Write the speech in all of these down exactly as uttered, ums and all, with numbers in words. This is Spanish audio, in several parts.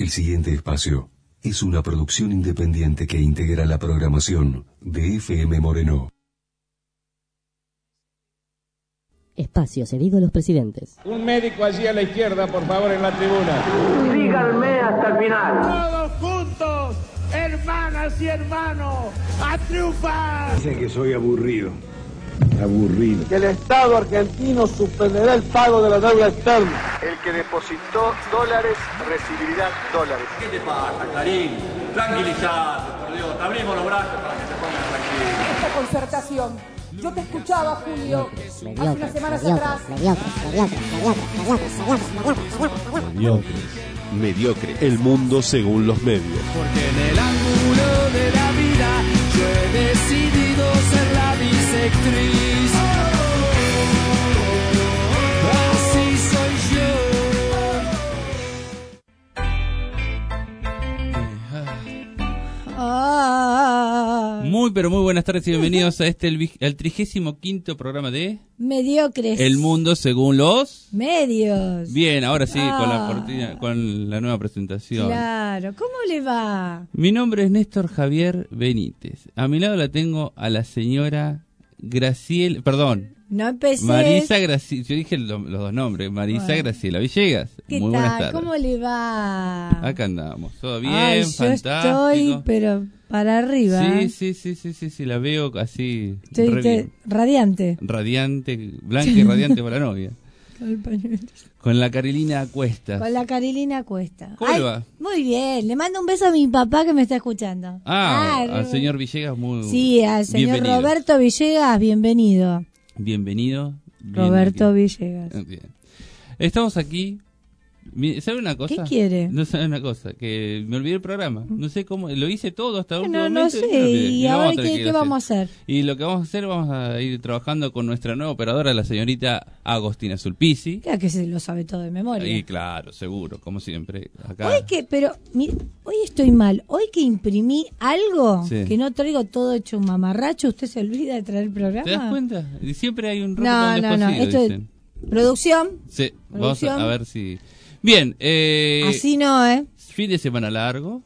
El siguiente espacio es una producción independiente que integra la programación de F M Moreno. Espacio cedido a los presidentes. Un médico allí a la izquierda, por favor, en la tribuna. Síganme hasta el final. Todos juntos, hermanas y hermanos, a triunfar. Dicen que soy aburrido. Aburrido. Que el Estado argentino suspenderá el pago de la deuda externa. El que depositó dólares recibirá dólares. ¿Qué te pasa, Clarín? Tranquilizate, por Dios. Abrimos los brazos para que se pongan tranquilos. Esta concertación, yo te escuchaba, Julio, hace unas semanas atrás. Mediocres. Mediocre. El mundo según los medios. Porque en el ángulo de la vida yo he decidido ser la bisectriz. Así soy yo. Muy pero muy buenas tardes y bienvenidos a este el, el trigésimo quinto programa de Mediocres. El mundo según los medios. Bien, ahora sí, ah. con la cortina, con la nueva presentación. Claro, ¿cómo le va? Mi nombre es Néstor Javier Benítez. A mi lado la tengo a la señora Graciela, perdón. No empecé. Marisa Graciela, yo dije los, los dos nombres, Marisa bueno. Graciela Villegas. ¿Qué Muy tal? buenas tardes. ¿Cómo le va? Acá andamos, todo bien, Ay, fantástico. Yo estoy, pero para arriba. Sí, sí, sí, sí, sí, sí, la veo así. Estoy re te, radiante. Radiante, blanca y radiante para la novia. Con el pañuelo. Con la Carilina a cuestas. Con la Carilina a cuestas. ¿Cómo Ay, le va? Muy bien, le mando un beso a mi papá que me está escuchando. Ah, ah al señor Villegas, muy Sí, al señor bienvenido. Roberto Villegas, bienvenido. Bienvenido. Bien Roberto aquí. Villegas. Bien. Estamos aquí. ¿Sabe una cosa? ¿Qué quiere? No sabe una cosa, que me olvidé el programa. No sé cómo, lo hice todo hasta el último No, no momento. sé, y, y ahora qué, qué, qué vamos a hacer. Y lo que vamos a hacer, vamos a ir trabajando con nuestra nueva operadora, la señorita Agostina Sulpici. Claro que se lo sabe todo de memoria. Y claro, seguro, como siempre. Acá. Hoy que, pero, mire, hoy estoy mal. Hoy que imprimí algo, sí. que no traigo todo hecho un mamarracho, ¿usted se olvida de traer el programa? ¿Te das cuenta? Y siempre hay un roto No, no, no, esto es producción. Sí, producción. Vamos a, a ver si... Bien, eh, así no, ¿eh? Fin de semana largo.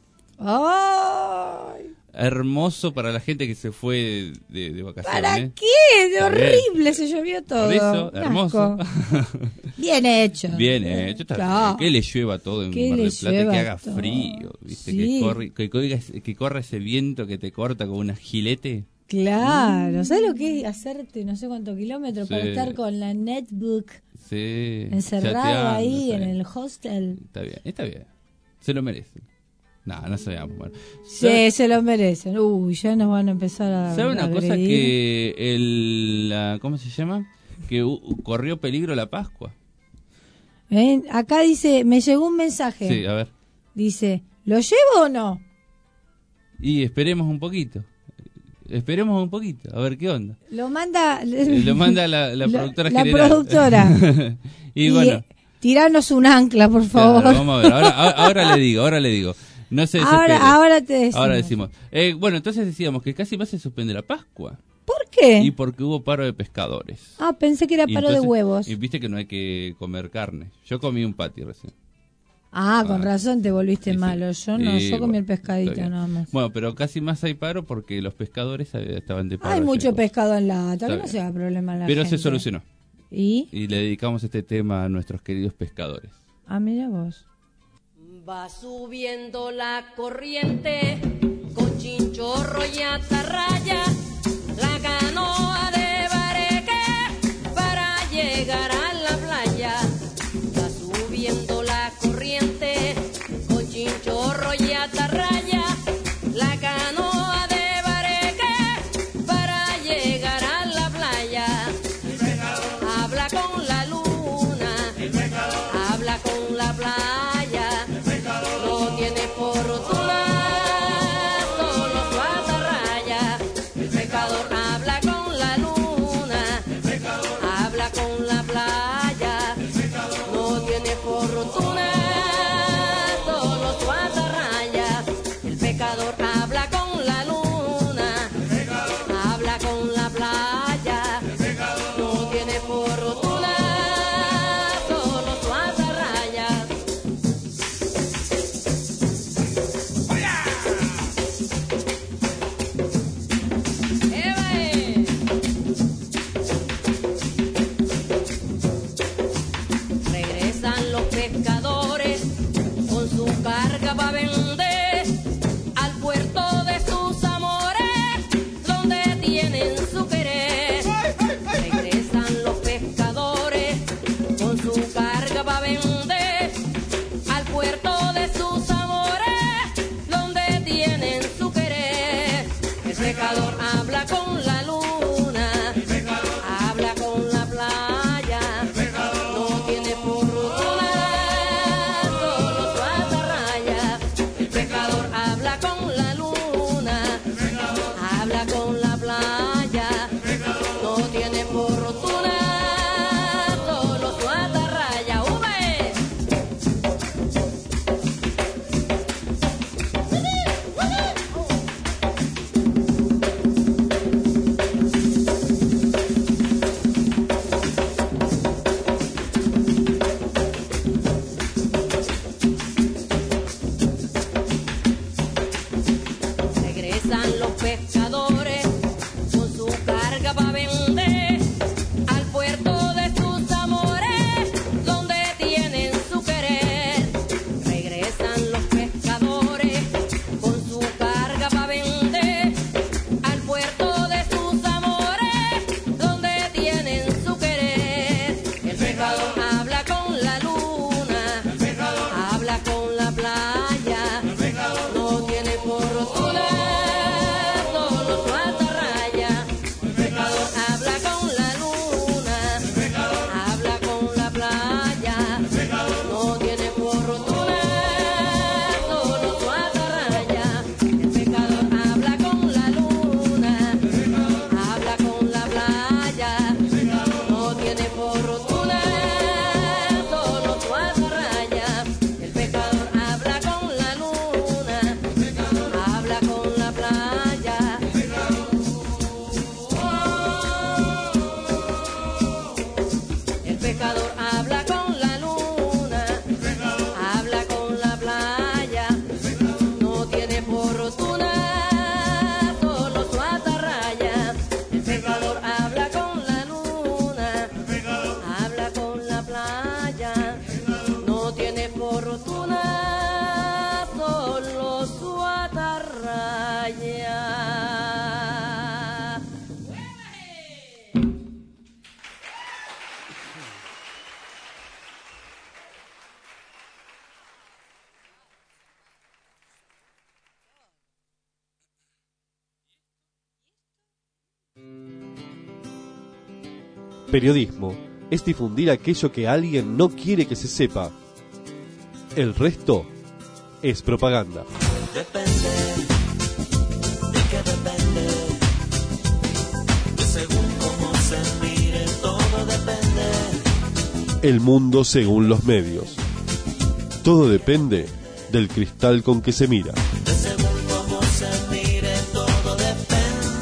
¡Ay! Hermoso para la gente que se fue de, de vacaciones. ¿Para qué? De horrible, se llovió todo. Por eso, hermoso. Bien hecho. Bien hecho. Está claro. Que le llueva todo en que Mar del Plata, que haga todo. frío, ¿viste? Sí. Que, corre, que, que, que corra ese viento que te corta como una gilete. Claro, ¿sabes lo que es hacerte no sé cuántos kilómetros sí. para estar con la netbook sí. encerrado ahí en el hostel? Está bien, está bien. Se lo merecen. No, no sabemos. Bueno. Sí, se lo merecen. Uy, ya nos van a empezar a ¿Sabe una agredir? cosa que el la, ¿cómo se llama? Que uh, corrió peligro la Pascua. ¿Ven? Acá dice, me llegó un mensaje. Sí, a ver. Dice, ¿lo llevo o no? Y esperemos un poquito. Esperemos un poquito, a ver qué onda. Lo manda lo manda la, la productora la general. productora. y, y bueno, tiranos un ancla, por favor. Claro, vamos a ver. Ahora, ahora le digo, ahora le digo. No se desespere. Ahora, ahora te decimos. Ahora decimos. Eh, bueno, entonces decíamos que casi más se suspende la Pascua. ¿Por qué? Y porque hubo paro de pescadores. Ah, pensé que era paro entonces, de huevos. Y viste que no hay que comer carne. Yo comí un patty recién. Ah, con ah, razón te volviste sí, malo. Yo no, sí, yo comí bueno, el pescadito nada más. Bueno, pero casi más hay paro porque los pescadores estaban de paro. Hay mucho pescado en lata, Está que no se da problema en la Pero gente. se solucionó. ¿Y? Y le dedicamos este tema a nuestros queridos pescadores. Ah, mira vos. Va subiendo la corriente con chinchorro y atarraya, la canoa de bareque para llegar a la playa. Va subiendo la corriente con chinchorro y atarraya, la canoa de bareque para llegar a la playa. Habla con la luna, habla con la playa. No tiene fortuna, solo su atarraya. El pecador habla con la luna, habla con la playa. No tiene fortuna, solo su atarraya. El pecador habla con la luna, habla con la playa. No tiene fortuna, solo su atarraya. regresan los pescadores con su carga para vender al puerto de sus amores, donde tienen su querer. Regresan los pescadores con su carga para vender al puerto de sus amores, donde tienen su querer. El pescador habla con la luna, habla con la playa, no tiene fortuna, solo su atarraya. El pescador habla con la luna, habla con la playa, no tiene fortuna, solo su atarraya. ¡Ube! Regresan los pescadores con su carga para vender al puerto de sus amores, donde tienen su querer. Regresan los pescadores con su carga para vender al puerto de sus amores, donde tienen su querer. El pescador habla con la luna, habla con la playa, no tiene fortuna, solo su atarraya. El pescador habla con la luna, habla con la playa, no tiene fortuna, solo su atarraya. El pescador habla con la luna, habla con la playa, no tiene fortuna, solo su atarraya. El pescador habla con la luna, habla con la playa. El pescador habla con la luna, habla con la playa, no tiene fortuna, solo su atarraya. El pescador habla con la luna, habla con la playa, no tiene fortuna, solo su atarraya. Periodismo es difundir aquello que alguien no quiere que se sepa. El resto es propaganda. Depende, de que depende, de según cómo se mire, todo depende. El mundo según los medios. Todo depende del cristal con que se mira. De según cómo se mire, todo depende.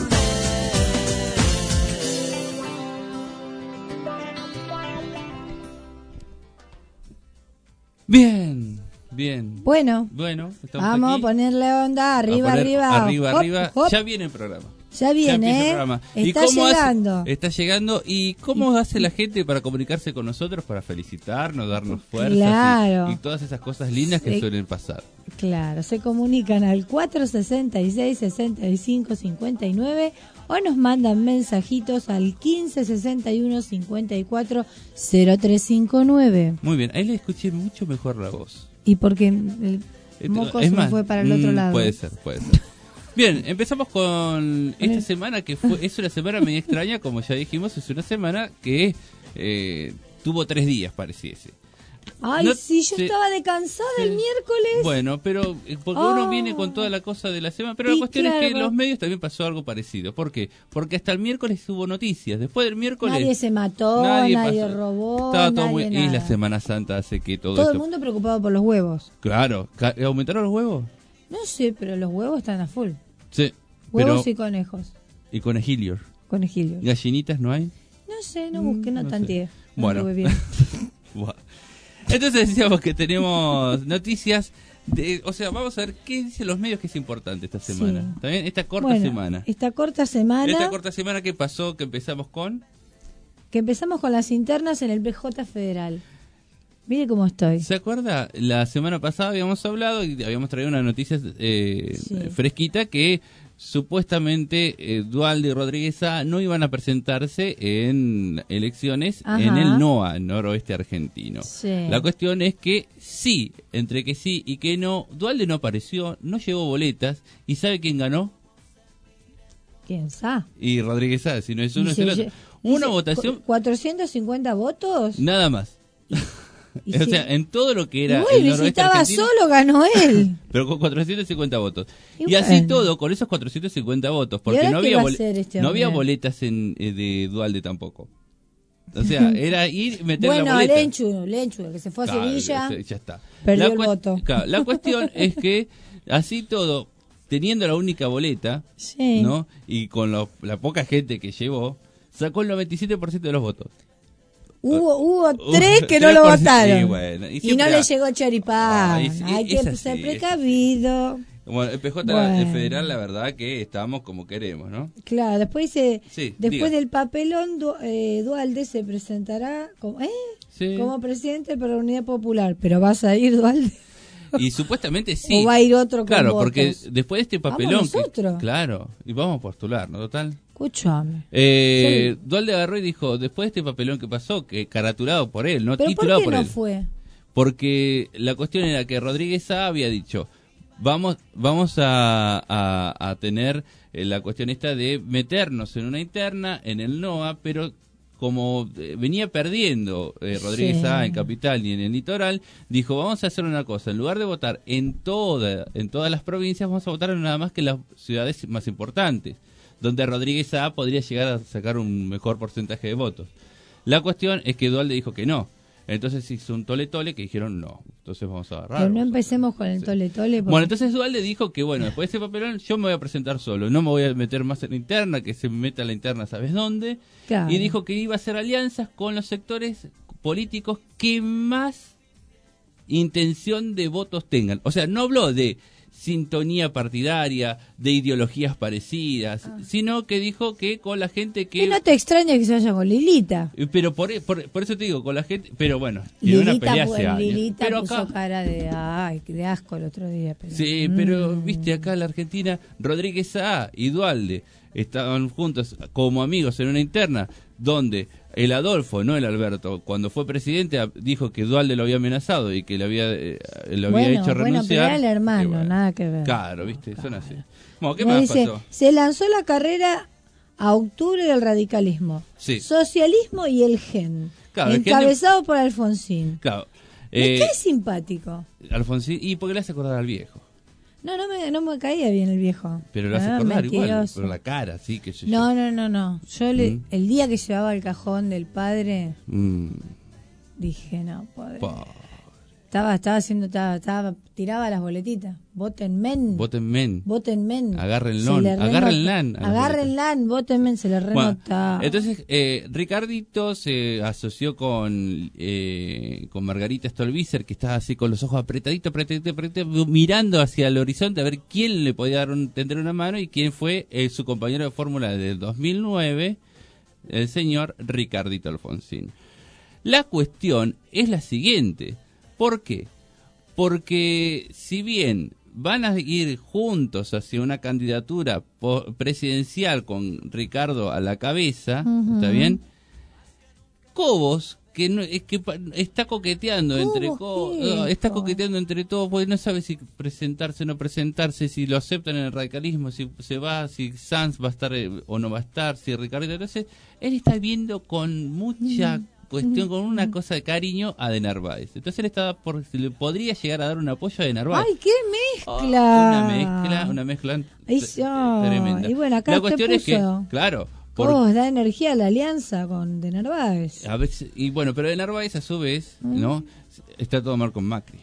Bien, bien. Bueno, Bueno, estamos vamos aquí. a ponerle onda arriba, A poner arriba. Arriba, Hop, arriba. hop. Ya viene el programa. Ya viene, empieza el ¿eh? programa. Está ¿Y cómo hace- llegando. está llegando. ¿Y cómo hace la gente para comunicarse con nosotros, para felicitarnos, darnos fuerzas Claro. y, y todas esas cosas lindas que Sí. suelen pasar? Claro, se comunican al cuatro sesenta y seis, sesenta y cinco, cincuenta y nueve o nos mandan mensajitos al quince sesenta y uno, cincuenta y cuatro, cero tres cincuenta y nueve. Muy bien, ahí le escuché mucho mejor la voz. Y porque el Eh, moco es se más, fue para el otro mm, lado. Puede ser, puede ser. Bien, empezamos con esta semana que fue es una semana medio extraña, como ya dijimos, es una semana que eh, tuvo tres días, pareciese. Ay, No sí, yo te- estaba de cansada el miércoles. Bueno, pero eh, porque Oh. uno viene con toda la cosa de la semana, pero la Y cuestión es que en claro. los medios también pasó algo parecido. ¿Por qué? Porque hasta el miércoles hubo noticias. Después del miércoles Nadie se mató, nadie, pasó- robó, Estaba todo nadie muy... Y la nada. Semana Santa hace que todo, Todo el esto... mundo preocupado por los huevos. Claro, ca- ¿aumentaron los huevos? No sé, pero los huevos están a full. Sí, Huevos pero... y conejos. y conejilios. Conejillos. ¿Gallinitas no hay? No sé, no busqué, no, no sé. tanteé. No Bueno. estuve bien. Buah. Entonces decíamos que tenemos noticias, de, o sea, vamos a ver qué dicen los medios que es importante esta semana. Sí. ¿Está bien? Esta corta Bueno, semana. Esta corta semana, Esta corta semana que pasó, que empezamos con... que empezamos con las internas en el P J Federal. Mire cómo estoy. ¿Se acuerda? La semana pasada habíamos hablado y habíamos traído una noticia eh, Sí. fresquita que supuestamente eh, Dualde y Rodríguez Sá no iban a presentarse en elecciones Ajá. en el NOA, noroeste argentino. Sí. La cuestión es que sí, entre que sí y que no, Dualde no apareció, no llevó boletas y ¿sabe quién ganó? ¿Quién sabe? Y Rodríguez Sá, si no es uno, es Dice, el otro. dice, Una votación, ¿cuatrocientos cincuenta votos? nada más. Y O si- sea, en todo lo que Y era bueno, el y si noroeste estaba argentino, solo, ganó él. pero con cuatrocientos cincuenta votos. Y Y, así bueno. todo, con esos cuatrocientos cincuenta votos, ¿Y porque ahora no qué había, va a bole- hacer este no había hombre? boletas en, eh, de Dualde tampoco. O sea, era ir y meter la Bueno, boleta. Lenchu, Lenchu, el que se fue a Claro, Sevilla, ese- ya está. perdió La el cues- voto. claro, la cuestión es que así todo, teniendo la única boleta, Sí. ¿no? Y con lo- la poca gente que llevó, sacó el noventa y siete por ciento de los votos. Hubo, hubo Uh, tres que no tres lo por- votaron. y bueno, y y siempre no le ha- llegó choripán. Ay, sí, Hay que es así, ser es precavido. Bueno, el P J Bueno. federal, la verdad que estamos como queremos, ¿no? Claro, después dice, Sí, después diga. del papelón, Du- eh, Dualde se presentará como, ¿eh? Sí. como presidente para la Unidad Popular. Pero vas a ir, Dualde. Y supuestamente sí. O va a ir otro con Claro, votos. porque después de este Vamos papelón... que- nosotros. claro, y vamos a postular, ¿no? Total. Escúchame. Eh, Dualde agarró y dijo, después de este papelón que pasó, que caraturado por él, no ¿Pero por titulado qué por, no él. fue? Porque la cuestión era que Rodríguez Sá había dicho, vamos vamos a, a, a tener eh, la cuestión esta de meternos en una interna, en el NOA, pero como eh, venía perdiendo eh, Rodríguez Sí. Sá en Capital y en el Litoral, dijo, vamos a hacer una cosa, en lugar de votar en toda en todas las provincias, vamos a votar en nada más que las ciudades más importantes, donde Rodríguez Sá podría llegar a sacar un mejor porcentaje de votos. La cuestión es que Dualde dijo que no. Entonces hizo un tole tole que dijeron no. Entonces vamos a agarrar. Pero no vamos a- empecemos con el tole tole. porque- Bueno, entonces Dualde dijo que bueno, después de ese papelón yo me voy a presentar solo. No me voy a meter más en la interna, que se meta en la interna, ¿sabes dónde? Claro. Y dijo que iba a hacer alianzas con los sectores políticos que más intención de votos tengan. O sea, no habló de sintonía partidaria, de ideologías parecidas, sino que dijo que con la gente que... Y no te extraña que se vaya con Lilita. Pero por, por, por eso te digo, con la gente... Pero bueno, tiene una Lilita, pelea pues, hace años. Lilita Pero puso acá... cara de, ay, de asco el otro día. Pero, Sí, pero Mm. viste, acá en la Argentina, Rodríguez Sá y Dualde estaban juntos como amigos en una interna, donde el Adolfo, no el Alberto, cuando fue presidente a- dijo que Dualde lo había amenazado y que le había, eh, lo había bueno, hecho bueno, renunciar. pero era el hermano, Y bueno, nada que ver. Claro, viste, son así. Bueno, ¿qué Me más dice, pasó? se lanzó la carrera a octubre del radicalismo. Sí. Socialismo y el gen. Claro, el gen de- encabezado por Alfonsín. Claro. Me Eh, cae simpático. Alfonsín, ¿y por qué le hace acordar al viejo? No, no me, no me caía bien el viejo. Pero lo hace Ah, acordar igual, mentiroso. por la cara, sí, que yo. No, no, no, no. Yo le, Mm. el día que llevaba el cajón del padre, Mm, dije, no, padre. pa, Estaba, estaba haciendo, estaba, estaba, tiraba las boletitas. Voten men. voten men. Voten men. Agárrenlo, Se le agárrenla renota- a las Agárrenla, voten men, se le Bueno, renota. entonces, eh, Ricardito se asoció con eh, con Margarita Stolbizer, que estaba así con los ojos apretaditos, apretaditos, apretaditos, mirando hacia el horizonte a ver quién le podía dar un, tender una mano y quién fue eh, su compañero de fórmula del dos mil nueve, el señor Ricardito Alfonsín. La cuestión es la siguiente. ¿Por qué? Porque si bien van a ir juntos hacia una candidatura po- presidencial con Ricardo a la cabeza, Ujú. ¿está bien? Cobos, que no, es que pa- está coqueteando entre co- ¿qué? no, está coqueteando entre todos, porque no sabe si presentarse o no presentarse, si lo aceptan en el radicalismo, si se va, si Sanz va a estar eh, o no va a estar, si Ricardo. Entonces, él está viendo con mucha cuestión, con una cosa de cariño a De Narváez. Entonces él estaba por, si le podría llegar a dar un apoyo a De Narváez. ¡Ay, qué Oh, mezcla! una mezcla, una mezcla Ay, t- oh, tremenda. y bueno, acá la te cuestión es que, puso. claro, por- Oh, da energía a la alianza con De Narváez. a veces, y bueno, pero De Narváez a su vez, Mm. ¿no? Está todo mal con Macri.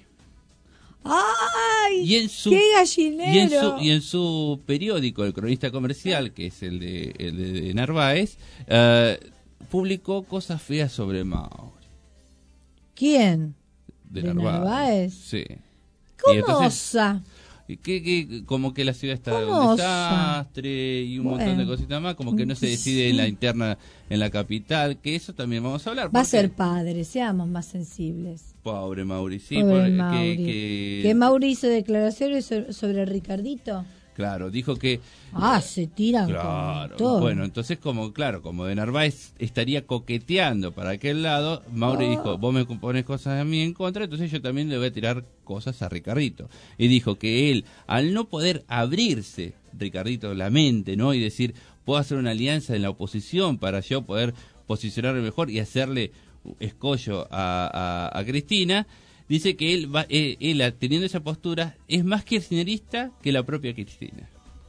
¡Ay! Y en su, ¡Qué y en gallinero! su, y en su periódico, El Cronista Comercial, que es el de, el de, de Narváez, eh, publicó cosas feas sobre Mao. ¿Quién? De, ¿De Narváez. Narváez? Sí. Y ¿Cómo entonces, osa? que, que como que la ciudad está ¿Cómo un osa? desastre y un Bueno. montón de cositas más, como que no se decide en la interna, en la capital, que eso también vamos a hablar. Va a porque- ser padre, seamos más sensibles. Pobre Mauri, sí, Pobre porque- Mauri. que, que- Que Mauri hizo declaraciones so- sobre Ricardito. claro, dijo que Ah, se tiran claro, con todo. bueno, entonces como claro, como de Narváez estaría coqueteando para aquel lado, Mauri Oh. dijo, vos me pones cosas a mí en contra, entonces yo también le voy a tirar cosas a Ricardito. Y dijo que él, al no poder abrirse, Ricardito, la mente, ¿no? Y decir, puedo hacer una alianza en la oposición para yo poder posicionarme mejor y hacerle escollo a, a, a Cristina, dice que él, va, él, él, teniendo esa postura, es más kirchnerista que la propia Cristina.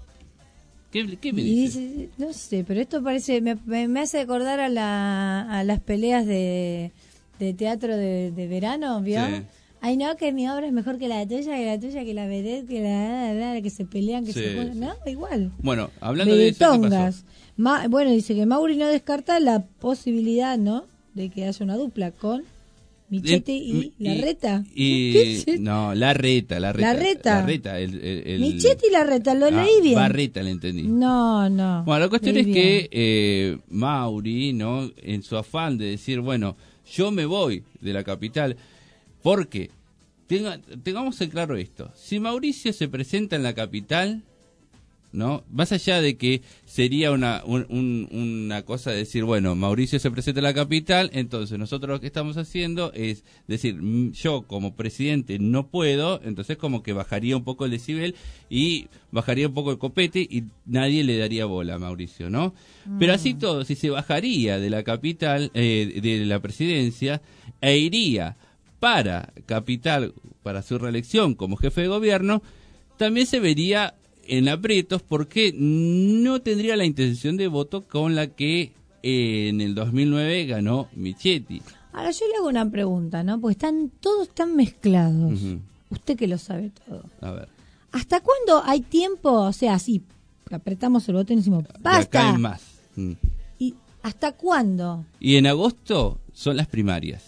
¿Qué, qué me Y dice? dice, no sé, pero esto parece, me, me, me hace acordar a, la, a las peleas de, de teatro de, de verano, ¿vio? Sí. Ay, no, que mi obra es mejor que la tuya, que la tuya, que la vedette, que la, la, la que se pelean, que Sí, se ponen, sí. ¿no? Igual. Bueno, hablando de eso, ¿qué pasó? Betongas. Ma- bueno, dice que Mauri no descarta la posibilidad, ¿no? De que haya una dupla con Michetti y, y- Larreta. Y, ¿Qué es esto? no, Larreta, Larreta. Larreta. Larreta, el, el, el- Michetti y Larreta, lo Ah, leí bien. Barreta, le entendí. No, no. Bueno, la cuestión leí es bien. que eh, Mauri, ¿no? En su afán de decir, bueno, yo me voy de la capital, porque tenga, tengamos en claro esto, si Mauricio se presenta en la capital, ¿no? Más allá de que sería una un- un- una cosa de decir, bueno, Mauricio se presenta en la capital, entonces nosotros lo que estamos haciendo es decir, mm, yo como presidente no puedo, entonces como que bajaría un poco el decibel y bajaría un poco el copete y nadie le daría bola a Mauricio, ¿no? Pero así todo, si se bajaría de la capital, eh, de la presidencia, e iría para capital, para su reelección como jefe de gobierno, también se vería en aprietos porque no tendría la intención de voto con la que eh, en el dos mil nueve ganó Michetti. Ahora yo le hago una pregunta, ¿no? Porque están todos tan mezclados. Ujú. Usted que lo sabe todo. A ver. ¿Hasta cuándo hay tiempo? O sea, si apretamos el botón y decimos, De acá ¡basta! en más. Mm. ¿Y hasta cuándo? Y en agosto son las primarias.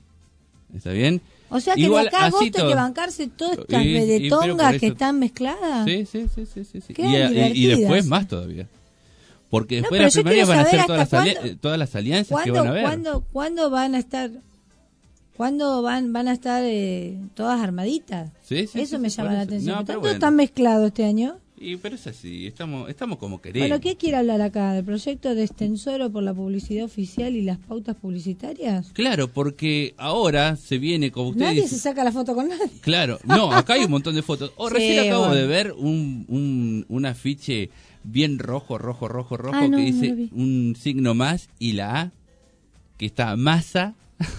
¿Está bien? O sea que Igual, de acá a así agosto hay todo. que bancarse todas estas Y- y- pero por vedetongas eso- que están mezcladas. Sí, sí, sí, sí, sí, sí. Quedan Y, a- y- y divertidas. después más todavía. Porque No, después pero de las yo primarias quiero van a ser saber todas las, hasta ali- cuándo- eh, todas las alianzas que ¿Cuándo, van a haber. ¿cuándo, ¿Cuándo van a estar? ¿Cuándo van van a estar eh, todas armaditas? Sí, sí, Eso sí, me sí, llama por la eso. atención. No, ¿Están pero todos bueno. tan mezclados este año? Y pero es así, estamos estamos como queremos. Bueno, ¿qué quiere hablar acá? ¿Del proyecto de extensoro por la publicidad oficial y las pautas publicitarias? Claro, porque ahora se viene, como usted Nadie dice, se saca la foto con nadie. claro, no, acá hay un montón de fotos. Oh, Sí, recién acabo bueno. de ver un, un, un afiche bien rojo, rojo, rojo, rojo, Ah, no, que no dice lo vi. un signo más y la A, que está Massa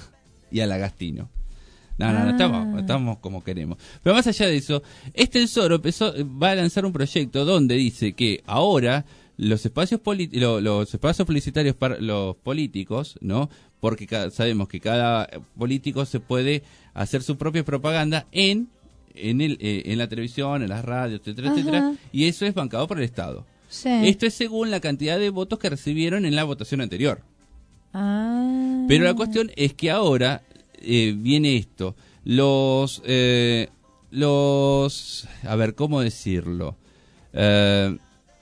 y Alagastino. No, no, no, Ah. estamos, estamos como queremos. Pero más allá de eso, este Tesoro empezó, va a lanzar un proyecto donde dice que ahora los espacios poli- lo- los espacios publicitarios para los políticos, ¿no? Porque ca- sabemos que cada político se puede hacer su propia propaganda en en el eh, en la televisión, en las radios, etcétera, Ajá. etcétera, y eso es bancado por el Estado. Sí. Esto es según la cantidad de votos que recibieron en la votación anterior. Ah. Pero la cuestión es que ahora eh, viene esto. Los, eh, los, a ver, ¿cómo decirlo? Eh,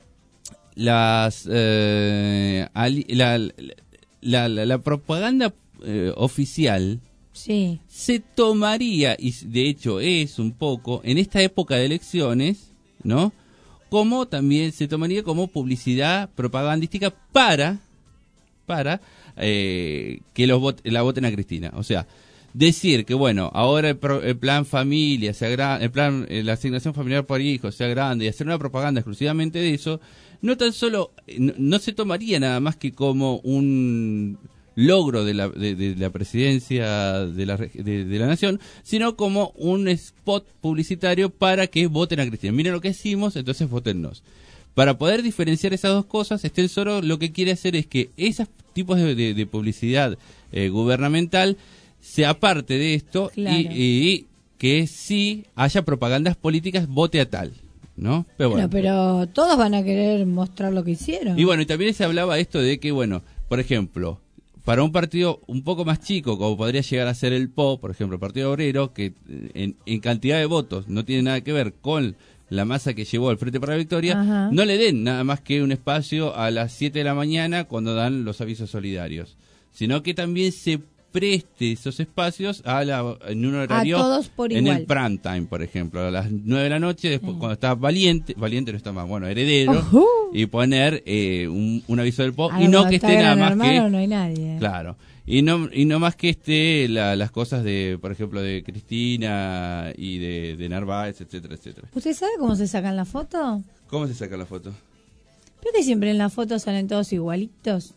las, eh, ali- la, la, la, la propaganda eh, oficial Sí. se tomaría, y de hecho es un poco, en esta época de elecciones, ¿no? Como también se tomaría como publicidad propagandística para, para eh, que los vot- la voten a Cristina. O sea, decir que, bueno, ahora el, pro- el plan familia, sea gra- el plan, eh, la asignación familiar por hijos sea grande y hacer una propaganda exclusivamente de eso, no tan solo, no, no se tomaría nada más que como un logro de la, de, de la presidencia de la, reg- de, de la nación, sino como un spot publicitario para que voten a Cristina. Miren lo que hicimos, entonces votennos. Para poder diferenciar esas dos cosas, este Tesoro lo que quiere hacer es que esos tipos de, de, de publicidad eh, gubernamental se aparte de esto Claro. y, y que sí haya propagandas políticas, vote a tal, ¿no? Pero Bueno, pero todos van a querer mostrar lo que hicieron. y bueno, y también se hablaba esto de que, bueno, por ejemplo, para un partido un poco más chico, como podría llegar a ser el P O, por ejemplo, el Partido Obrero, que eh, en, en cantidad de votos no tiene nada que ver con, la masa que llevó al Frente para la Victoria, Ajá. no le den nada más que un espacio a las siete de la mañana cuando dan los avisos solidarios, sino que también se preste esos espacios a la, en un horario, a todos por en igual. el prime time, por ejemplo, a las nueve de la noche, después sí. cuando está Valiente, Valiente no está más, bueno, Heredero, uh-huh. y poner eh, un, un aviso del pop, Ah, y no no, que esté nada más hermano, que... no hay nadie. Claro. Y no, y no más que esté la, las cosas de, por ejemplo, de Cristina y de, de Narváez, etcétera, etcétera. ¿Usted sabe cómo se sacan la foto? ¿Cómo se saca la foto? ¿Pero que siempre en la foto salen todos igualitos?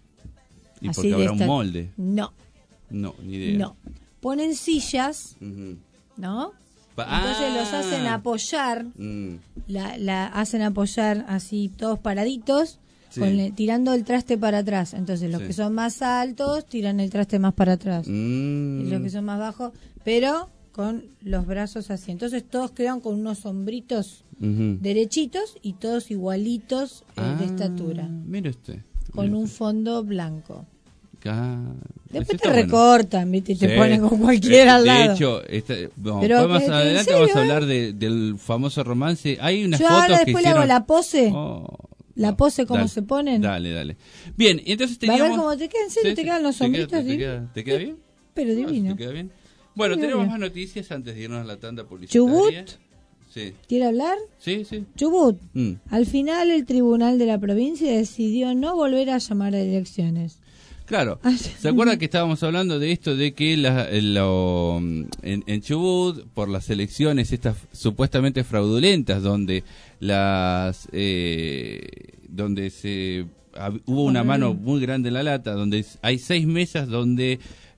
¿Y Así porque habrá esta... un molde? No. No, ni idea. No. Ponen sillas, uh-huh. ¿no? Pa- Entonces ah. los hacen apoyar, mm. la, la hacen apoyar así todos paraditos, sí. con el, tirando el traste para atrás. Entonces los sí. que son más altos tiran el traste más para atrás. Mm. Y los que son más bajos, pero con los brazos así. Entonces todos quedan con unos hombritos uh-huh. derechitos y todos igualitos eh, ah, de estatura. Mire usted. Con mire un usted. fondo blanco. Ah, Después te bueno. recortan, ¿viste? Y te sí. ponen con cualquiera eh, al lado. De hecho, este, bueno, Pero más que- ¿en adelante serio, vamos a eh? hablar de, del famoso romance. Hay unas Yo fotos ahora que después le hicieron... hago la pose. Oh, La no, pose, ¿cómo dale, se ponen? Dale, dale. Bien, entonces Va a teníamos... ver cómo te queda, en serio, Sí, te sí. quedan los ¿Te queda- hombritos te, divinos. queda, ¿Te queda bien? Pero divino. ¿Te queda bien? Bueno, Sí, tenemos obvio. más noticias antes de irnos a la tanda publicitaria. ¿Chubut? Sí, ¿Quiere hablar? sí, sí. Chubut. Mm. Al final el tribunal de la provincia decidió no volver a llamar a elecciones. Claro, Ah, ¿se acuerda que estábamos hablando de esto de que la, lo, en, en Chubut, por las elecciones estas supuestamente fraudulentas, donde las eh, donde se hab- hubo una mano muy grande en la lata, donde hay seis mesas donde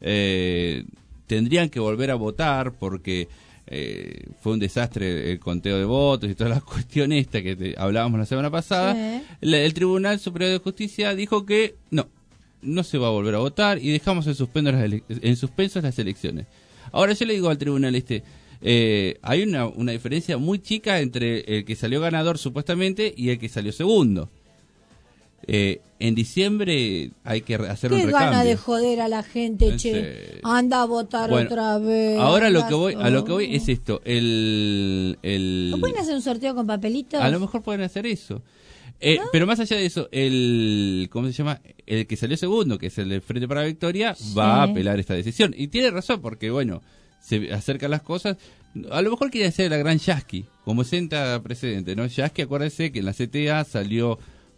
eh, tendrían que volver a votar porque eh, fue un desastre el conteo de votos y todas las cuestiones estas que te- hablábamos la semana pasada, Sí. la- el Tribunal Superior de Justicia dijo que no, no se va a volver a votar y dejamos en suspenso las, ele- en suspenso las elecciones. Ahora yo le digo al tribunal este, eh, hay una, una diferencia muy chica entre el que salió ganador supuestamente y el que salió segundo. Eh, en diciembre hay que re- hacer un Qué recambio. gana de joder a la gente, En che. serio. Anda a votar Bueno, otra vez. Ahora lo anda que voy, a lo que voy solo. es esto, el, el ¿No pueden hacer un sorteo con papelitos? a lo mejor pueden hacer eso. Eh, ¿No? Pero más allá de eso, el ¿cómo se llama? El que salió segundo, que es el del Frente para la Victoria, va a apelar esta decisión. Y tiene razón, porque bueno, se acercan las cosas. A lo mejor quiere hacer la gran Yasky, como senta precedente, ¿no? Yasky, acuérdense que en la C T A salió,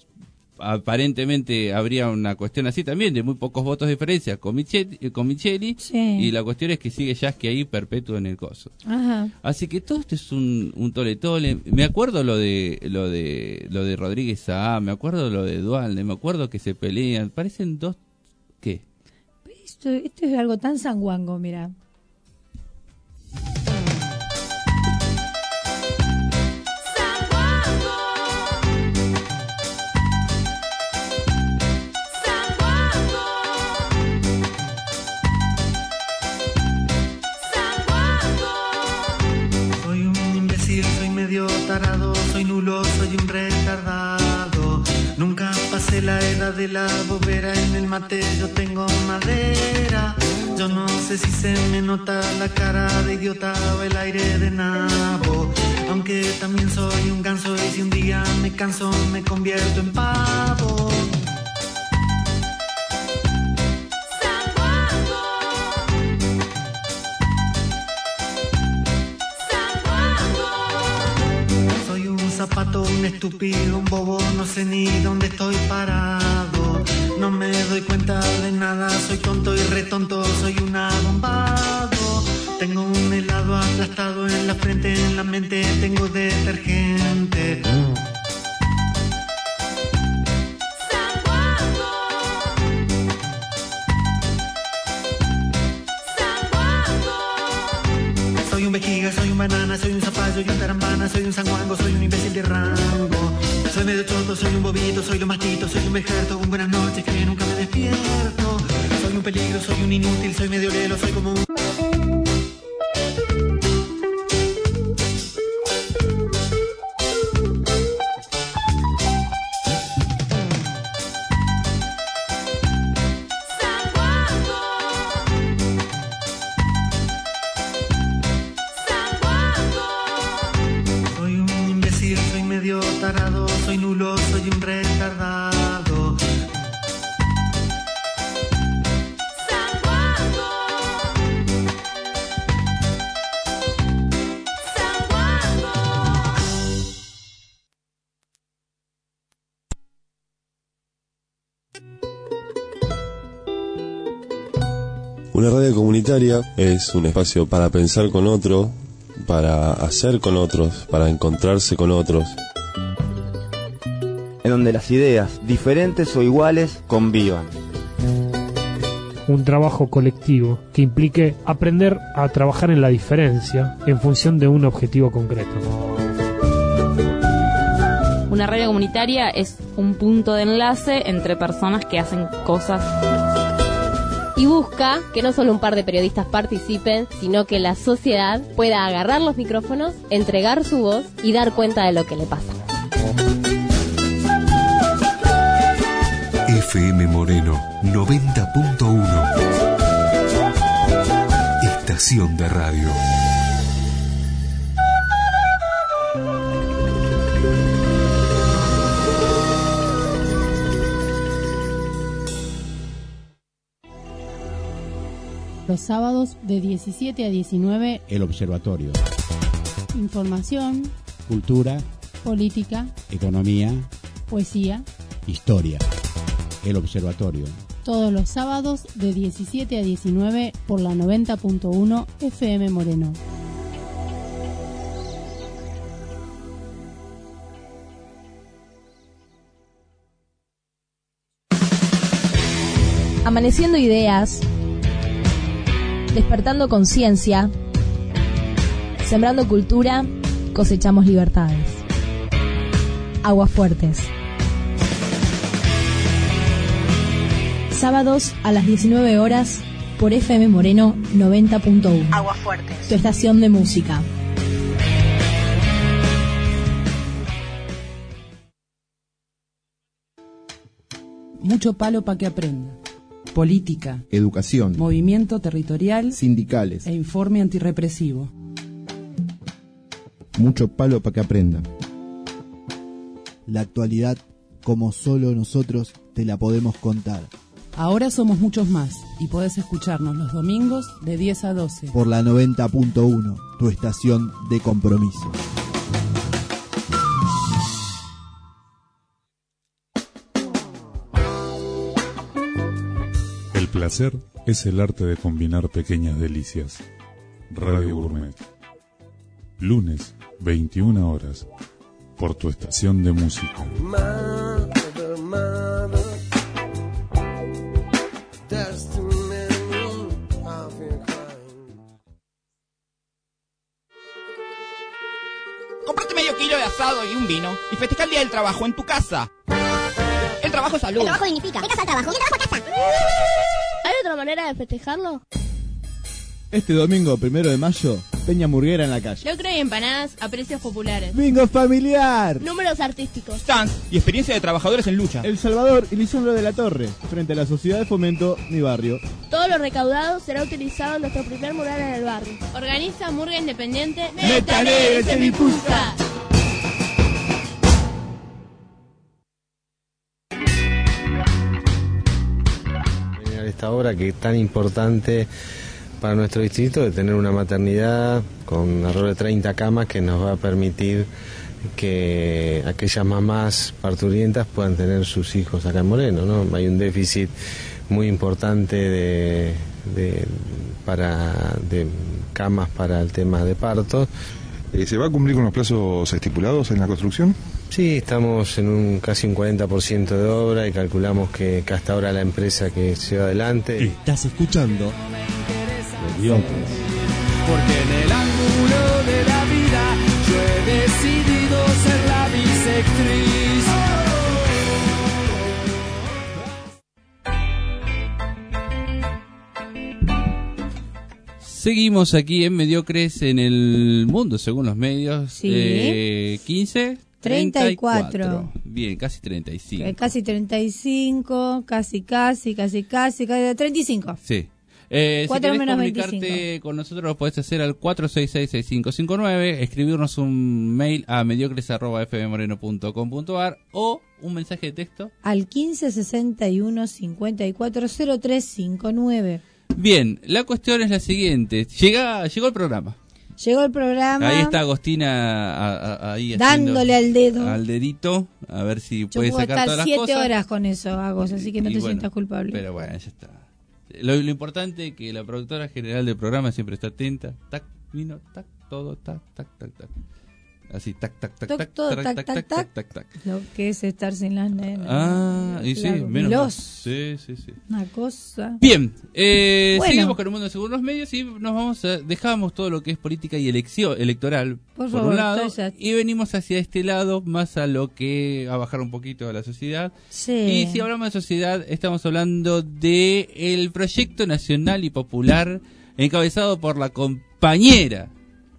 aparentemente habría una cuestión así también, de muy pocos votos de diferencia con Micheli, con Micheli Sí. y la cuestión es que sigue Yasky ahí perpetuo en el coso. Ajá. Así que todo esto es un, un tole tole. Me acuerdo lo de lo de lo de Rodríguez Saá, me acuerdo lo de Dualde, me acuerdo que se pelean, parecen dos ¿qué? Esto, esto es algo tan sanguango, mira. Soy un imbécil, soy medio tarado, soy nulo, soy un retardado. Nunca pasé la edad de la bobera, en el mate yo tengo madera. Yo no sé si se me nota la cara de idiota o el aire de nabo. Aunque también soy un ganso y si un día me canso me convierto en pavo. Soy un zapato, un estúpido, un bobo, no sé ni dónde estoy parado. No me doy cuenta de nada, soy tonto y retonto, soy un abombado. Tengo un helado aplastado en la frente, en la mente tengo detergente. Soy un vejiga, soy un banana, soy un zapallo, soy un tarambana, soy un sanguango, soy un imbécil de rango. Soy medio choto, soy un bobito, soy lo mastito, soy un vejerto, un buenas noches que nunca me despierto. Soy un peligro, soy un inútil, soy medio lelo, soy como un... Soy un Una radio comunitaria es un espacio para pensar con otro, para hacer con otros, para encontrarse con otros. En donde las ideas, diferentes o iguales, convivan. Un trabajo colectivo que implique aprender a trabajar en la diferencia en función de un objetivo concreto. Una radio comunitaria es un punto de enlace entre personas que hacen cosas. Y busca que no solo un par de periodistas participen, sino que la sociedad pueda agarrar los micrófonos, entregar su voz y dar cuenta de lo que le pasa. F M Moreno noventa punto uno. Estación de radio. Los sábados de diecisiete a diecinueve, El Observatorio. Información, Cultura, política, economía, poesía, historia. El Observatorio. Todos los sábados de diecisiete a diecinueve por la noventa punto uno F M Moreno. Amaneciendo ideas, despertando conciencia, sembrando cultura, cosechamos libertades. Aguafuertes. Sábados a las diecinueve horas por F M Moreno noventa punto uno. Aguafuertes. Tu estación de música. Mucho palo para que aprenda. Política, educación, movimiento territorial, sindicales e informe antirrepresivo. Mucho palo para que aprenda. La actualidad, como solo nosotros te la podemos contar. Ahora somos muchos más y podés escucharnos los domingos de diez a doce. Por la noventa punto uno, tu estación de compromiso. El placer es el arte de combinar pequeñas delicias. Radio Gourmet. Lunes, veintiuna horas, por tu estación de música. Mother, mother, there's too many of your kind. Comprate medio kilo de asado y un vino y festeja el día del trabajo en tu casa. El trabajo es salud. El trabajo dignifica. Vengas al trabajo y el trabajo a casa. ¿Hay otra manera de festejarlo? Este domingo, primero de mayo, Peña Murguera en la calle. Locro y empanadas a precios populares. ¡Bingo familiar! Números artísticos. Stands y experiencia de trabajadores en lucha. El Salvador y Lisandro de la Torre, frente a la Sociedad de Fomento Mi Barrio. Todo lo recaudado será utilizado en nuestro primer mural en el barrio. Organiza Murga Independiente. ¡Métale, se disputa! Esta obra que es tan importante para nuestro distrito, de tener una maternidad con alrededor de treinta camas que nos va a permitir que aquellas mamás parturientas puedan tener sus hijos acá en Moreno, ¿no? Hay un déficit muy importante de, de, para, de camas para el tema de partos. ¿Se va a cumplir con los plazos estipulados en la construcción? Sí, estamos en un casi un cuarenta por ciento de obra y calculamos que, que hasta ahora la empresa que lleva adelante... Estás escuchando Mediocres. Porque en el ángulo de la vida yo he decidido ser la bisectriz. Seguimos aquí en Mediocres en el mundo, según los medios. Sí. Eh, quince, treinta y cuatro. Bien, casi treinta y cinco. Eh, casi treinta y cinco, casi, casi, casi, casi, casi, treinta y cinco. Sí. Eh, si cuatro querés menos comunicarte veinticinco. con nosotros, lo podés hacer al cuatro seis seis, seis cinco cinco nueve, escribirnos un mail a mediocres arroba f m moreno punto com punto a r o un mensaje de texto al quince sesenta y uno cincuenta y cuatro cero tres cincuenta y nueve. Bien, la cuestión es la siguiente. Llega, llegó el programa. Llegó el programa. Ahí está Agostina a, a, ahí dándole al dedo. Al dedito, a ver si Yo puede puedo sacar estar todas las siete cosas. horas con eso, Agos, así que no Y te bueno, sientas culpable. Pero bueno, ya está. lo, lo importante es que la productora general del programa siempre está atenta. Tac, vino, tac, todo, tac, tac, tac, tac. Así, tac, tac, tac, Toc, tac, todo, tac, tac, tac, tac, tac, tac. tac, tac. Lo que es estar sin las nenas. Ah, y sí, Claro, menos mal. veloz. Sí, sí, sí. Una cosa. Bien, eh, Bueno. seguimos con el mundo según los medios y nos vamos a, dejamos todo lo que es política y elección electoral Por por, favor, un lado estoy ya- y venimos hacia este lado más a lo que a bajar un poquito a la sociedad. Sí. Y si hablamos de sociedad estamos hablando de el proyecto nacional y popular encabezado por la compañera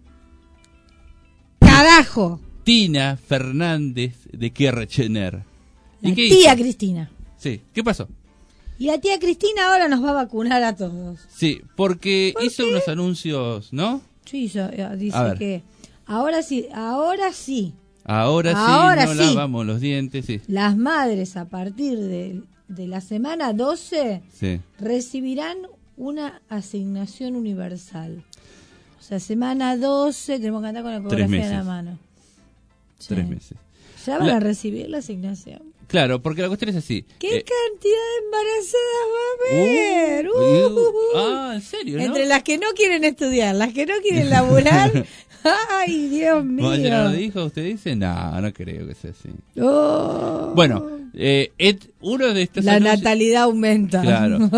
¡Carajo! Tina Fernández de Kirchner. La ¿Y qué tía hizo? Cristina. Sí, ¿qué pasó? Y la tía Cristina ahora nos va a vacunar a todos. Sí, porque ¿Por hizo qué? unos anuncios, ¿no? Sí, so- eh, A dice ver. que ahora sí, ahora sí, Ahora, Ahora sí, no sí. lavamos los dientes, sí. las madres a partir de, de la semana doce Sí. recibirán una asignación universal. O sea, semana doce tenemos que andar con la ecografía en meses. la mano. Sí. Tres meses. Ya van La- a recibir la asignación. Claro, porque la cuestión es así. ¿Qué Eh, cantidad de embarazadas va a haber? Uh, Uh, uh, uh, uh. ah, ¿en serio, no? Entre las que no quieren estudiar, las que no quieren laburar. Ay, Dios mío. ¿Vaya lo dijo? ¿Usted dice? No, no creo que sea así. Oh. Bueno, eh, et- uno de estos La anuncios- natalidad aumenta. Claro.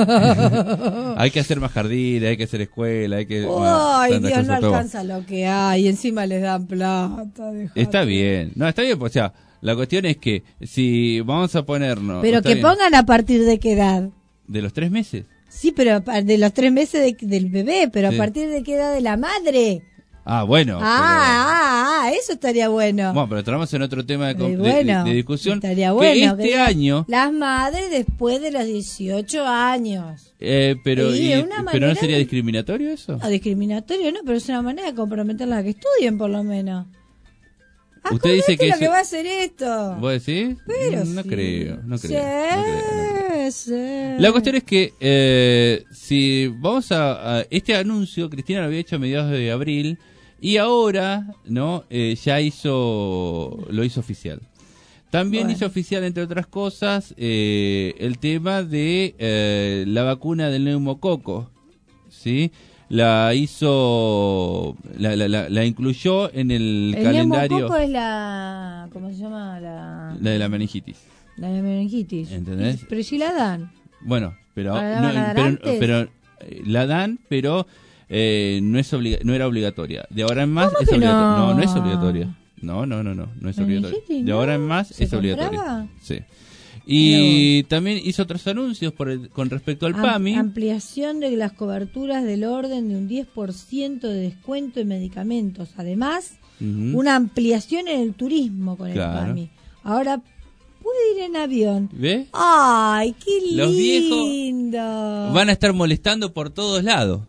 Hay que hacer más jardines, hay que hacer escuela, hay que... bueno, Ay, tantas Dios, no cosas, pero alcanza lo que hay. Encima les dan plata. dejate. está bien. No, está bien, pues, o sea, la cuestión es que si vamos a ponernos... Pero está que bien, pongan a partir de qué edad. de los tres meses. Sí, pero a par- de los tres meses de- del bebé, pero Sí. a partir de qué edad de la madre. Ah, bueno. ah, ah, ah, eso estaría bueno. pero, bueno, pero entramos en otro tema de, Ay, de- bueno, de- de discusión. estaría que bueno. este que la- año... Las madres después de los dieciocho años. Eh, pero, Sí, y- de una pero no manera- sería discriminatorio eso. No, discriminatorio, ¿no? Pero es una manera de comprometerlas a que estudien, por lo menos. Usted dice que lo eso- que va a hacer esto. ¿Vos decís? Pero no sí. creo, no creo. Sí, no creo, no creo. sí. La cuestión es que eh, si vamos a, a- este anuncio, Cristina lo había hecho a mediados de abril y ahora, no, eh, ya hizo, lo hizo oficial. También Bueno. hizo oficial, entre otras cosas, eh, el tema de eh, la vacuna del neumococo, ¿sí? La hizo, la, la, la, la incluyó en el, El calendario, neumococo es la... ¿Cómo se llama? La, la de la meningitis. la de meningitis. ¿Entendés? Pero si la dan. Bueno, pero ¿Ahora la no, van a dar pero, antes? pero, eh, la dan, pero eh, no es obliga- no era obligatoria. De ahora en más ¿Cómo es que obligatoria. no? No, no es obligatoria. No, no, no, no, no es obligatoria. ¿Meningitis, De no? ahora en más ¿Se es obligatoria. compraba? Sí. Y también hizo otros anuncios por el- con respecto al Am- PAMI. Ampliación de las coberturas del orden de un diez por ciento de descuento en medicamentos. Además, Ujú. una ampliación en el turismo con Claro. el PAMI. Ahora puede ir en avión. ¿Ve? ¡Ay, qué lindo! Los viejos Van a estar molestando por todos lados.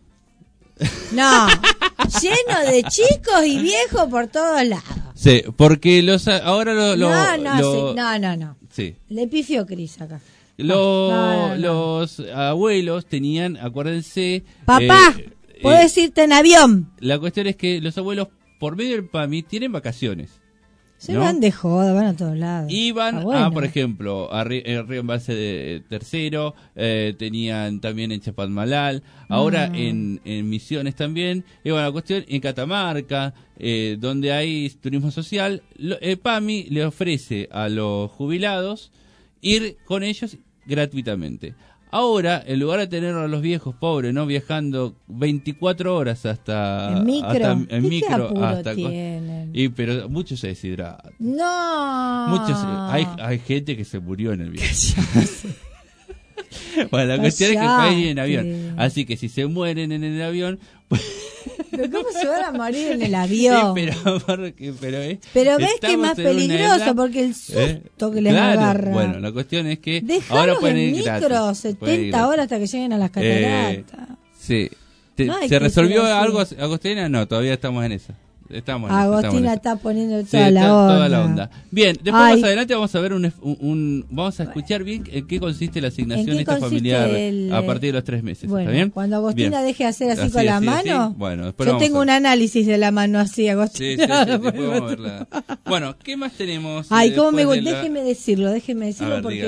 No, lleno de chicos y viejos por todos lados. Sí, porque los ahora lo, lo- no, no, lo- sí, no, no, no. sí. Le pifió Cris acá. Lo- No, no, no. Los abuelos tenían, acuérdense... Papá, eh, puedes eh, irte en avión. La cuestión es que los abuelos, por medio del PAMI, tienen vacaciones. Se ¿no? van de joda, van a todos lados. Iban Está bueno. a, por ejemplo, a Ri- eh, Río Embalse de Tercero, eh, tenían también en Chapadmalal, ahora Mm. en, en Misiones también. Y bueno, la cuestión, en Catamarca, eh, donde hay turismo social, lo- eh, PAMI le ofrece a los jubilados ir con ellos gratuitamente. Ahora, en lugar de tener a los viejos pobres, ¿no? Viajando veinticuatro horas hasta... En micro. hasta- en ¿Qué micro apuro hasta... tienen? Y, pero muchos se deshidratan. No. Muchos, hay, hay gente que se murió en el viaje. Bueno, la cuestión es que pueden ir en avión. Cállate. Así que si se mueren en el avión, pues, ¿Pero cómo se van a morir en el avión? sí, pero, porque- pero, eh, Pero ves que es estamos más en una peligroso edad- porque el susto eh, que les claro. agarra. Bueno, la cuestión es que ahora Dejalos pueden en ir micro gratis. Pueden ir setenta gratis. horas hasta que lleguen a las Eh, cataratas. sí. Te- No hay ¿Se que resolvió ser así. algo, Agostina? No, todavía estamos en esa. Estamos en esa, estamos en Agostina esa. está poniendo Sí, toda, la está- onda. toda la onda. Bien, después Ay. más adelante vamos a ver un, un- un- vamos a escuchar bien en qué consiste la asignación ¿En qué esta consiste familiar el, a partir de los tres meses. Bueno, ¿Está bien? cuando Agostina Bien. deje de hacer así, Así, con la así, mano, así. Bueno, después yo vamos tengo a- un análisis de la mano así, Sí, Agostina. sí, sí, después vamos a verla. Bueno, ¿qué más tenemos? Ay, eh, cómo me después gusta, de la- déjeme decirlo, déjeme A decirlo ver, porque dígalo.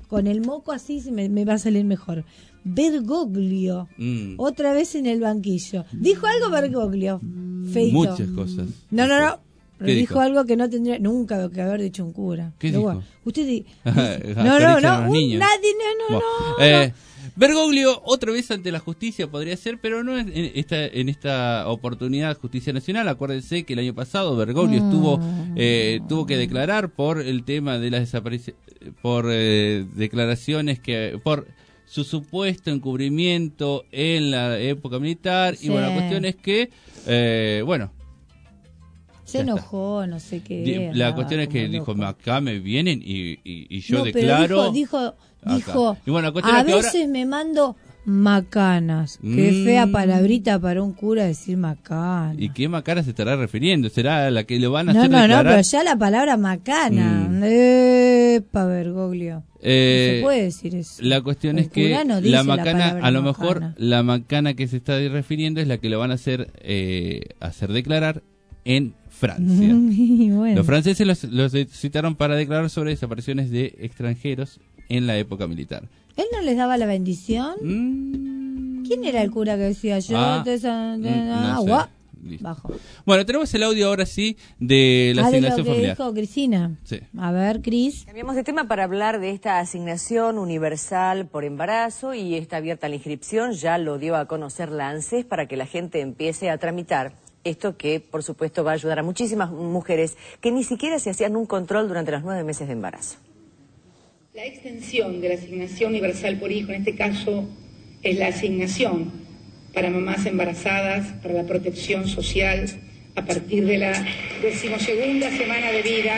con el moco así se me, me va a salir mejor. Bergoglio, Mm. otra vez en el banquillo. ¿Dijo algo Bergoglio? Feito. Muchas cosas. No, no, no. Pero ¿Qué dijo? dijo? algo que no tendría nunca que haber dicho un cura. ¿Qué Pero dijo? bueno, usted di- Hasta no, no, dicen no, los un- niños. nadie, no, no, Bueno, no, eh, no. Bergoglio otra vez ante la justicia podría ser, pero no en esta en esta oportunidad Justicia Nacional. Acuérdense que el año pasado Bergoglio Mm. estuvo eh, tuvo que declarar por el tema de las desapariciones, por eh, declaraciones que por su supuesto encubrimiento en la época militar. Sí. Y bueno, la cuestión es que eh, bueno, Se enojó, no sé qué. di- la andaba cuestión es que como dijo, loco. acá me vienen y, y, y yo No, pero declaro. dijo, acá". dijo, dijo Y bueno, la cuestión a es que ahora- veces me mando macanas. Qué Mm. fea palabrita para un cura decir macana. ¿Y qué macana se estará refiriendo? ¿Será la que le van a No, hacer no, no, declarar? pero ya la palabra macana. Mm. Epa, Bergoglio. Eh, no se puede decir eso. La cuestión Un es que cura no dice la la macana, palabra a lo macana. mejor la macana que se está refiriendo es la que le van a hacer eh, hacer declarar en Francia. Y bueno. Los franceses los, los citaron para declarar sobre desapariciones de extranjeros en la época militar. ¿Él no les daba la bendición? ¿Quién era el cura que decía yo Ah, te sa- te- mm, no sé. agua? Listo. Bajo. Bueno, tenemos el audio ahora sí de la Ah, de lo asignación que familiar. dijo Cristina. Sí. A ver, Cris. Cambiamos de tema para hablar de esta asignación universal por embarazo y está abierta la inscripción, ya lo dio a conocer la ANSES para que la gente empiece a tramitar esto que por supuesto va a ayudar a muchísimas mujeres que ni siquiera se hacían un control durante los nueve meses de embarazo. La extensión de la asignación universal por hijo, en este caso, es la asignación para mamás embarazadas, para la protección social, a partir de la decimosegunda semana de vida.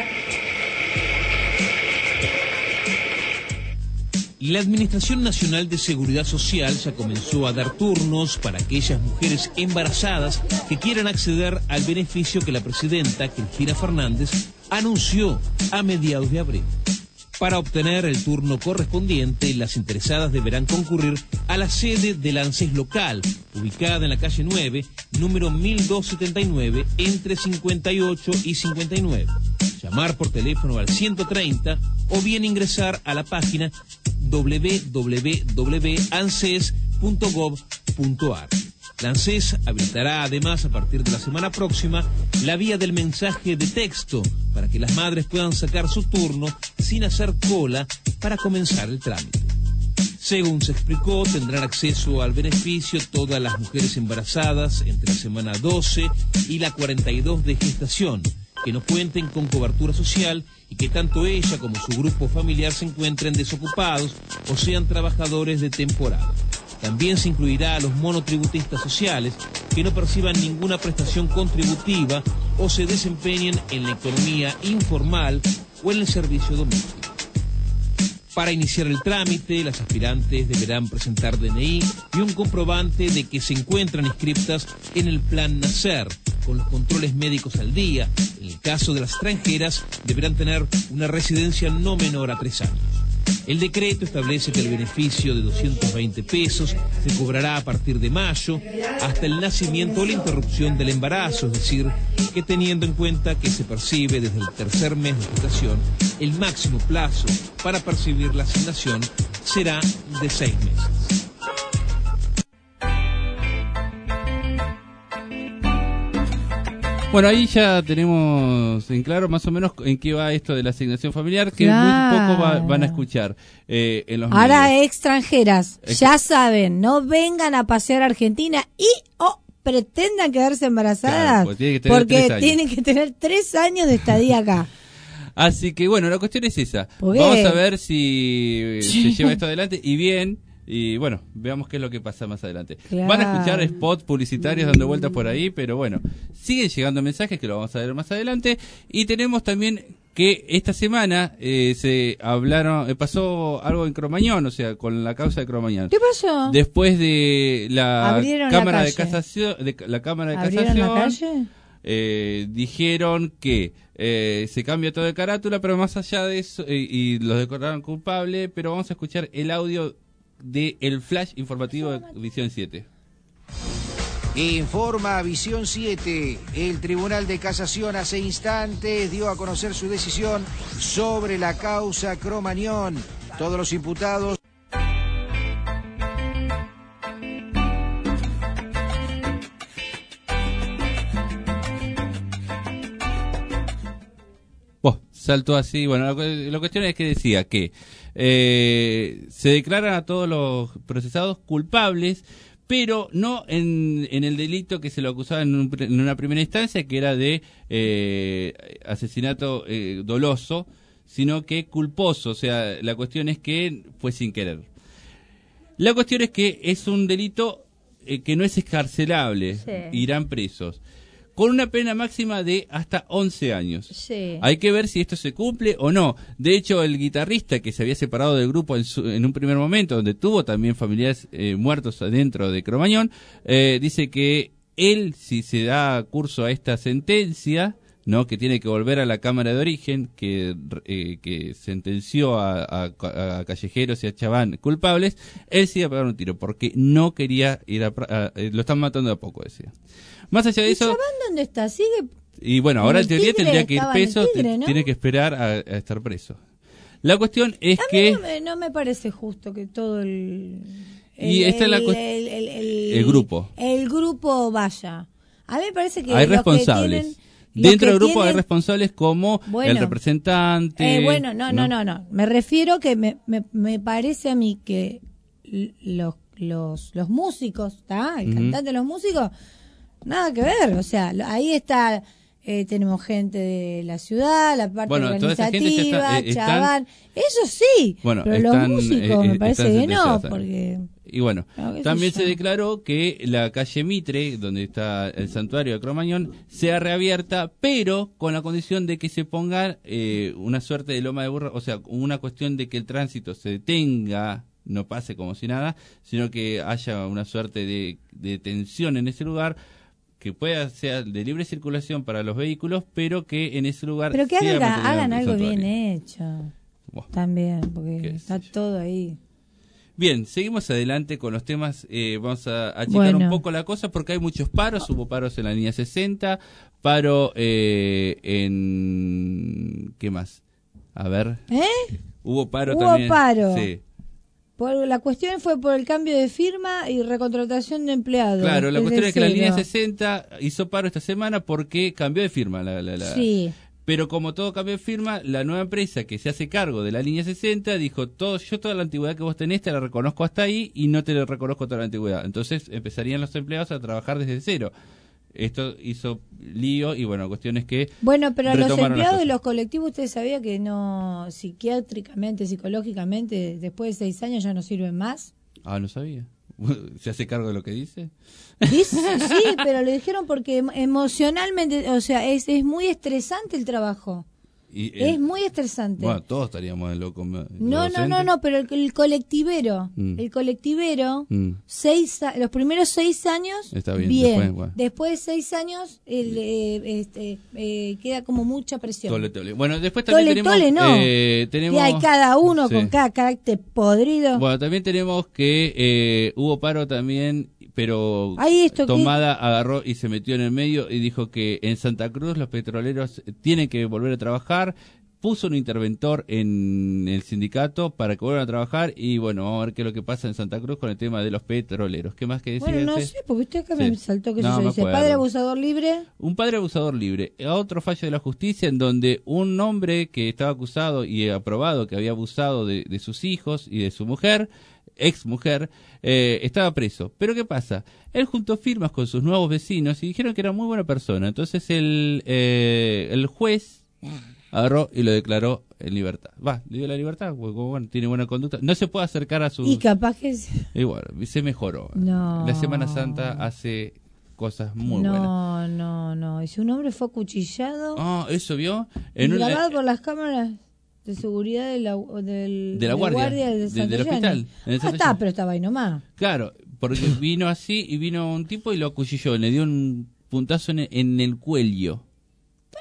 La Administración Nacional de Seguridad Social ya comenzó a dar turnos para aquellas mujeres embarazadas que quieran acceder al beneficio que la presidenta Cristina Fernández anunció a mediados de abril. Para obtener el turno correspondiente, las interesadas deberán concurrir a la sede del ANSES local, ubicada en la calle nueve, número mil doscientos setenta y nueve, entre cincuenta y ocho y cincuenta y nueve. Llamar por teléfono al ciento treinta o bien ingresar a la página doble u doble u doble u punto anses punto gov punto ar. La ANSES habilitará además a partir de la semana próxima la vía del mensaje de texto para que las madres puedan sacar su turno sin hacer cola para comenzar el trámite. Según se explicó, tendrán acceso al beneficio todas las mujeres embarazadas entre la semana doce y la cuarenta y dos de gestación, que no cuenten con cobertura social y que tanto ella como su grupo familiar se encuentren desocupados o sean trabajadores de temporada. También se incluirá a los monotributistas sociales que no perciban ninguna prestación contributiva o se desempeñen en la economía informal o en el servicio doméstico. Para iniciar el trámite, las aspirantes deberán presentar D N I y un comprobante de que se encuentran inscriptas en el Plan Nacer, con los controles médicos al día. En el caso de las extranjeras, deberán tener una residencia no menor a tres años. El decreto establece que el beneficio de doscientos veinte pesos se cobrará a partir de mayo hasta el nacimiento o la interrupción del embarazo, es decir, que teniendo en cuenta que se percibe desde el tercer mes de gestación, el máximo plazo para percibir la asignación será de seis meses. Bueno, ahí ya tenemos en claro más o menos en qué va esto de la asignación familiar, que Claro. muy poco va- van a escuchar eh, en los Ahora medios. extranjeras, Ex- ya saben, no vengan a pasear a Argentina y o pretendan quedarse embarazadas Claro, pues tiene que tener porque tres años. tienen que tener tres años de estadía acá. Así que bueno, la cuestión es esa. ¿Por qué? Vamos a ver si se lleva esto adelante y bien. Y bueno, veamos qué es lo que pasa más adelante. Claro. Van a escuchar spots publicitarios dando vueltas por ahí, pero bueno, siguen llegando mensajes que lo vamos a ver más adelante. Y tenemos también que esta semana eh, se hablaron, eh, pasó algo en Cromañón, o sea, con la causa de Cromañón. ¿Qué pasó? Después de la Abrieron la Cámara de calle. Casación, de la Cámara de ¿Abrieron la Casación, calle? eh, dijeron que eh, se cambia todo de carátula, pero más allá de eso, eh, y los declararon culpable, pero vamos a escuchar el audio de el flash informativo de Visión siete. Informa Visión siete. El Tribunal de Casación hace instantes dio a conocer su decisión sobre la causa Cromañón. Todos los imputados... Oh, saltó así. Bueno, la, la cuestión es que decía que eh, se declaran a todos los procesados culpables, pero no en, en el delito que se lo acusaba en, un, en una primera instancia, que era de eh, asesinato eh, doloso, sino que culposo. O sea, la cuestión es que fue sin querer. La cuestión es que es un delito eh, que no es escarcelable, sí. Irán presos, con una pena máxima de hasta once años. Sí. Hay que ver si esto se cumple o no. De hecho, el guitarrista que se había separado del grupo en, su, en un primer momento, donde tuvo también familiares eh, muertos adentro de Cromañón, eh, dice que él, si se da curso a esta sentencia, no, que tiene que volver a la Cámara de Origen, que, eh, que sentenció a, a, a Callejeros y a Chaván culpables, él sí iba a pegar un tiro, porque no quería ir a... a, a lo están matando de a poco, decía. Más allá de ¿Y eso... Chaván dónde está? ¿Sigue? Y bueno, ahora en teoría Tigre, tendría que ir preso, en Tigre, ¿no? tiene que esperar a, a estar preso. La cuestión es a mí que... No me, no me parece justo que todo el... el y esta el, es la cuest... el, el, el, el grupo. El grupo vaya. A mí me parece que... Hay los responsables. Que tienen, Dentro del grupo tienen... hay responsables como bueno, el representante... Eh, bueno, no, no, no, no. Me refiero que me, me, me parece a mí que los, los, los músicos, ¿está? El uh-huh. cantante de los músicos... Nada que ver, o sea, ahí está, eh, tenemos gente de la ciudad, la parte bueno, organizativa, está, eh, Chaván, eso sí, bueno, pero están, los músicos eh, me parece que no, porque... Y bueno, no, también se yo? declaró que la calle Mitre, donde está el santuario de Cromañón, sea reabierta, pero con la condición de que se ponga eh, una suerte de loma de burro, o sea, una cuestión de que el tránsito se detenga, no pase como si nada, sino que haya una suerte de, de tensión en ese lugar, que pueda ser de libre circulación para los vehículos, pero que en ese lugar pero que hagan, hagan algo bien hecho. Bueno, también, porque está todo ahí. Bien, seguimos adelante con los temas. Eh, vamos a achicar bueno. un poco la cosa porque hay muchos paros. Hubo paros en la línea sesenta, paro eh, en... ¿qué más? A ver. ¿Eh? Hubo paro Hubo también. Hubo paro. Sí. Por, la cuestión fue por el cambio de firma y recontratación de empleados. Claro, la cuestión es que cero. la línea sesenta hizo paro esta semana porque cambió de firma. La, la, la, sí. Pero como todo cambió de firma, la nueva empresa que se hace cargo de la línea sesenta dijo, todo, yo toda la antigüedad que vos tenés te la reconozco hasta ahí y no te la reconozco toda la antigüedad. Entonces empezarían los empleados a trabajar desde cero. Esto hizo lío y bueno, cuestiones que... Bueno, pero los empleados de los colectivos, ¿usted sabía que no, psiquiátricamente, psicológicamente, después de seis años ya no sirven más? Ah, no sabía. ¿Se hace cargo de lo que dice? Dice sí, pero le dijeron porque emocionalmente, o sea, es, es muy estresante el trabajo. Y el, es muy estresante. Bueno, todos estaríamos en lo No, no, no, no, pero el, el colectivero, mm. el colectivero, mm. seis, los primeros seis años, está bien. bien. Después, bueno. Después de seis años, el, eh, este, eh, queda como mucha presión. Tole, tole. Bueno, después también tole, tenemos, tole, no. eh, tenemos... Que hay cada uno sí. con cada carácter podrido. Bueno, también tenemos que eh, hubo paro también, pero esto Tomada que... agarró y se metió en el medio y dijo que en Santa Cruz los petroleros tienen que volver a trabajar. Puso un interventor en el sindicato para que vuelvan a trabajar y bueno, vamos a ver qué es lo que pasa en Santa Cruz con el tema de los petroleros. ¿Qué más que decir? Bueno, no este? sé, porque usted acá sí. me saltó que no, se dice padre abusador libre. Un padre abusador libre. Otro fallo de la justicia en donde un hombre que estaba acusado y aprobado que había abusado de, de sus hijos y de su mujer, ex mujer, eh, estaba preso. Pero ¿qué pasa? Él juntó firmas con sus nuevos vecinos y dijeron que era muy buena persona. Entonces el, eh, el juez agarró y lo declaró en libertad. Va, le dio la libertad, porque bueno, tiene buena conducta. No se puede acercar a sus... Y capaz que... Y bueno, se mejoró. No. La Semana Santa hace cosas muy no, buenas. No, no, no. Y si un hombre fue acuchillado... Ah, ¿eso vio? En y grabado una... por las cámaras de seguridad de la, del, de la guardia, guardia de de, del hospital. Ah, está, pero estaba ahí nomás. Claro, porque vino así y vino un tipo y lo acuchilló. Le dio un puntazo en, en el cuello.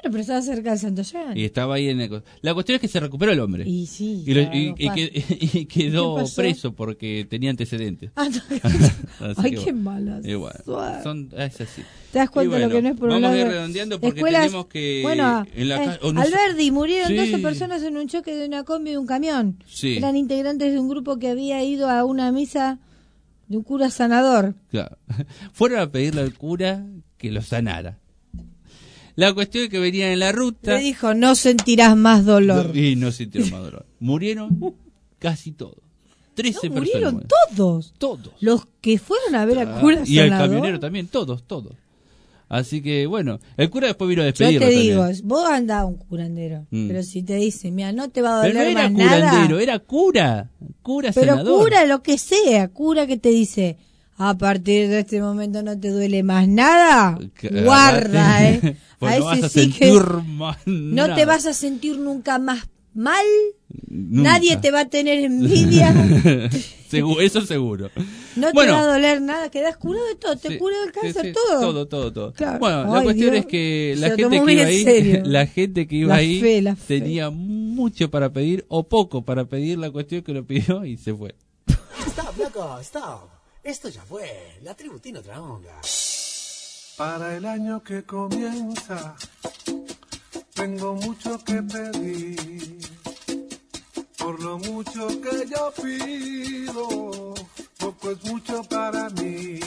Bueno, pero estaba cerca del Santoyán. Y estaba ahí en el... La cuestión es que se recuperó el hombre. Y sí. Y, lo- claro, y- y que- y quedó preso porque tenía antecedentes. Ah, no. Así Ay, que qué bueno. malas. Y bueno, son, es así. ¿Te das cuenta Y bueno, lo que no es por un vamos a ir lado? redondeando porque Escuelas- tenemos que... Bueno, en la eh, ca- o no sé- Alberdi, murieron Sí. doce personas en un choque de una combi y de un camión. Sí. Eran integrantes de un grupo que había ido a una misa de un cura sanador. Claro. Fueron a pedirle al cura que lo sanara. La cuestión es que venían en la ruta... Le dijo, no sentirás más dolor. Y no sintieron más dolor. Murieron casi todos. trece No, personas. murieron murieron. todos. Todos. Los que fueron a ver al cura Y al sanador. camionero también, todos, todos. Así que, bueno, el cura después vino a Yo despedirlo te digo, también. vos andás a un curandero, Mm. pero si te dice, mira, no te va a Pero doler no era más nada. curandero, era cura. Cura Pero sanador. cura lo que sea, cura que te dice, a partir de este momento no te duele más nada, Que- guarda, eh. Pues a no vas ese a sí que sentir más no nada. te vas a sentir nunca más mal, Nunca. nadie te va a tener envidia, Segu- Eso seguro. no Bueno. te va a doler nada, quedás curado de todo, te Sí, cura del sí, cáncer, sí, todo. Todo, todo, todo. Claro. Bueno, la Ay, cuestión Dios. es que Se la lo gente tomó que muy iba en ahí, serio. la gente que iba La ahí fe, la fe. tenía mucho para pedir o poco para pedir. La cuestión que lo pidió y se fue. Stop, loco, stop. Esto ya fue. La tribu tiene otra onda. Para el año que comienza, tengo mucho que pedir. Por lo mucho que yo pido, poco es mucho para mí.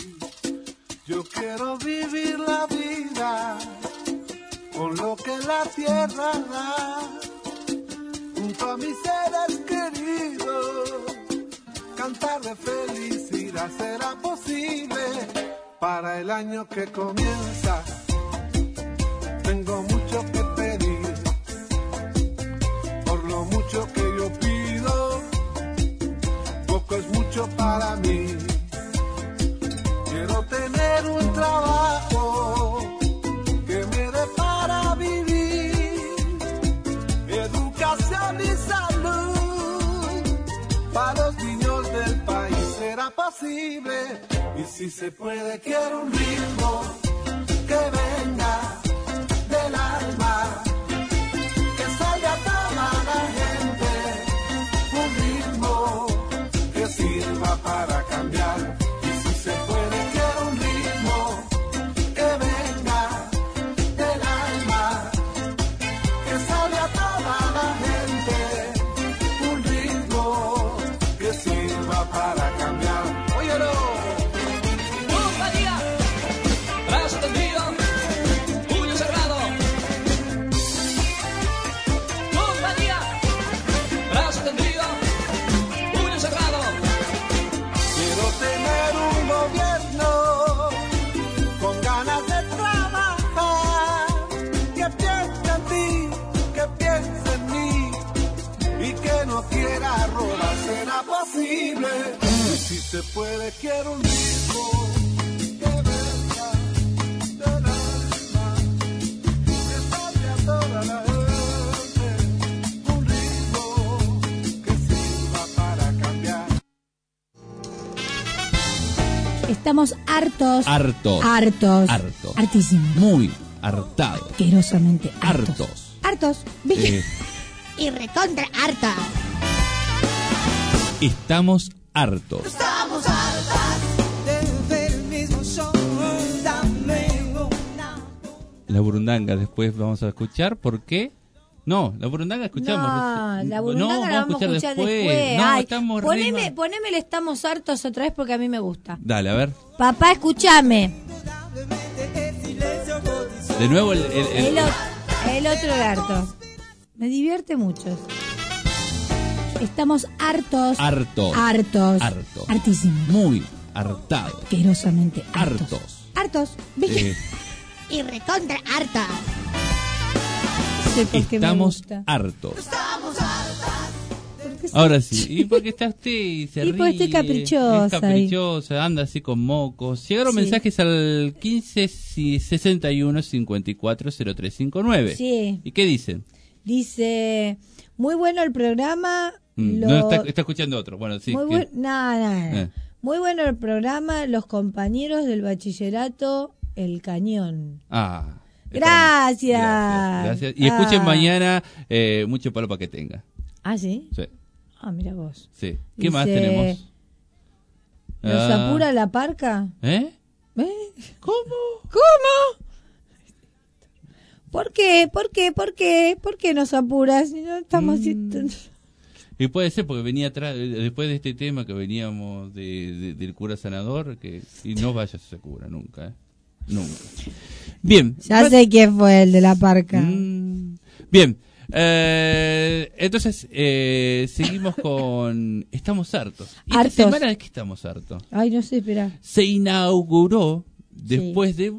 Yo quiero vivir la vida con lo que la tierra da, junto a mis seres queridos, cantar de felicidad será posible. Para el año que comienza, tengo mucho que pedir. Por lo mucho que yo pido, poco es mucho para mí. Quiero tener un trabajo que me dé para vivir, educación y salud para los niños del país será posible. Y si se puede, quiero un ritmo que venga del alma, que salga toda la gente, un ritmo que sirva para cambiar. Y si se puede, quiero un ritmo que venga del alma, que salga toda la gente, un ritmo que sirva para cambiar. Óyelo. Brazo tendido, puño cerrado. Compañía, brazo tendido, puño cerrado. Quiero tener un gobierno con ganas de trabajar, que piense en ti, que piense en mí y que no quiera robar. Será posible. Y si se puede, quiero un ritmo que venga del alma, que salga a toda la gente, un ritmo que sirva para cambiar. Estamos hartos. Hartos. Hartos. Hartos. Hartísimos. Muy hartados. Asquerosamente hartos. Hartos. Hartos. Eh, Y recontra harta. estamos hartos. Estamos hartas de ver el mismo show. Dame una. La burundanga después vamos a escuchar. ¿Por qué? No, la burundanga escuchamos. No, la No, burundanga la vamos a escuchar después. No, Ay, estamos re poneme, mal. poneme el estamos hartos otra vez porque a mí me gusta. Dale, a ver. Papá, escúchame. De nuevo el... el- el- El, o- el otro de hartos. Me divierte mucho. Estamos hartos. Hartos. Hartos. Hartos. Hartísimos. Muy hartados. Asquerosamente hartos. Hartos. Hartos. Eh, Y recontra harta. No sé por qué me estamos gusta. hartos. Estamos hartas. Ahora sí. ¿Y porque está usted y se Y ríe? porque estoy caprichosa Es caprichosa, anda así con mocos. Llegaron Sí. mensajes al quince sesenta y uno cincuenta y cuatro cero tres cincuenta y nueve. Sí. ¿Y qué dicen? Dice, muy bueno el programa. Mm, lo- No, está, está escuchando otro. Bueno, sí. muy que- buen- no, no, no. Eh. Muy bueno el programa, los compañeros del bachillerato, el cañón. Ah, Gracias. Gracias. Gracias. Y escuchen Ah. mañana eh, Mucho Palo para que tenga. ¿Ah, sí? Sí. Ah, mira vos. Sí. ¿Qué Dice, más tenemos? ¿Nos Ah. apura la parca? ¿Eh? ¿Eh? ¿Cómo? ¿Cómo? ¿Por qué? ¿Por qué? ¿Por qué? ¿Por qué nos apuras? Si no estamos... Mm. Y puede ser porque venía atrás, eh, después de este tema que veníamos de, de- del cura sanador, que y no vayas a ese cura nunca, ¿eh? Nunca. Bien. Ya Va- sé quién fue el de la parca. Mm, bien. Eh, entonces, eh, seguimos con... Estamos hartos. ¿Y esta Hartos. semana de qué estamos hartos? Ay, no sé, espera. Se inauguró, después de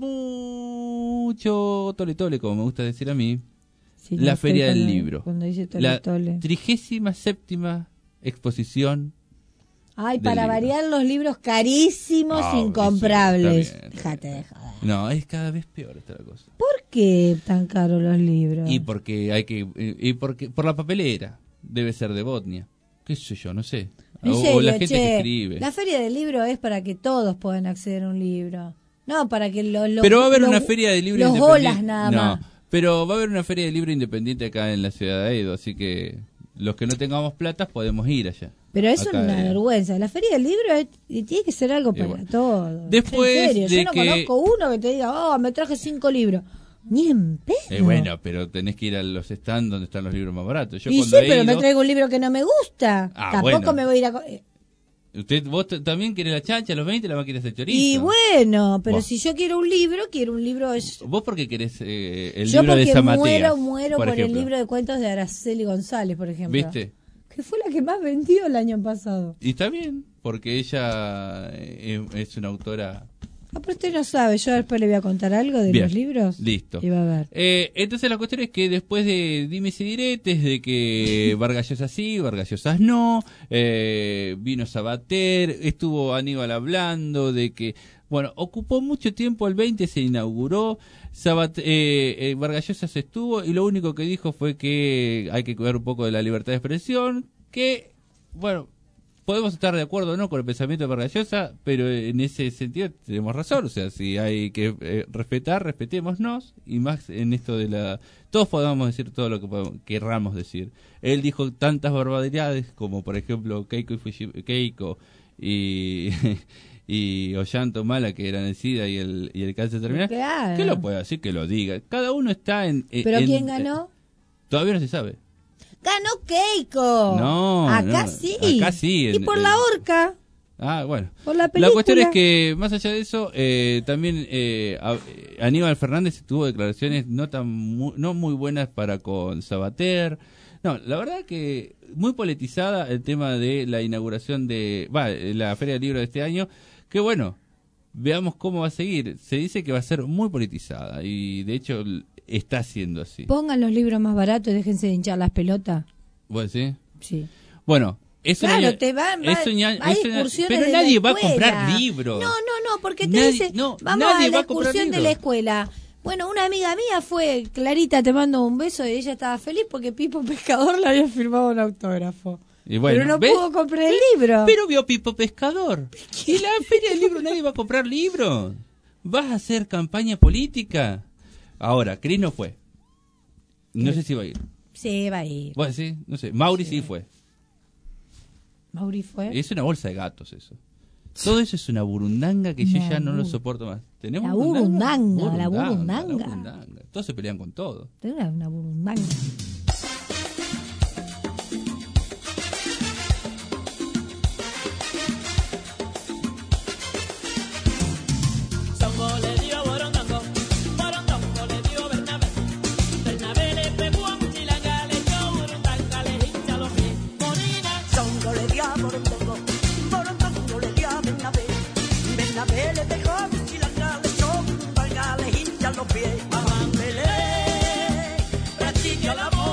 mucho tole tole, como me gusta decir a mí, Sí, no la estoy Feria del cuando- Libro. cuando dice tole, la tole. trigésima séptima exposición. Ay, del para libro. variar los libros carísimos, Ah, incomprables. sí, está bien, está Déjate de joder. No, es cada vez peor esta la cosa. ¿Por qué tan caros los libros? Y porque hay que... Y porque por la papelera. Debe ser de Botnia. ¿Qué sé yo? No sé. En O, o serio, la gente che, que escribe. La feria del libro es para que todos puedan acceder a un libro. No, para que los... los- Pero va a haber los- una feria de libro los independiente. olas nada no, más. pero va a haber una feria de libro independiente acá en la ciudad de Edo, así que los que no tengamos plata podemos ir allá. Pero es Acá una de- vergüenza. La feria del libro es- y tiene que ser algo para bueno. todos. Después En serio, de yo no que- conozco uno que te diga, oh, me traje cinco libros. Ni en pedo. Eh, bueno, pero tenés que ir a los stands donde están los libros más baratos. Yo y sí, cuando he pero me ido- traigo un libro que no me gusta. Ah, Tampoco bueno. me voy a ir a... co- eh, Usted, vos t- también querés la chancha, a los veinte la máquina de chorizo. Y bueno, pero Vos. si yo quiero un libro, quiero un libro... Es... ¿Vos por qué querés eh, el Yo libro de porque Zamatea? muero, muero por, el ejemplo? libro de cuentos de Araceli González, por ejemplo. ¿Viste? Que fue la que más vendió el año pasado. Y está bien, porque ella eh, es una autora... Ah, pero usted no sabe, yo después le voy a contar algo de Bien, los libros. listo. Y va a ver. Eh, entonces la cuestión es que después de dimes y diretes, de que Vargas Llosa sí, Vargas Llosa no, eh, vino Sabater, estuvo Aníbal hablando de que, bueno, ocupó mucho tiempo, el veinte se inauguró, Sabat, eh, eh, Vargas Llosa se estuvo y lo único que dijo fue que hay que cuidar un poco de la libertad de expresión, que, bueno... Podemos estar de acuerdo o no con el pensamiento de Vargas Llosa, pero en ese sentido tenemos razón. O sea, si hay que eh, respetar, respetémonos. Y más en esto de la... Todos podamos decir todo lo que podamos, querramos decir. Él dijo tantas barbaridades como, por ejemplo, Keiko y, Fuji, Keiko y, y Ollanta Humala, que eran el SIDA y el, y el cáncer terminal. Claro. Que lo puede decir, que lo diga. Cada uno está en... ¿Pero en- quién ganó? Todavía no se sabe. Ganó Keiko. No, Acá no, sí. acá sí, Y en- por en- la horca. Ah, bueno. Por la La película. cuestión es que, más allá de eso, eh, también eh, a- eh, Aníbal Fernández tuvo declaraciones no tan mu- no muy buenas para con Sabater. No, la verdad que muy politizada el tema de la inauguración de va, la Feria del Libro de este año, que bueno, veamos cómo va a seguir. Se dice que va a ser muy politizada y de hecho l- está siendo así. Pongan los libros más baratos y déjense de hinchar las pelotas. ¿Vos decís? Sí. Bueno, es un Claro, año- te van, es va- un año- hay es un año- excursiones pero de la nadie va a escuela. comprar libros. No, no, no, porque te Nadie- dice, no, vamos nadie a la va a comprar excursión de libros. la escuela. Bueno, una amiga mía fue, Clarita, te mando un beso, y ella estaba feliz porque Pipo Pescador le había firmado un autógrafo. Y bueno, pero no ¿ves? pudo comprar el libro. Pero vio Pipo Pescador. Y la Feria del Libro nadie va a comprar libros. ¿Vas a hacer campaña política? Ahora, Cris no fue. No sé si va a ir. Sí, va a ir. Bueno, sí, no sé. Mauri sí, fue. Mauri fue. Es una bolsa de gatos eso. Todo eso es una burundanga que yo Una ya no lo bur- soporto más. ¿Tenemos La burundanga, la La burundanga. burundanga. Todos se pelean con todo. Era una burundanga. Songo le dio borondongo, borondongo le dio Bernabé. Bernabé le pegó a Muchilanga, le dio burundanga, le hincha los pies. Morina. Songo le dio a borondongo, borondongo le dio a Bernabé. Bernabé le pegó a Muchilanga, le dio burundanga, le hincha los pies. Mamá Pelé, practica el amor.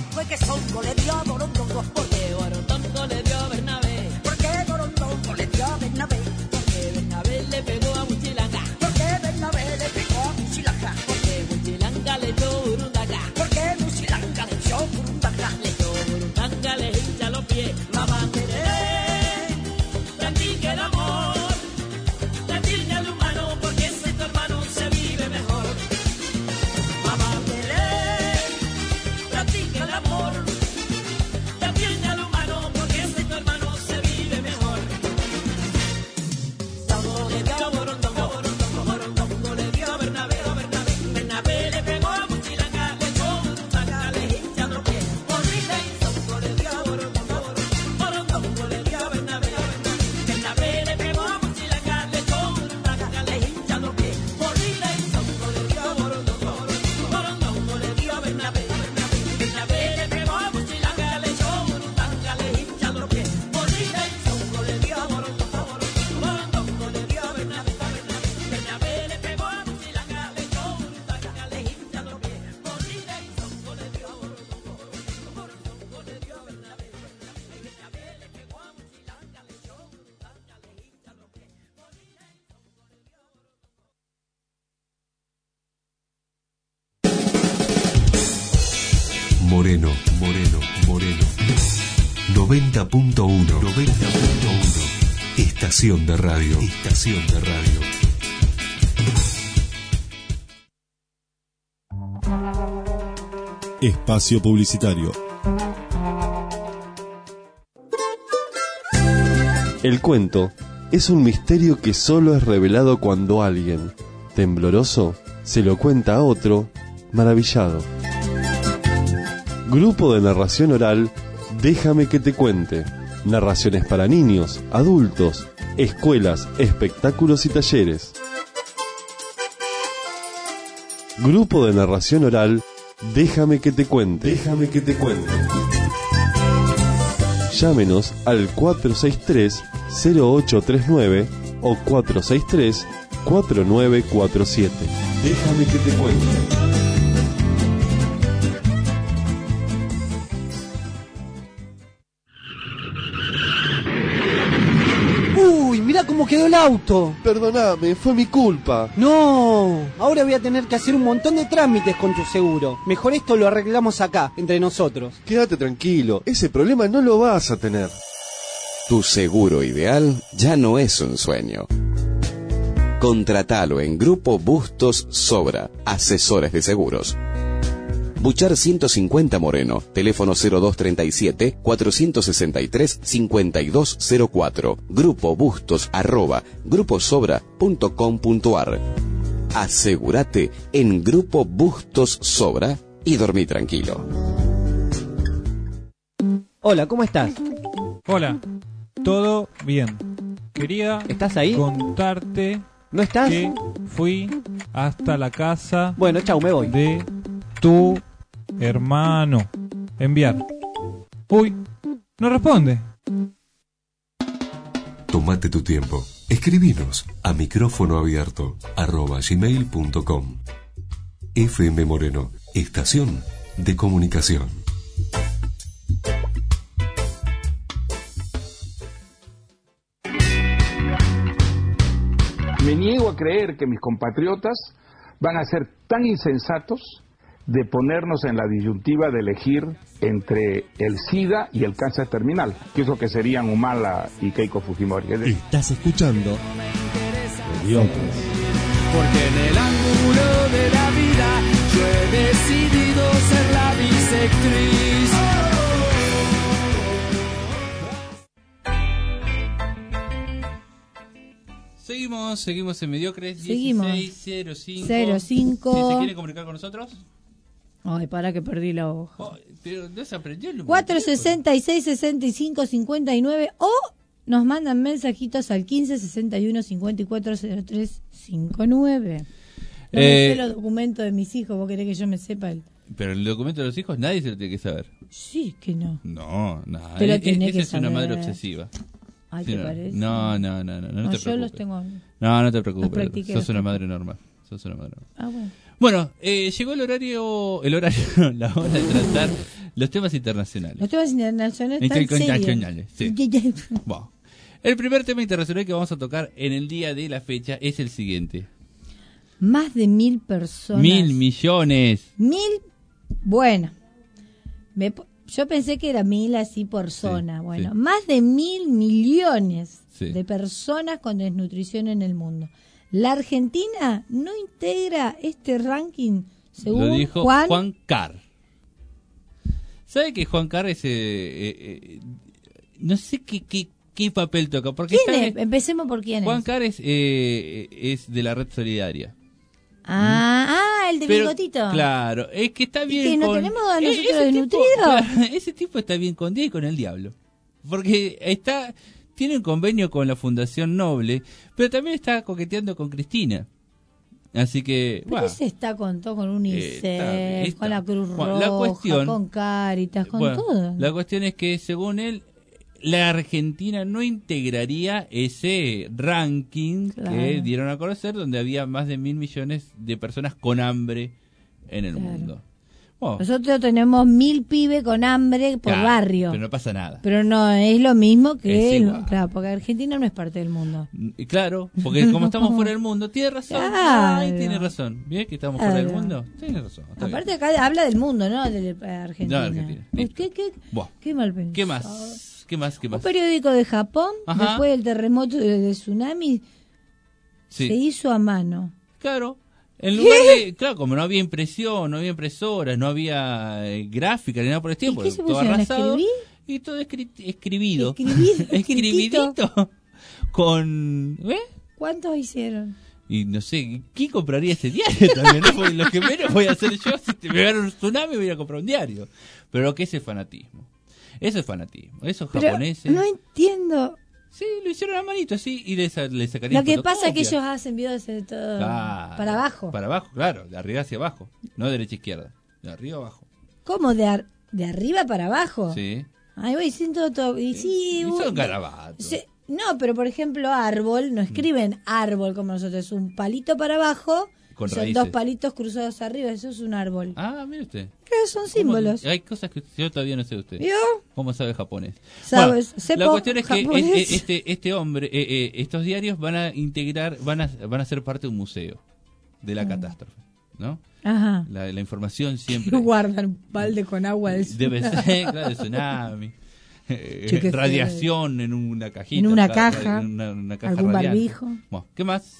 Fue que Songo le dio a Borondongo. Porque Borondongo le dio a Bernabé. Porque Borondongo le dio a Bernabé. Porque Bernabé le pegó a Muchilanga. Porque Bernabé le pegó a Muchilanga. Porque Muchilanga le dio Burundanga. Porque Muchilanga le dio Burundanga. Le dio Burundanga, le hincha los pies. Mamá querer, practique el amor. Practique al humano porque si tu hermano se vive mejor. Mamá querer, practique el amor. Practique al humano porque si tu hermano se vive mejor. Songo le dio a Borondongo, Borondongo, Borondongo le dio a Bernabé, a Bernabé. Bernabé le pegó a Muchilanga, le echó Burundanga, le hincha los pies. Morrida y Songo le dio a Borondongo, Borondongo le dio a Bernabé, a Bernabé. Bernabé le pegó a Muchilanga, le echó Burundanga, le hincha los pies. Morrida y Songo le dio a Borondongo, Borondongo le dio a Bernabé, a Bernabé. Bernabé le pegó a Muchilanga, le echó Burundanga, le hincha los pies. Morrida y Songo le dio a Borondongo, Borondongo le dio a Bernabé, a Bernabé. Bernabé le pegó a Muchilanga, le echó Burundanga, le hincha los pies. Morrida y Songo le dio a Borondongo, Borondongo le dio a Bernabé, a Bernabé. Bernabé le pegó a Muchilanga, le echó Burundanga, le hincha los pies. Moreno, Moreno, Moreno. noventa punto uno. noventa punto uno. Estación de radio. Estación de radio. Espacio publicitario. El cuento es un misterio que solo es revelado cuando alguien, tembloroso, se lo cuenta a otro, maravillado. Grupo de narración oral, Déjame que te cuente. Narraciones para niños, adultos, escuelas, espectáculos y talleres. Grupo de narración oral, Déjame que te cuente. Déjame que te cuente. Llámenos al cuatro seis tres, cero ocho tres nueve o cuatro seis tres, cuatro nueve cuatro siete. Déjame que te cuente. Uy, mirá cómo quedó el auto. Perdóname, fue mi culpa. No, ahora voy a tener que hacer un montón de trámites con tu seguro. Mejor esto lo arreglamos acá, entre nosotros. Quédate tranquilo, ese problema no lo vas a tener. Tu seguro ideal ya no es un sueño. Contratalo en Grupo Bustos Sobra, asesores de seguros. Buchar ciento cincuenta Moreno, teléfono cero dos treinta y siete, cuatrocientos sesenta y tres, cincuenta y dos cero cuatro, Grupo Bustos arroba gruposobra punto com punto ar. Asegúrate en Grupo Bustos Sobra y dormí tranquilo. Hola, ¿cómo estás? Hola, todo bien. Quería ¿Estás ahí? contarte ¿No estás? que fui hasta la casa Bueno, chau, me voy. de tu hermano. Enviar. Uy, no responde. Tómate tu tiempo. Escribinos a micrófono abierto arroba gmail punto com. F M Moreno, estación de comunicación. Me niego a creer que mis compatriotas van a ser tan insensatos de ponernos en la disyuntiva de elegir entre el SIDA y el cáncer terminal, que es lo que serían Humala y Keiko Fujimori. Estás escuchando Idiotas. Porque en el ángulo de la vida yo he decidido ser la bisectriz. Seguimos, seguimos en Mediocres. Seguimos. dieciséis cero cinco. cero cinco. Si se quiere comunicar con nosotros. Ay, para que perdí la hoja. Oh, pero no se aprendió el número. cuatro sesenta y seis, sesenta y cinco, cincuenta y nueve o nos mandan mensajitos al quince, sesenta y uno, cincuenta y cuatro, cero tres, cincuenta y nueve. No Eh, me sé los documentos de mis hijos, vos querés que yo me sepa el... Pero el documento de los hijos nadie se lo tiene que saber. Sí, que no. No, no. Te lo e- tenés esa que es una saber. madre obsesiva. Ay, Sí, ¿te no, parece? No, no, no, no, no, No, te yo preocupes. los tengo... No, no te los preocupes. practiqué, Sos los una practiqué. madre normal. Sos una madre normal. Ah, bueno. Bueno, eh, llegó el horario, el horario, la hora de tratar Los temas internacionales. Los temas internacionales están Internacionales, serios. sí. Bueno, el primer tema internacional que vamos a tocar en el día de la fecha es el siguiente. Más de mil personas. Mil millones. Mil, bueno, me, yo pensé que era mil así por zona. Sí, bueno, sí. más de mil millones Sí. de personas con desnutrición en el mundo. La Argentina no integra este ranking, según Lo dijo Juan. Juan Carr. ¿Sabe que Juan Carr es... eh, eh, eh, no sé qué, qué, qué papel toca? Porque ¿Quién está- es? Empecemos por quién Juan es. Carr es, eh, es de la Red Solidaria. Ah, ah, el de Pero, bigotito. Claro, es que está ¿Y bien que no con... tenemos a Eh, nosotros ese tipo- desnutridos? claro, ese tipo está bien con Dios y con el diablo. Porque está tiene un convenio con la Fundación Noble, pero también está coqueteando con Cristina. Así que, Pero bueno, ese está con todo, con UNICEF, Eh, está- con la Cruz Bueno, Roja, la cuestión- con Cáritas, con bueno, todo. la cuestión es que según él, la Argentina no integraría ese ranking Claro. que dieron a conocer, donde había más de mil millones de personas con hambre en el Claro. mundo. Bueno, Nosotros tenemos mil pibes con hambre por claro, barrio. pero no pasa nada. Pero no es lo mismo que Es el- igual. claro, porque Argentina no es parte del mundo. Y claro, porque como estamos fuera del mundo, tiene razón. Claro. Ay, tiene razón. ¿Bien que estamos fuera del Claro. mundo? Tiene razón. está Aparte acá habla del mundo, ¿no? De eh, Argentina. No, Argentina. Uy, ¿Qué, qué, Buah. qué mal pensado. ¿Qué más? ¿Qué más? ¿Qué Un más? periódico de Japón, Ajá. después del terremoto de, de tsunami, Sí. se hizo a mano. Claro. En lugar de, claro, como no había impresión, no había impresoras, no había eh, gráfica ni nada por el tiempo, qué se todo pusieron a arrasado escribir? y todo escri- escribido, Escribido, escribidito con, ¿eh? ¿Cuántos hicieron? Y no sé, ¿quién compraría ese diario también? ¿No? Porque lo que menos voy a hacer yo, si te me gano un tsunami, voy a comprar un diario. Pero ¿qué es el fanatismo? Eso es fanatismo. Esos Pero japoneses. no entiendo. Sí, lo hicieron a manito así y le, sa- le sacarían Lo que pasa es que fotocopia. ellos hacen videos de todo Claro, para abajo. Para abajo, claro, de arriba hacia abajo. No de derecha a izquierda, de arriba a abajo. ¿Cómo? ¿De, ar- de arriba para abajo? Sí. Ahí voy diciendo todo. Y sí, Y u- son garabatos. sí, no, pero por ejemplo, árbol, no escriben árbol como nosotros, es un palito para abajo, Con son raíces. dos palitos cruzados arriba, eso es un árbol. Ah, mire usted. Claro, son ¿Cómo- símbolos. Hay cosas que yo todavía no sé de usted. ¿Vio? ¿Cómo sabe japonés? Sabes, Bueno, sepo la cuestión es que japonés. es- es- este este hombre, eh, eh, estos diarios van a integrar, van a van a ser parte de un museo de la Mm. catástrofe, ¿no? Ajá. La, la información siempre Que guardan un balde con agua del debe tsunami. ser, claro, de tsunami. eh, Che, qué radiación en una cajita. En una claro, caja, en una, una caja algún radiante. barbijo. Bueno, ¿qué más?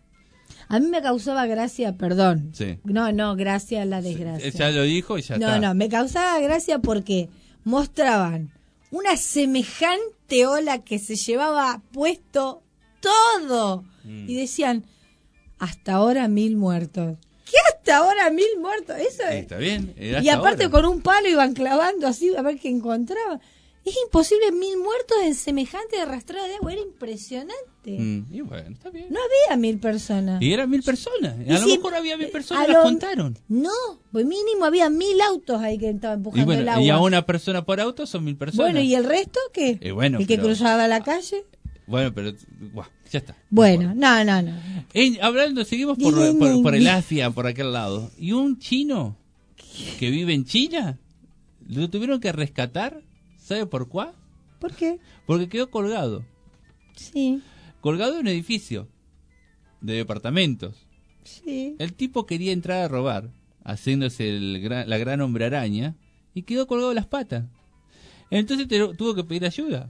A mí me causaba gracia, perdón. Sí. No, no, gracia a la desgracia. Ya lo dijo y ya No, está. no, me causaba gracia porque mostraban una semejante ola que se llevaba puesto todo. Mm. Y decían, hasta ahora mil muertos. ¿Qué hasta ahora mil muertos? Eso es. Está bien. era Y hasta aparte ahora. con un palo iban clavando así a ver qué encontraban. Es imposible, mil muertos en semejante arrastrada de agua, era impresionante. Mm, y bueno, está bien. No había mil personas. Y eran mil personas. Y A lo si- mejor había mil personas, a las lo- contaron. No, pues mínimo había mil autos ahí que estaban Y empujando el bueno, agua. y a una persona por auto son mil personas. Bueno, ¿y el resto qué? Eh, bueno, ¿El que pero- cruzaba la calle? Bueno, pero buah, ya está. Bueno, no, no, no. En- hablando, seguimos por, por, por el Asia, por aquel lado. Y un chino que vive en China, lo tuvieron que rescatar. ¿Sabe por cuá? ¿Por qué? Porque quedó colgado. Sí, Colgado en un edificio de departamentos. sí. El tipo quería entrar a robar, haciéndose el gran- la gran hombre araña, y quedó colgado de las patas. Entonces te- tuvo que pedir ayuda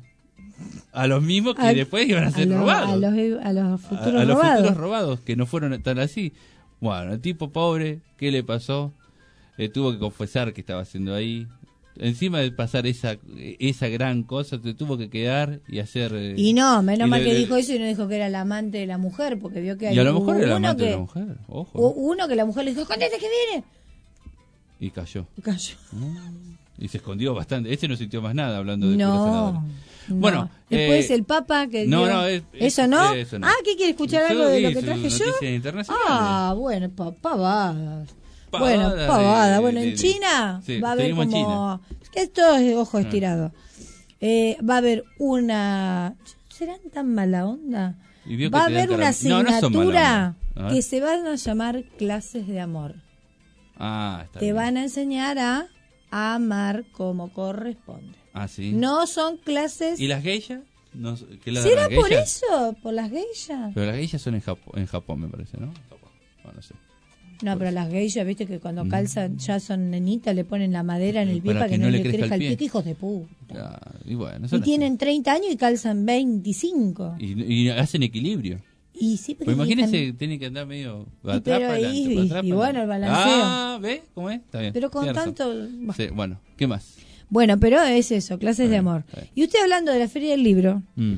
a los mismos que A- después iban a ser los- robados. A los, a los A- futuros a los robados. futuros robados, que no fueron tan así. Bueno, el tipo pobre, ¿qué le pasó? Eh, tuvo que confesar que estaba haciendo ahí. Encima de pasar esa esa gran cosa, te tuvo que quedar y hacer... eh, Y no, menos y mal le- que le- dijo eso y no dijo que era el amante de la mujer, porque vio que hay Y a lo mejor hubo era el uno amante que, de la mujer, ojo. hubo uno que la mujer le dijo, escondete que viene. Y cayó. Y cayó. Y se escondió bastante. Este no sintió más nada hablando de No, puros senadores. no. Bueno, Después eh, el Papa que no, dio- no, es- eso no. eso no. Ah, ¿qué quiere escuchar Yo algo de lo vi que sus traje yo? noticias internacionales. Ah, bueno, pa- pavadas. Pavada Bueno, de- pavada. de- Bueno, de- en de- China sí, va a haber seguimos en como que esto es ojo Ah. estirado. Eh, va a haber una ¿serán tan mala onda? Y vio que Va a te dan haber una cara- No, no son mala asignatura onda. A ver. que se van a llamar clases de amor. Ah, está Te bien. van a enseñar a a amar como corresponde. Ah, sí. No son clases... ¿Y las geishas? No, ¿qué la ¿Será dan las por geishas? eso? ¿Por las geishas? Pero las geishas son en Japón, en Japón me parece, ¿no? Japón. No, no sé. No, pero las geishas, viste que cuando Mm. calzan, ya son nenitas, le ponen la madera en el pie para, que, no le crezca el pie. ¿Qué hijos de puta? Claro, y bueno, Y son tienen treinta años y calzan veinticinco. así. y, y hacen equilibrio. Y sí, pero Pues imagínense, están- tienen que andar medio Y atrás pero para y- adelante, y- para atrás y para bueno, el adelante. balanceo. Ah, ¿ves? ¿Cómo es? Está bien. Pero con tiene razón. tanto... Sí, bueno, ¿qué más? Bueno, pero es eso, clases de amor. Y usted hablando de la Feria del Libro, Mm.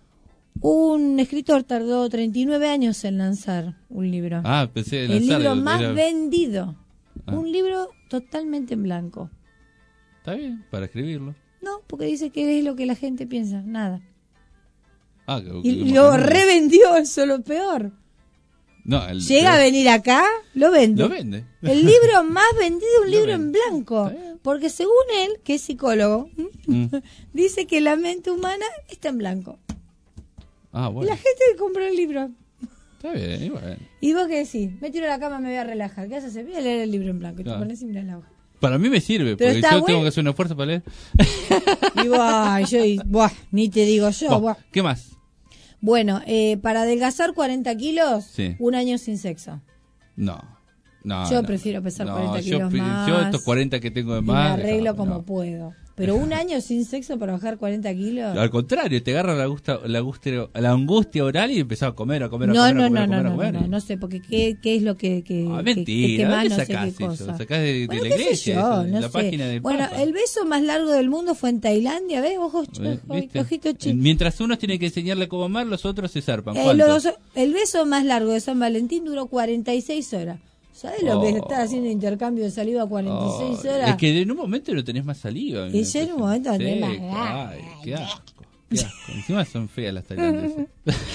un escritor tardó treinta y nueve años en lanzar un libro. Ah, pensé en el lanzar, libro era- más vendido. Ah. Un libro totalmente en blanco. Está bien, para escribirlo. No, porque dice que es lo que la gente piensa, nada. Ah, que, Y que- lo no, revendió, eso es lo peor. no, el- Llega a venir acá, lo vende. Lo vende. El libro más vendido, un libro en blanco. Porque según él, que es psicólogo, Mm. dice que la mente humana está en blanco. Ah, Y bueno. la gente compró el libro. Está bien, y bueno. ¿Y vos qué decís? Me tiro a la cama, me voy a relajar. ¿Qué haces? Voy a leer el libro en blanco. Y Claro. te pones y mirás la hoja. Para mí me sirve, Pero porque está yo bueno. tengo que hacer un esfuerzo para leer. Y buah, yo, y- buah, ni te digo yo. Buah, buah. ¿Qué más? Bueno, eh, para adelgazar cuarenta kilos, Sí. un año sin sexo. No. No, Yo no. prefiero pesar No, cuarenta yo kilos pi- más. Yo estos cuarenta que tengo de Y me más. arreglo no, como no. puedo. Pero un año sin sexo para bajar cuarenta kilos. Al contrario, te agarra la, gusta, la, angustia, la angustia oral y empezás a comer, a comer, a No, comer, no, a comer, no, a no, comer, a no, comer. no, no sé, porque qué, qué es lo que, que, Ah, que- mentira, que quemás, ¿dónde no sé sacás qué eso? cosa. Lo sacás de, de Bueno, la qué sé iglesia, yo, de no la sé. página del Bueno, Papa. el beso más largo del mundo fue en Tailandia, ¿ves? Ojos, Eh, ojos- ¿viste? ojitos chicos. Mientras unos tienen que enseñarle cómo amar, los otros se zarpan. Eh, ¿Cuánto? los- el beso más largo de San Valentín duró cuarenta y seis horas. ¿Sabes lo que es Oh. estar haciendo intercambio de saliva cuarenta y seis Oh, horas? es que en un momento no tenés más saliva. Y yo en un momento no tenés más Seco, ganas. ay, qué asco, qué asco. Encima son feas las tailandesas.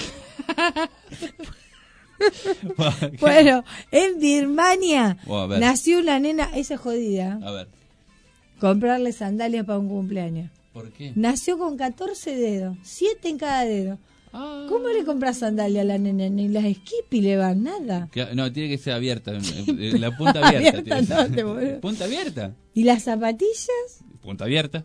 Bueno, en Birmania Oh, a ver. nació una nena, esa es jodida, A ver, comprarle sandalias para un cumpleaños. ¿por qué? Nació con catorce dedos, siete en cada dedo. Ah. ¿Cómo le compras sandalias a la nena? Ni las Skippy le van, nada. Que- No, tiene que ser abierta. eh, eh, La punta abierta. Abierta, tiene que no, ser. te boludo. Punta abierta. ¿Y las zapatillas? Punta abierta.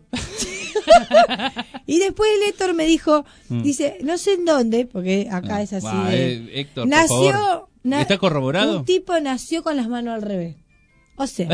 Y después el Héctor me dijo, Mm. dice, no sé en dónde, porque acá Ah, es así. ah, de- eh, Héctor, por nació, favor. na- ¿Está corroborado? Un tipo nació con las manos al revés. O sea,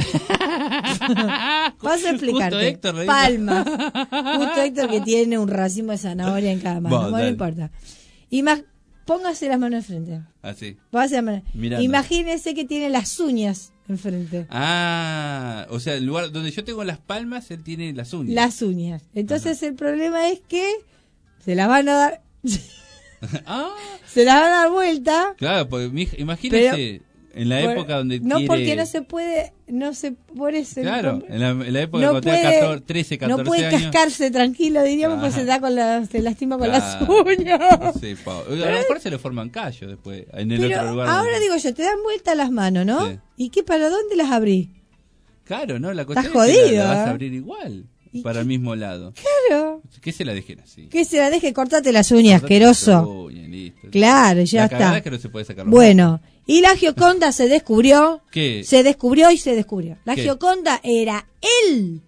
vas a explicarte. Justo Héctor le dijo. Palmas. Justo Héctor que tiene un racimo de zanahoria en cada mano. Bueno, Bueno, no dale. importa. Ima- póngase las manos enfrente. Así. Póngase las manos. Mirando. Imagínese que tiene las uñas enfrente. Ah, o sea, el lugar donde yo tengo las palmas, él tiene las uñas. Las uñas. Entonces el problema es que se las van a dar, Ah, se las van a dar vuelta. claro, pues mi- imagínese en la Por- época donde no quiere... porque no se puede, no se por eso. Claro, en la, en la época no cuando tenga puede, catorce, trece, catorce no puede años. cascarse tranquilo, diríamos, Ajá. pues se da con la, se lastima con las Claro. uñas. Sí, pa- a lo mejor se le forman callos después, en el Pero otro lugar. ahora donde- digo yo, te dan vuelta las manos, ¿no? Sí. ¿Y qué para dónde las abrí? Claro, ¿no? La cuestión Estás es que la- jodido, la, vas a ¿eh? abrir igual, para el mismo lado. Claro. Que se la dejen así. Que se la deje, cortate las uñas, Cortate asqueroso. las uñas, listo. Claro, ya La está. cagada es que no se puede sacar los Bueno, y la Gioconda se descubrió. ¿Qué? Se descubrió y se descubrió. La ¿Qué? Gioconda era el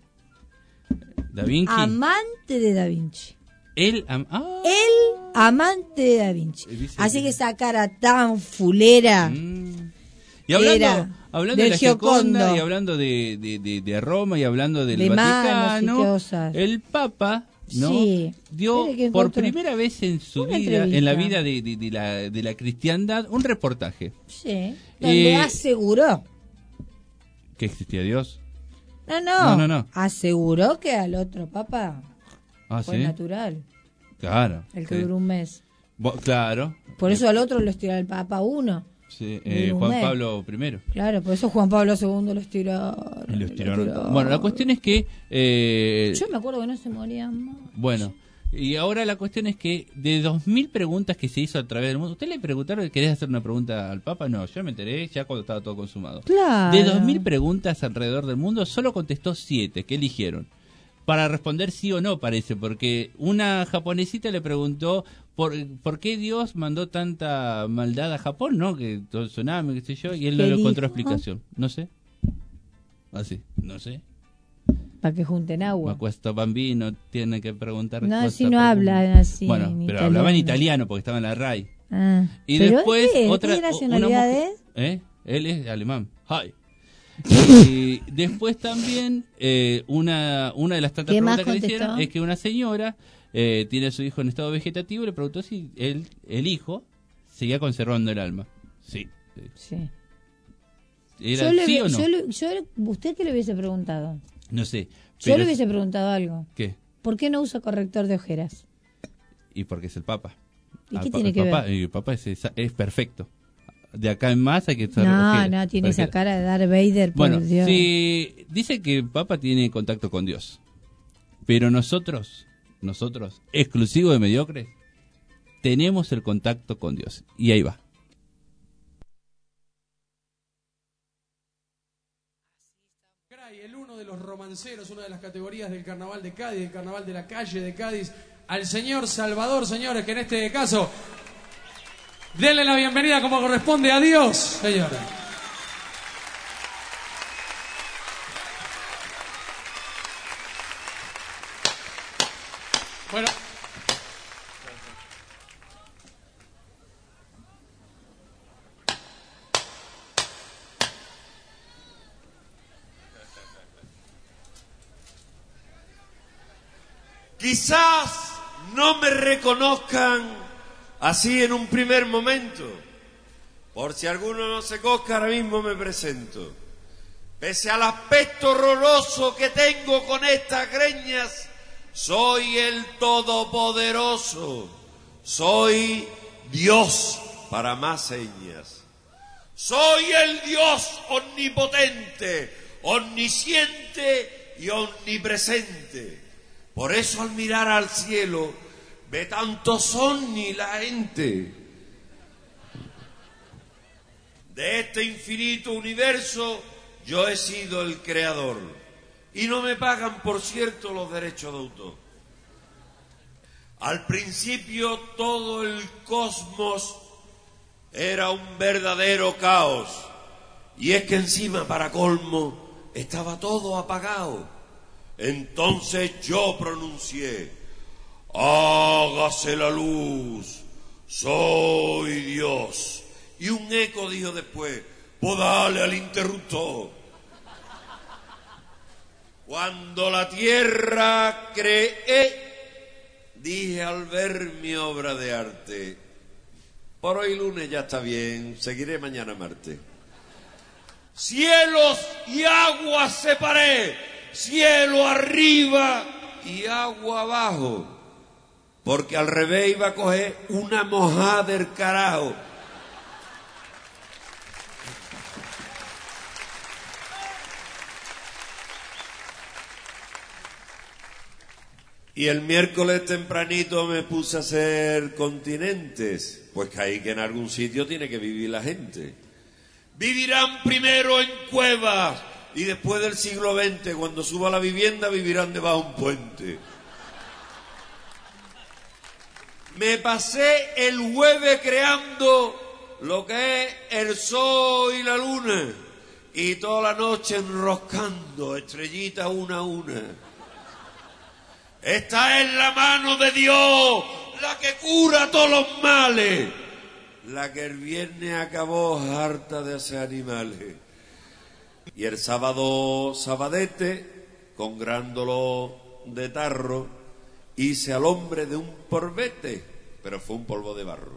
Da Vinci. amante de Da Vinci. Él, am- ah, El amante de Da Vinci. dice- Así que esa cara tan fulera. y hablando, era hablando de del la Gioconda Giocondo. y hablando de, de, de, de Roma y hablando del De manos y Vaticano, cosas. el Papa, ¿no? Sí. dio Espere que por encontré primera vez en su una vida, en la entrevista. vida de, de, de la, de la cristiandad, un reportaje. Sí. Donde Eh, aseguró. ¿Que existía Dios? No, no. No, no, no. Aseguró que al otro papa Ah, fue ¿sí? natural. Claro. El que sí. duró un mes. Bo- Claro. Por eso al otro lo estiró el papa uno. Sí, eh, Duró un Juan mes. Pablo primero. Claro, por eso Juan Pablo segundo lo estiró. Y lo estiraron. Bueno, la cuestión es que... eh, Yo me acuerdo que no se moría más. Bueno, y ahora la cuestión es que de dos mil preguntas que se hizo a través del mundo, ¿usted le preguntaron, querés hacer una pregunta al Papa? No, yo me enteré ya cuando estaba todo consumado. Claro. De dos mil preguntas alrededor del mundo, solo contestó siete, que eligieron. Para responder sí o no, parece, porque una japonesita le preguntó por, por qué Dios mandó tanta maldad a Japón, ¿no? Que todo el tsunami, qué sé yo, y él no ¿Qué le encontró dijo? explicación. No sé. Así, no sé. Para que junten agua. Ma questo bambino tiene que preguntar. No, cosas si no preguntas. hablan así. Bueno, en pero italiano. hablaba en italiano porque estaba en la R A I. Ah. Y ¿Pero después qué? otra. ¿Qué una nacionalidad mujer- es? ¿Eh? Él es alemán. Hi. Y después también eh, una, una de las tantas ¿Qué más preguntas que le contestó? hicieron es que una señora eh, tiene a su hijo en estado vegetativo y le preguntó si él, el hijo seguía conservando el alma. Sí. Sí. ¿Era Yo le, sí o no? yo le- yo le- ¿Usted qué le hubiese preguntado? No sé. Yo pero le es- hubiese preguntado algo. ¿Qué? ¿Por qué no usa corrector de ojeras? Y porque es el Papa. ¿Y Al qué pa- tiene el que Papa, ver? y el Papa es, es, es perfecto. De acá en más hay que estar. No, ojera, no, tiene esa ojera. cara de Darth Vader, por Bueno, Dios. sí, dice que el Papa tiene contacto con Dios. Pero nosotros, nosotros, exclusivo de mediocres, tenemos el contacto con Dios. Y ahí va. El uno de los romanceros, una de las categorías del carnaval de Cádiz, del carnaval de la calle de Cádiz, al señor Salvador, señores, que en este caso denle la bienvenida como corresponde a Dios, señores. Bueno. Quizás no me reconozcan así en un primer momento. Por si alguno no se cosca, ahora mismo me presento. Pese al aspecto horroroso que tengo con estas greñas, soy el Todopoderoso. Soy Dios para más señas. Soy el Dios omnipotente, omnisciente y omnipresente. Por eso al mirar al cielo ve tantos ovnis la gente. De este infinito universo yo he sido el creador. Y no me pagan, por cierto, los derechos de autor. Al principio todo el cosmos era un verdadero caos. Y es que encima, para colmo, estaba todo apagado. Entonces yo pronuncié: hágase la luz, soy Dios. Y un eco dijo después: pues dale al interruptor. Cuando la tierra creé, dije al ver mi obra de arte: por hoy lunes ya está bien, seguiré mañana martes. Cielos y aguas separé, cielo arriba y agua abajo, porque al revés iba a coger una mojada del carajo. Y el miércoles tempranito me puse a hacer continentes, pues caí que en algún sitio tiene que vivir la gente. Vivirán primero en cuevas y después del siglo veinte, cuando suba la vivienda, vivirán debajo de un puente. Me pasé el jueves creando lo que es el sol y la luna, y toda la noche enroscando estrellitas una a una. Esta es la mano de Dios, la que cura todos los males, la que el viernes acabó harta de hacer animales. Y el sábado sabadete, con gran dolor de tarro, hice al hombre de un porbete, pero fue un polvo de barro.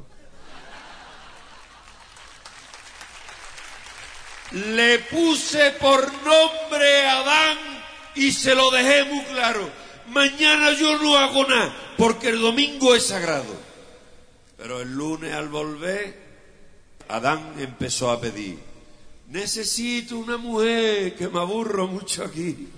Le puse por nombre a Adán y se lo dejé muy claro. Mañana yo no hago nada, porque el domingo es sagrado. Pero el lunes al volver, Adán empezó a pedir: necesito una mujer, que me aburro mucho aquí.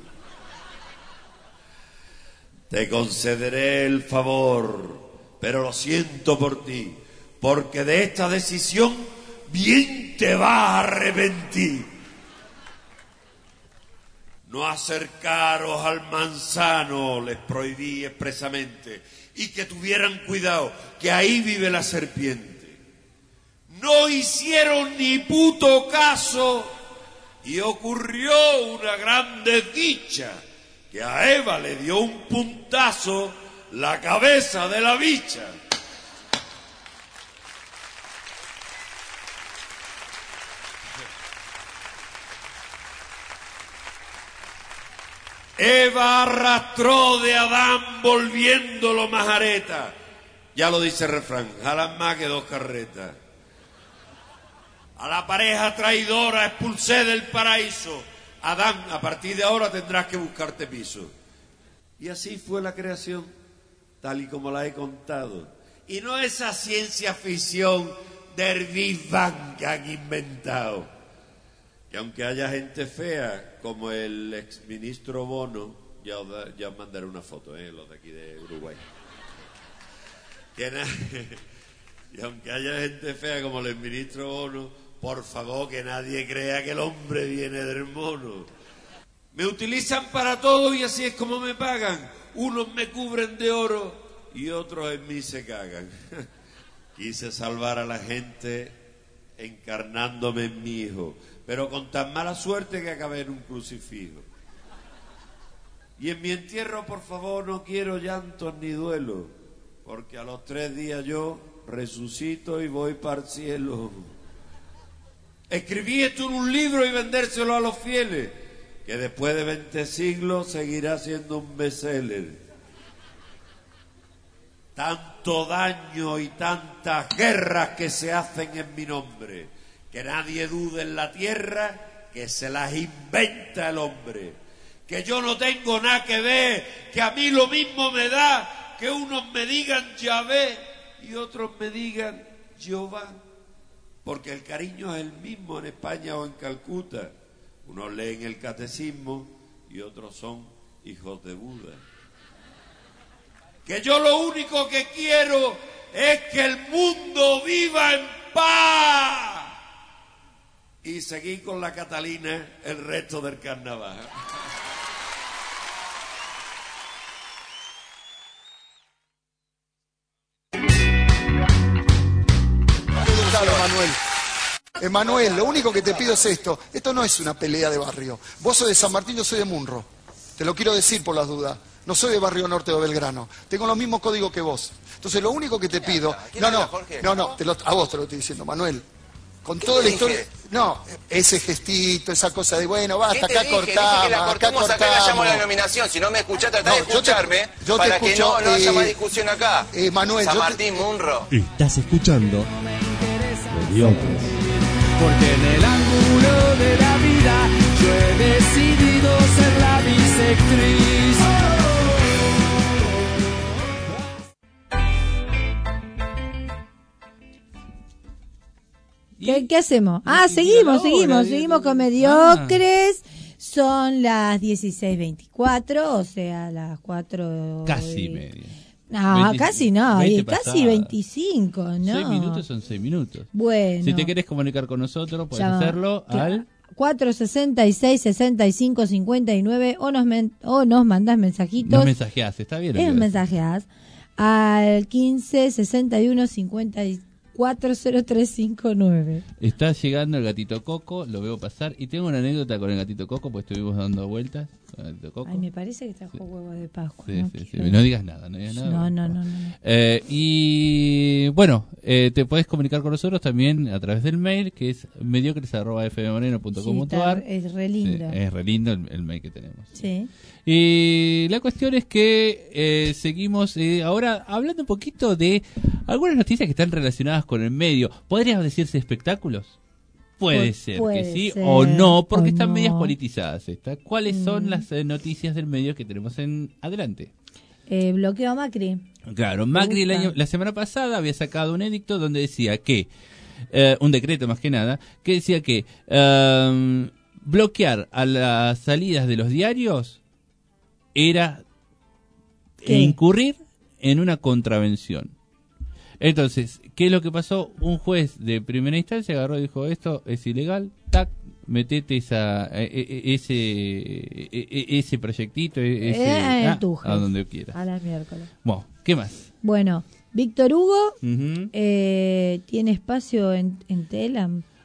Te concederé el favor, pero lo siento por ti, porque de esta decisión bien te vas a arrepentir. No acercaros al manzano, les prohibí expresamente, y que tuvieran cuidado, que ahí vive la serpiente. No hicieron ni puto caso, y ocurrió una gran desdicha, que a Eva le dio un puntazo la cabeza de la bicha. Eva arrastró de Adán volviéndolo majareta. Ya lo dice el refrán, jalan más que dos carretas. A la pareja traidora expulsé del paraíso. Adán, a partir de ahora tendrás que buscarte piso. Y así fue la creación, tal y como la he contado. Y no esa ciencia ficción del Big Bang que han inventado. Y aunque haya gente fea, como el exministro Bono, ya os, da, ya os mandaré una foto, ¿eh? Los de aquí de Uruguay. Na... y aunque haya gente fea como el exministro Bono, por favor que nadie crea que el hombre viene del mono. Me utilizan para todo y así es como me pagan. Unos me cubren de oro y otros en mí se cagan. Quise salvar a la gente encarnándome en mi hijo, pero con tan mala suerte que acabé en un crucifijo. Y en mi entierro, por favor, no quiero llantos ni duelo, porque a los tres días yo resucito y voy para el cielo. Escribí esto en un libro y vendérselo a los fieles, que después de veinte siglos seguirá siendo un bestseller. Tanto daño y tantas guerras que se hacen en mi nombre, que nadie dude en la tierra que se las inventa el hombre. Que yo no tengo nada que ver, que a mí lo mismo me da que unos me digan Yahvé y otros me digan Jehová. Porque el cariño es el mismo en España o en Calcuta. Unos leen el catecismo y otros son hijos de Buda. Que yo lo único que quiero es que el mundo viva en paz. Y seguí con la Catalina el resto del carnaval. Emanuel. Emanuel, lo único que te pido es esto. Esto no es una pelea de barrio. Vos sos de San Martín, yo soy de Munro. Te lo quiero decir por las dudas. No soy de Barrio Norte o Belgrano. Tengo los mismos códigos que vos. Entonces lo único que te pido... No, no, no, no, te lo, a vos te lo estoy diciendo, Manuel. Con toda la historia... No, ese gestito, esa cosa de, bueno, basta, acá dije? cortamos, Dije que la acá cortemos, acá la llamo cortamos. la nominación. Si no me escuchás, tratá No, de yo te- escucharme yo te para escucho, que no, no haya eh, más discusión acá. eh, Manuel, San yo te- Martín, Munro. Estás escuchando Mediocres. Porque en el ángulo de la vida yo he decidido ser la bisectriz. ¿Qué, qué hacemos? Ah, seguimos, seguimos, seguimos con mediocres. Son las dieciséis veinticuatro, o sea, las cuatro... Casi y- media. No, veinte casi no, veinte y casi pasadas. veinticinco, ¿no? Seis minutos son seis minutos. Bueno. Si te querés comunicar con nosotros, puedes Llama- hacerlo Claro. al... cuatro sesenta y seis, sesenta y cinco, cincuenta y nueve o nos, men- o nos mandás mensajitos. Nos mensajeás, ¿está bien? Nos mensajeás al quince, sesenta y uno, cincuenta y cuatro, cero tres cinco nueve. Está llegando el gatito Coco, lo veo pasar. Y tengo una anécdota con el gatito Coco, pues estuvimos dando vueltas con el gatito Coco. Ay, me parece que trajo huevos de Pascua. Sí, no, sí, sí. quiero- No digas nada, no digas nada. No, no, no, no. Eh, y bueno, eh, te puedes comunicar con nosotros también a través del mail, que es mediocres arroba f m moreno punto com punto a r. Sí, está- es re lindo. Sí, es re lindo el, el mail que tenemos. Sí. Y la cuestión es que eh, seguimos eh, ahora hablando un poquito de algunas noticias que están relacionadas con el medio. ¿Podrías decirse espectáculos? Puede Pu- ser puede que sí ser, o no, porque o están no. medias politizadas estas. ¿Cuáles son Mm. las eh, noticias del medio que tenemos en adelante? Eh, bloqueo a Macri. Claro, Macri el gusta. año- la semana pasada había sacado un edicto donde decía que, eh, un decreto más que nada, que decía que eh, bloquear a las salidas de los diarios era ¿Qué? incurrir en una contravención. Entonces, ¿qué es lo que pasó? Un juez de primera instancia agarró y dijo, esto es ilegal, tac, metete esa, e- e- ese, e- e- ese proyectito, e- ese, Eh, ah, tu jefe. a donde quieras. A las miércoles. Bueno, ¿qué más? Bueno, Víctor Hugo Ujú. eh, tiene espacio en, en Telam.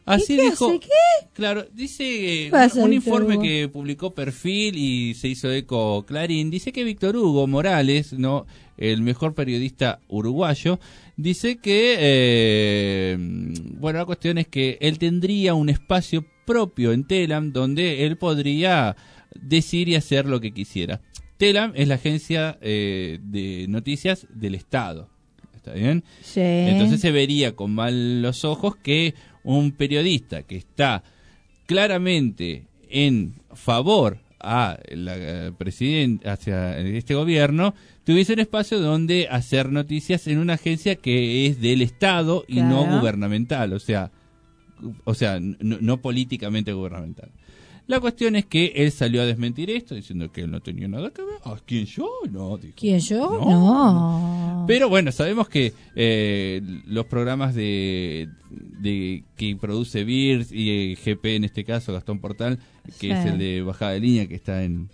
Así ¿Y qué dijo. hace? ¿Qué? Claro, dice eh, pasa, un, un Víctor informe Hugo? que publicó Perfil y se hizo eco Clarín. Dice que Víctor Hugo Morales, no, el mejor periodista uruguayo, dice que eh, bueno, la cuestión es que él tendría un espacio propio en Telam donde él podría decir y hacer lo que quisiera. Telam es la agencia eh, de noticias del Estado. ¿Está bien? Sí. Entonces se vería con malos ojos que un periodista que está claramente en favor a la presidenta, hacia este gobierno, tuviese un espacio donde hacer noticias en una agencia que es del Estado y Claro. no gubernamental, o sea, o sea, no, no políticamente gubernamental. La cuestión es que él salió a desmentir esto, diciendo que él no tenía nada que ver. ¿A quién yo? No, dijo. ¿Quién yo? No, No. Pero bueno, sabemos que eh, los programas de, de que produce Birs y eh, G P, en este caso, Gastón Portal, que Sí. es el de Bajada de Línea, que está en,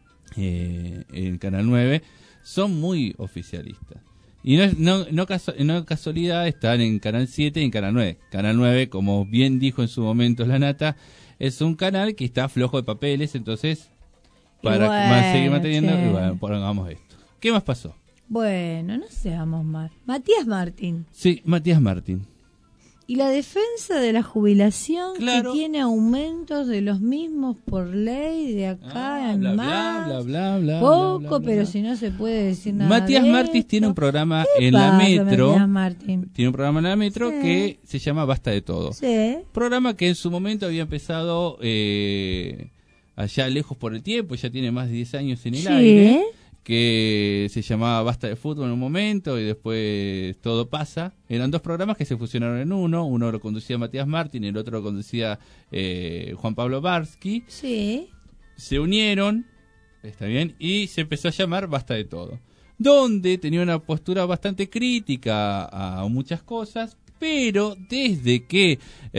eh, en Canal nueve, son muy oficialistas. Y no, no, no, caso, no casualidad están en Canal siete y en Canal nueve. Canal nueve, como bien dijo en su momento La Nata, es un canal que está flojo de papeles, entonces, para bueno, más seguir manteniendo, che. y bueno, pongamos esto. ¿Qué más pasó? Bueno, no seamos mal. Matías Martín. Sí, Matías Martín. Y la defensa de la jubilación Claro. que tiene aumentos de los mismos por ley de acá en bla, bla, más. bla, bla, bla, Poco, bla, bla, bla. pero si no se puede decir nada. Matías de Martins esto. tiene un programa ¿Qué en la pasa, Metro. Matías Martín? Tiene un programa en la Metro Sí. que se llama Basta de Todo. Sí. Programa que en su momento había empezado eh, allá lejos por el tiempo, ya tiene más de diez años en el Sí. aire, que se llamaba Basta de Fútbol en un momento y después Todo Pasa. Eran dos programas que se fusionaron en uno. Uno lo conducía Matías Martín, el otro lo conducía eh, Juan Pablo Barsky. Sí. Se unieron, está bien, y se empezó a llamar Basta de Todo, donde tenía una postura bastante crítica a, a muchas cosas, pero desde que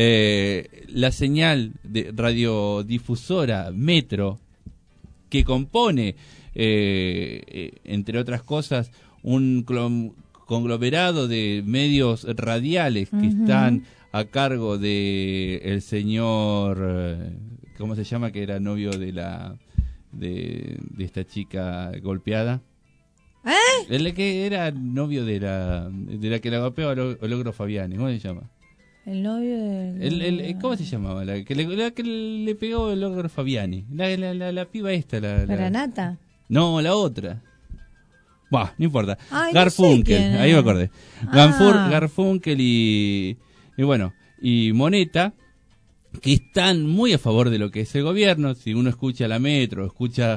eh, la señal de radiodifusora Metro, que compone, eh, eh, entre otras cosas, un clon- conglomerado de medios radiales que Ujú. están a cargo de el señor, eh, ¿cómo se llama? Que era novio de la de, de esta chica golpeada. ¿Eh? El que era novio de la de la que la golpeó a Lo- Ologro Fabiani, ¿cómo se llama? El novio de... El, el, ¿Cómo se llamaba? La que le, la que le pegó el Ologro Fabiani. La, la, la, la piba esta. La, la- Granata. No, la otra. Bah, no importa. Ay, no sé Garfunkel, quién ahí es. me acordé. Ah. Garfur- Garfunkel y, y bueno, y Moneta, que están muy a favor de lo que es el gobierno. Si uno escucha la Metro, escucha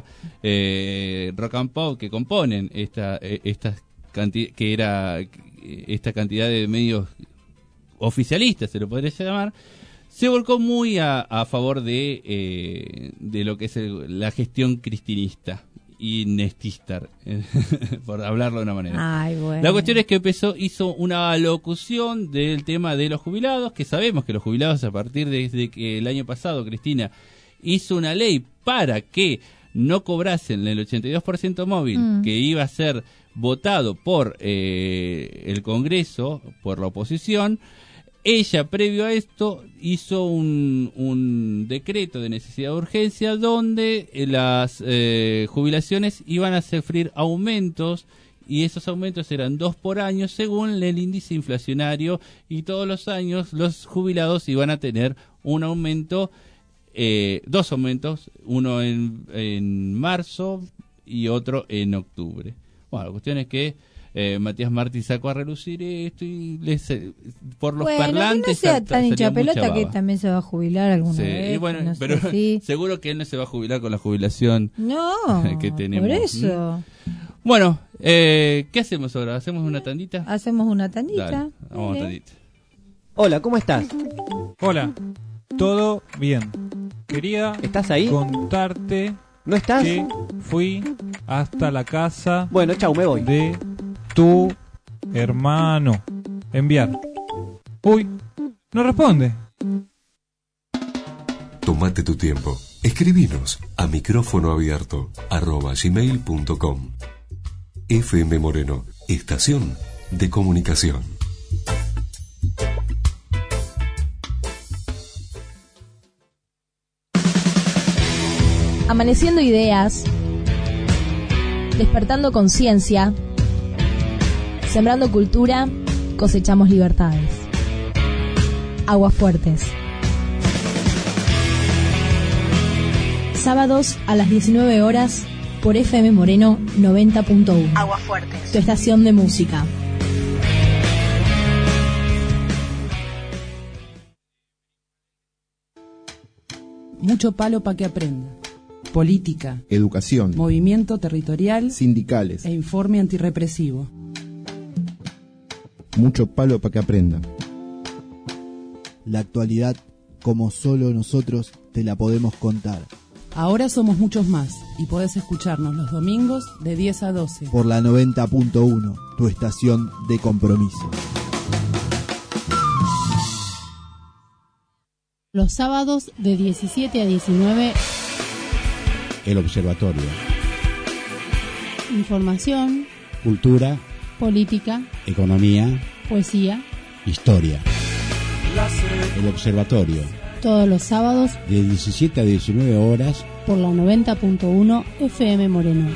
eh, Rock and Pop, que componen esta, eh, esta, canti- que era eh, esta cantidad de medios oficialistas, se lo podría llamar, se volcó muy a, a favor de, eh, de lo que es el- la gestión cristinista y nestista, por hablarlo de una manera. Ay, bueno. La cuestión es que empezó, hizo una alocución del tema de los jubilados, que sabemos que los jubilados, a partir de desde que el año pasado Cristina hizo una ley para que no cobrasen el ochenta y dos por ciento móvil, Mm. que iba a ser votado por eh, el Congreso, por la oposición. Ella, previo a esto, hizo un, un decreto de necesidad de urgencia donde eh, las eh, jubilaciones iban a sufrir aumentos, y esos aumentos eran dos por año según el índice inflacionario, y todos los años los jubilados iban a tener un aumento, eh, dos aumentos, uno en, en marzo y otro en octubre. Bueno, la cuestión es que Eh, Matías Martín sacó a relucir esto y les, eh, por los bueno, parlantes que no sea sa- tan salió hincha mucha pelota que baba. también se va a jubilar alguna Sí, vez. y bueno, no sé pero si- seguro que él no se va a jubilar con la jubilación No, que tenemos. por eso. Bueno, eh, ¿qué hacemos ahora? ¿Hacemos una tandita? Hacemos una tandita. Dale, vamos a una Dale. tandita. Hola, ¿cómo estás? Hola, todo bien. Quería ¿Estás ahí? contarte ¿No estás? que fui hasta la casa Bueno, chau, me voy. de tu hermano. Enviar. Uy, no responde. Tómate tu tiempo. Escribinos a micrófono abierto arroba gmail punto com. F M Moreno, estación de comunicación. amaneciendo ideas, despertando conciencia, sembrando cultura, cosechamos libertades. Aguas Fuertes. Sábados a las diecinueve horas por F M Moreno noventa punto uno. Aguas Fuertes. Tu estación de música. Mucho palo para que aprenda. Política, educación, movimiento territorial, sindicales e informe antirrepresivo. Mucho palo para que aprenda. La actualidad, como solo nosotros te la podemos contar. Ahora somos muchos más y podés escucharnos los domingos de diez a doce. Por la noventa punto uno, tu estación de compromiso. Los sábados de diecisiete a diecinueve. El Observatorio. Información, Cultura, política, economía, poesía, historia. El Observatorio. Todos los sábados De diecisiete a diecinueve horas. por la noventa punto uno F M Moreno.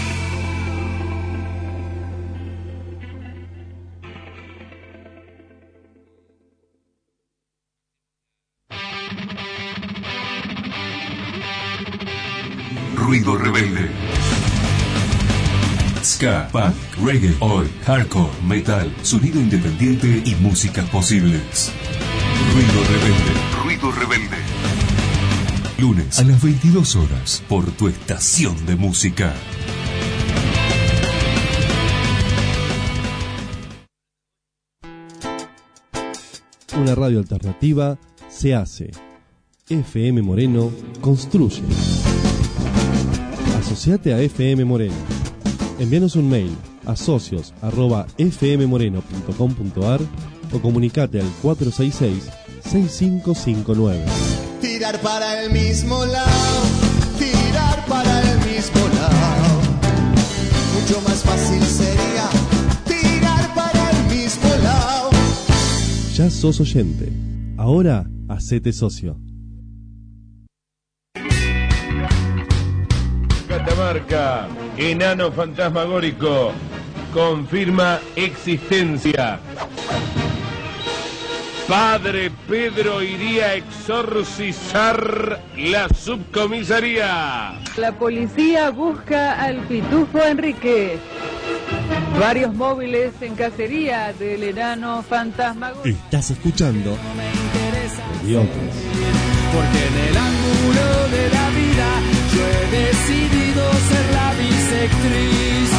Ruido rebelde. Ska, punk, reggae, oi, hardcore, metal, sonido independiente y músicas posibles. Ruido rebelde. Ruido rebelde. Lunes a las veintidós horas por tu estación de música. Una radio alternativa se hace. F M Moreno construye. Asociate a F M Moreno. Envíanos un mail a socios arroba f m moreno punto com punto a r o comunicate al cuatro seis seis, seis cinco cinco nueve. Tirar para el mismo lado, tirar para el mismo lado. Mucho más fácil sería tirar para el mismo lado. Ya sos oyente. Ahora hacete socio. Catamarca, enano fantasmagórico, confirma existencia. Padre Pedro iría a exorcizar la subcomisaría. La policía busca al Pitufo Enrique. Varios móviles en cacería del enano fantasmagórico. Estás escuchando Mediocres. Porque en el ángulo de la vida yo he decidido ser la bisectriz.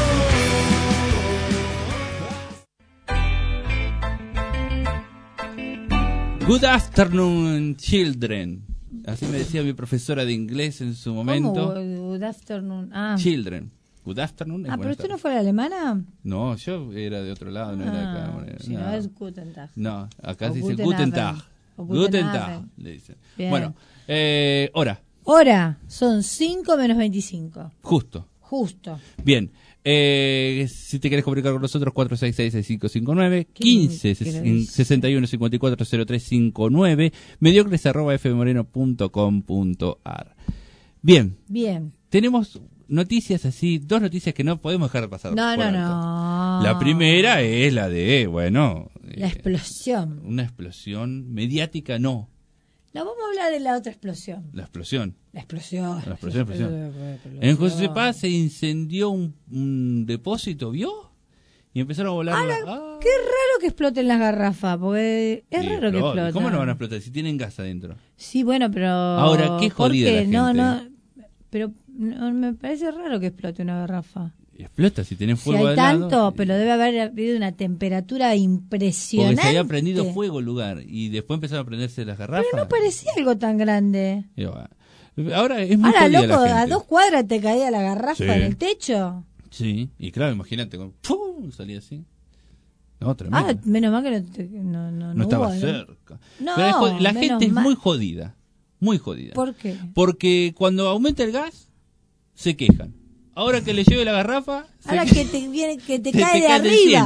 Good afternoon, children. Así me decía mi profesora de inglés en su momento. ¿Cómo? Good afternoon. Ah. Children. Good afternoon. Ah, pero usted no fue a la alemana. No, yo era de otro lado, no era de acá. Ah, si no, es Guten Tag. No, acá O se dice Guten Guten Abend. Tag. O Guten Guten Tag, Abend. le dicen. Bien. Bueno, eh, hora, Hora, son cinco menos veinticinco. justo. Justo. Bien. Eh, si te querés comunicar con nosotros, cuatro seis seis, seis cinco cinco nueve, quince sesenta y uno cincuenta y cuatro cero tres cinco nueve, mediocres arroba f moreno punto com punto a r. Bien. Bien. Tenemos noticias así, dos noticias que no podemos dejar de pasar. No, por no, alto. no. La primera es la de, bueno, La explosión. una explosión mediática, no. No, vamos a hablar de la otra explosión. La explosión. La explosión. La explosión, La explosión. explosión. En José Paz se incendió un, un depósito, ¿vio? Y empezaron a volar. Ah, la- la- ah, Qué raro que exploten las garrafas, porque es y raro que explota. exploten. ¿Cómo no van a explotar si tienen gas adentro? Sí, bueno, pero... Ahora, qué jodida ¿por qué? la No, gente. no, pero no, me parece raro que explote una garrafa. Explota si tienen Si fuego hay al lado. tanto, pero debe haber habido una temperatura impresionante. Porque se había prendido fuego el lugar y después empezaron a prenderse las garrafas. Pero no parecía algo tan grande. Y bueno, ahora es muy Ahora, jodida loco, la a gente. dos cuadras te caía la garrafa Sí. en el techo. Sí, y claro, imagínate, con- ¡pum! Salía así. No, tremendo. Ah, menos mal que no, te- no, no, no, no estaba hubo, ¿no? cerca. No, Pero es jod- la menos gente es mal. muy jodida. Muy jodida. ¿Por qué? Porque cuando aumenta el gas, se quejan. Ahora que le lleve la garrafa, se Ahora que- que te viene, que te te- cae te de cae del arriba. cielo.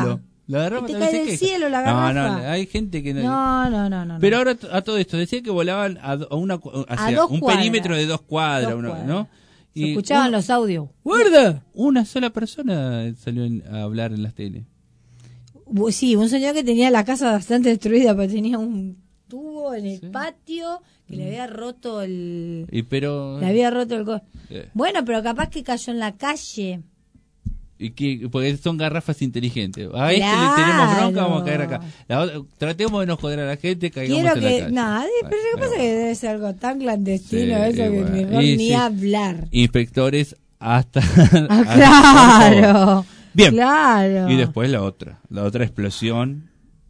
La garrafa Y te también cae se del queja. cielo la No, garrafa. no, hay gente que no. No, no, no, no. Pero no. ahora t- a todo esto, decía que volaban a, do- a una cu- hacia dos un cuadras. perímetro de dos cuadras, Dos una- cuadras. ¿no? Se escuchaban uno- los audios. ¡Guarda! Una sola persona salió en- a hablar en las tele. Bu- Sí, un señor que tenía la casa bastante destruida, porque tenía un tubo en el patio que le había roto el... Y pero Le había roto el... co- eh, Bueno, pero capaz que cayó en la calle. y que porque son garrafas inteligentes. A este Claro. le tenemos bronca, vamos a caer acá. La otra- tratemos de no joder a la gente, caigamos Quiero en la que... calle. Nada, pero lo que pasa es que debe ser algo tan clandestino Sí, eso que bueno. mejor Y ni sí. hablar. Inspectores hasta, Ah, hasta claro. todo. Bien. Claro. Y después la otra, la otra explosión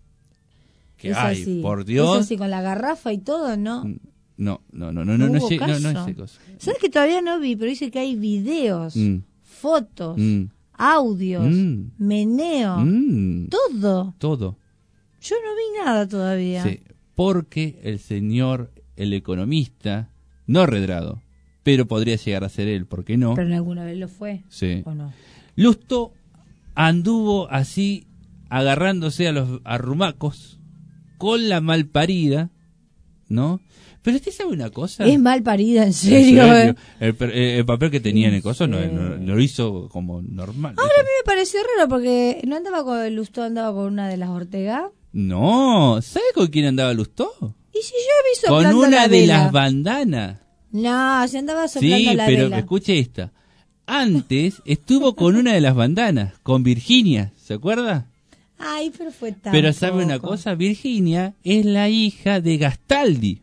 que Es hay, así. por Dios. Es así, con la garrafa y todo, ¿no? No, no, no, no, no, no, hubo es- no, no es caso. esa cosa. ¿Sabes que todavía no vi? Pero dice que hay videos, Mm. fotos, Mm. audios, Mm. meneo, Mm. todo. Todo. Yo no vi nada todavía. Sí, porque el señor, el economista, no Redrado, pero podría llegar a ser él, ¿por qué no? Pero en alguna vez lo fue. Sí. ¿O no? Lustó anduvo así agarrándose a los arrumacos con la malparida, ¿no? Pero usted sabe una cosa. Es mal parida, en ¿En serio. serio? ¿eh? El, per- eh, el papel que tenía en el coso no, Sí. no- lo hizo como normal. Ahora a mí me pareció raro porque no andaba con el Lustó, andaba con una de las Ortega. No, ¿sabe con quién andaba Lustó? Y si yo vi Con soplando una la de vela. las bandanas. No, se andaba soplando Sí, la pero vela. escuche esta. Antes estuvo con una de las bandanas, con Virginia, ¿se acuerda? Ay, pero fue tan Pero ¿sabe una poco. cosa? Virginia es la hija de Gastaldi.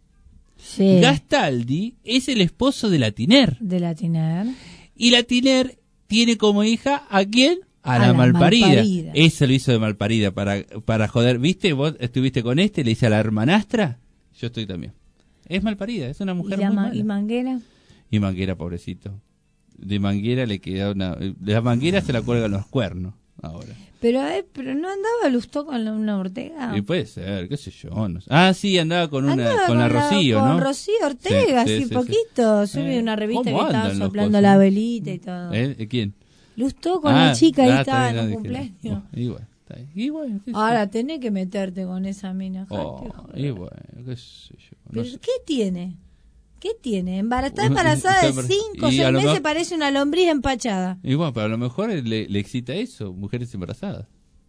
Sí. Gastaldi es el esposo de la Tiner. De la Tiner. Y la Tiner tiene como hija ¿a quién? A, A la, la malparida. malparida. Esa lo hizo de malparida para, para joder. ¿Viste? Vos estuviste con este, le dice a la hermanastra. Yo estoy también. Es malparida, es una ¿Y, mujer la muy ma- mala. y Manguera? Y Manguera, pobrecito. De Manguera le queda una... De la Manguera se la cuelgan los cuernos ahora. Pero, eh, pero no andaba Lustó con la- una Ortega. Y puede ser, qué sé yo. No sé. Ah, sí, andaba con una Andaba con, la Rocío, con ¿no? Rocío Ortega, Sí, así sí, sí, poquito. sí. Yo vi Eh, una revista que ¿cómo estaba andan los soplando cosas? la velita y todo. ¿Eh? ¿Quién? Lustó con Ah, la chica ahí ah, estaba en está un bien, no, dije, cumpleaños. oh, y bueno, está bien. Y bueno, qué sé yo. Ahora tenés que meterte con esa mina. Oh, Jate, joder. y bueno, qué sé yo. no ¿Pero sé. qué tiene? ¿Qué tiene? Embara- Está embarazada de Está embar- cinco o y seis a lo meses, mejor- parece una lombriz empachada. Y bueno, pero a lo mejor le, le excita eso, mujeres embarazadas.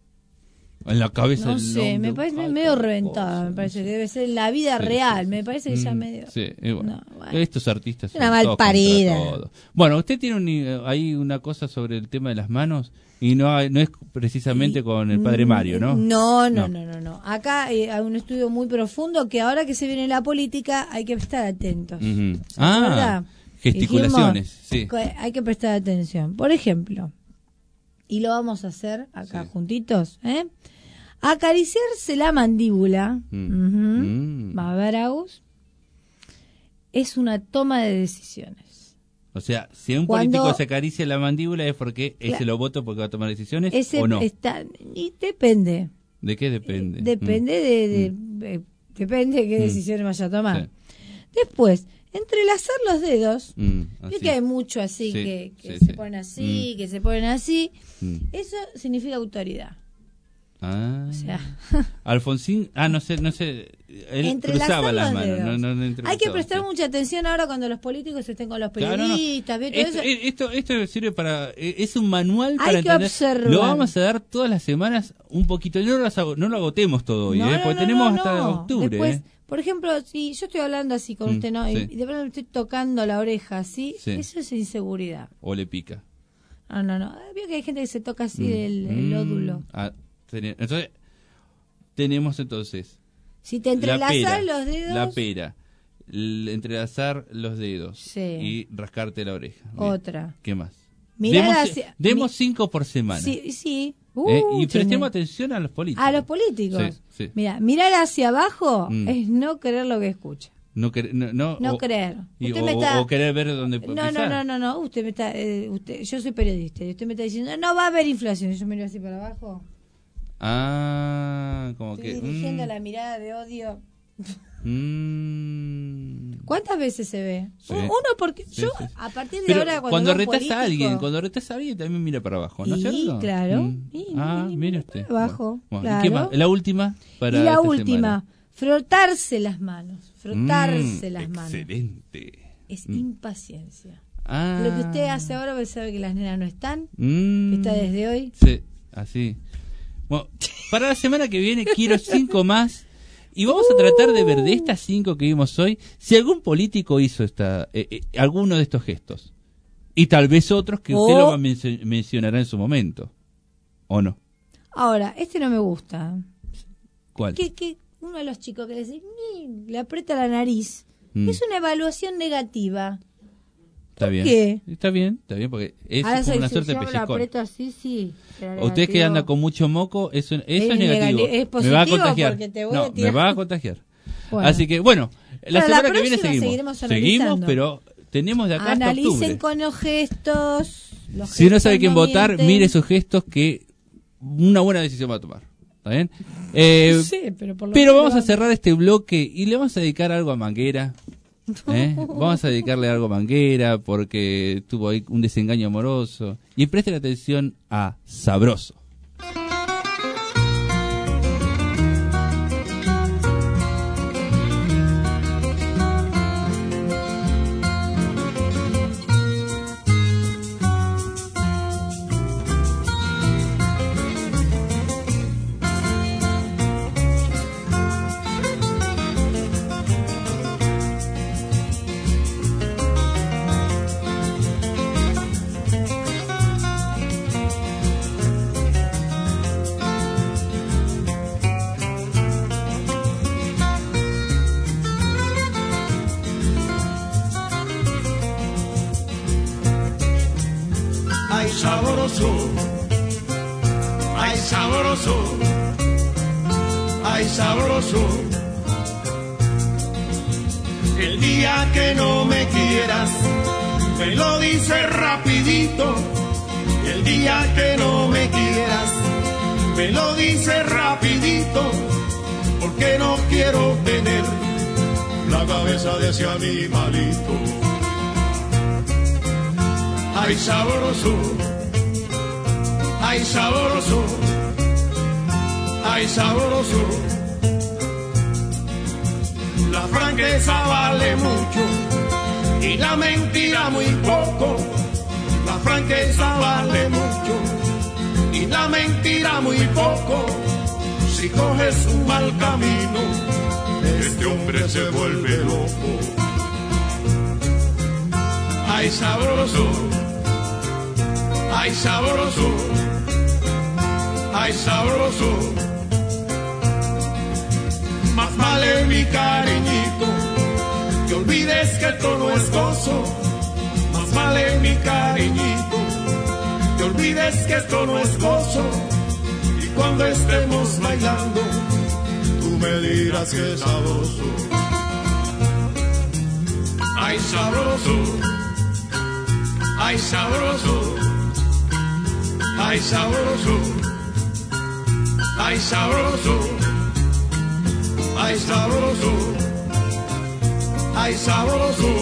En la cabeza No del sé, hombre. me parece Ay, medio qué reventada, cosa, me no parece sé. que debe ser la vida Sí, real, sí, me sí. parece que ya Mm, medio... Sí, y bueno. No, bueno. Estos artistas Una son mal todos contra parida. todo. Bueno, usted tiene un, eh, ahí una cosa sobre el tema de las manos y no hay- no es precisamente con el padre Mario, ¿no? No, no, no, no, no. Acá eh, hay un estudio muy profundo que ahora que se viene la política hay que prestar atentos. Ujú. ¿Se Ah, acuerda? gesticulaciones, Dijimos sí. que hay que prestar atención. Por ejemplo, y lo vamos a hacer acá juntitos, ¿eh? Acariciarse la mandíbula. Mm. Ujú. Mm. Va a ver, Agus. Es una toma de decisiones. O sea, si un Cuando- político se acaricia la mandíbula es porque Claro. ese lo voto porque va a tomar decisiones Ese o no. está, y depende. ¿De qué depende? Depende Mm. de, de- eh, depende de qué Mm. decisiones vaya a tomar. Sí. Después, entrelazar los dedos. Mm, Vio así. que hay mucho así, Sí, que, que sí, se sí. ponen así, Mm. que se ponen así. Mm. Eso significa autoridad. Ah. O sea, Alfonsín, ah, no sé, no sé, él entrelazar cruzaba las los manos, dedos. no, no, no Hay entrelazaba, que prestar sí. mucha atención ahora cuando los políticos estén con los Claro, no, no. periodistas. ¿vio? Todo Esto, eso. esto, esto sirve para, eh, es un manual Hay para que entender. observar. Lo vamos a dar todas las semanas un poquito, no lo, ago- no lo agotemos todo hoy, No, eh, no, porque no, tenemos no, hasta no. octubre. Después, eh. por ejemplo, si yo estoy hablando así con Mm, usted, ¿no? Y, sí. y de pronto me estoy tocando la oreja así, Sí. eso es inseguridad. O le pica. No, no, no. Veo que hay gente que se toca así Mm, el, el mm, ódulo. ah, teni- entonces, tenemos entonces Si te la entrelazas pera, los dedos, la pera, el entrelazar los dedos Sí. y rascarte la oreja. Bien. otra. ¿Qué más? Mirar demos hacia- demos mi- cinco por semana. Sí, sí. ¿eh? Uh, Y prestemos tiene- atención a los políticos. A los políticos. Sí, sí. Mira, mirar hacia abajo Mm. es no creer lo que escucha. No, quer- no, no, No o- creer. y- Usted o, me está- o querer ver dónde No, no, pisar. no, no, no. Usted me está, eh, usted, yo soy periodista y usted me está diciendo, no va a haber inflación. Y yo miro así para abajo. Ah, como Estoy que... dirigiendo mm, la mirada de odio. Mm. ¿Cuántas veces se ve? Sí. Uno porque Sí, yo sí, sí. a partir de Pero ahora cuando, cuando veo un retas político, a alguien, cuando retas a alguien también mira para abajo, ¿no es y cierto? claro, Mm. y, ah, y- mire usted. abajo, Bueno, claro. ¿y qué más? La última para y la esta última, semana. frotarse las manos, frotarse Mm, las manos. Excelente. Es Mm. impaciencia. Ah. Lo que usted hace ahora, porque sabe que las nenas no están, Mm. que está desde hoy. Sí, así. Bueno, para la semana que viene quiero cinco más y vamos a tratar de ver de estas cinco que vimos hoy si algún político hizo esta, eh, eh, alguno de estos gestos y tal vez otros que usted Oh. lo va a mencio- mencionará en su momento, ¿o no? Ahora, este no me gusta. ¿Cuál? Que, que uno de los chicos que le dice, "Ni", le aprieta la nariz. Mm. Es una evaluación negativa. Está bien. qué? Está bien, está bien porque es Ahora como si- una si suerte yo de lo pellizcón. aprieto así, sí. pero Usted que negativo. anda con mucho moco, eso, eso es, Es negativo. negati- es me va a positivo contagiar. porque te voy no, a tirar. me va a contagiar. Bueno. Así que, bueno, la Para la semana que viene próxima seguimos. seguiremos Seguimos, analizando. pero tenemos de acá hasta Analicen octubre. con los gestos. Los Si no gestos sabe quién votar, mienten. mire esos gestos que una buena decisión va a tomar. ¿Está bien? Eh, Sí, pero por lo pero menos vamos a vamos. cerrar este bloque y le vamos a dedicar algo a Manguera. ¿eh? Vamos a dedicarle algo a Manguera porque tuvo ahí un desengaño amoroso. Y presten atención a Sabroso. Ay, sabroso, ay, sabroso, ay, sabroso. El día que no me quieras, me lo dices rapidito. El día que no me quieras, me lo dices rapidito. Porque no quiero tener la cabeza de ese animalito. Ay, sabroso, ay, sabroso, ay, sabroso. La franqueza vale mucho y la mentira muy poco. La franqueza vale mucho y la mentira muy poco. Si coges un mal camino, este hombre se vuelve loco. Ay, sabroso, ay, sabroso, ay, sabroso. Más vale mi cariñito, que olvides que esto no es gozo. Más vale mi cariñito, que olvides que esto no es gozo. Y cuando estemos bailando, tú me dirás que es sabroso. Ay, sabroso, ay, sabroso, ay, sabroso, ay, sabroso, ay, sabroso, ay, sabroso.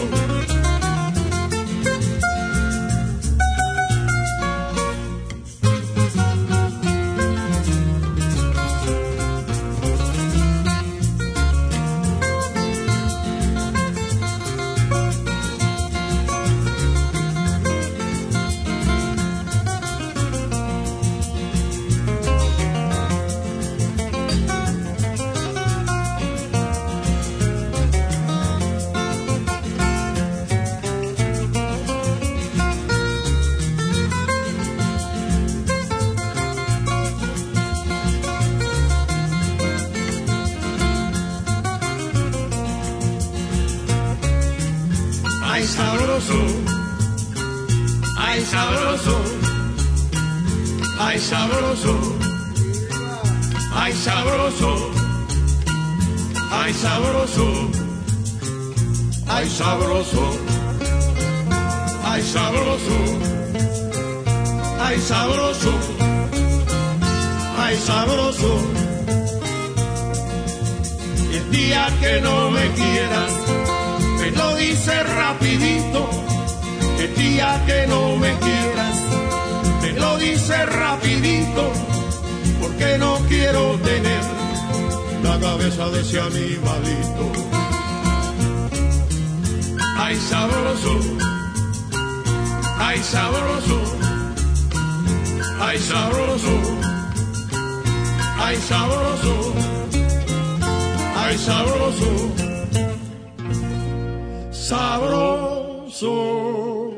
Ay, sabroso, ay, sabroso, ay, sabroso, ay, sabroso, ay, sabroso, ay, sabroso, ay, sabroso, ay, sabroso, ay, sabroso. El El día que no me quieras, me lo dice rapidito. El día que no me quieras, me lo dice rapidito. Porque no quiero tener la cabeza de ese animalito. Ay, sabroso, ay, sabroso, ay, sabroso, ay, sabroso, ay, sabroso, sabroso.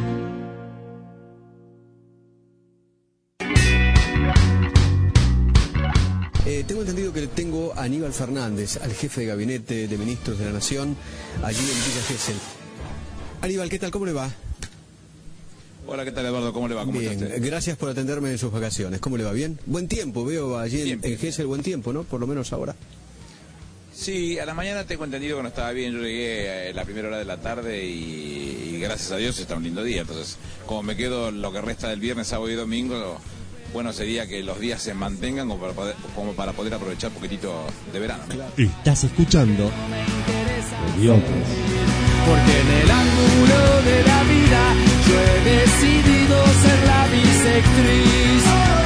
Eh, tengo entendido que tengo a Aníbal Fernández, al jefe de gabinete de ministros de la Nación, allí en Villa Gesell. Aníbal, ¿qué tal? ¿Cómo le va? Hola, ¿qué tal, Eduardo? ¿Cómo le va? ¿Cómo Bien, está usted? gracias por atenderme en sus vacaciones. ¿Cómo le va? ¿Bien? Buen tiempo, veo allí en, Bien, bien. en Gesell, buen tiempo, ¿no? Por lo menos ahora. Sí, a la mañana tengo entendido que no estaba bien. Yo llegué a la primera hora de la tarde y, y gracias a Dios está un lindo día. Entonces, como me quedo lo que resta del viernes, sábado y domingo, bueno sería que los días se mantengan como para poder, como para poder aprovechar un poquitito de verano. Estás escuchando Mediocres. Porque en el ángulo de la vida yo he decidido ser la bisectriz.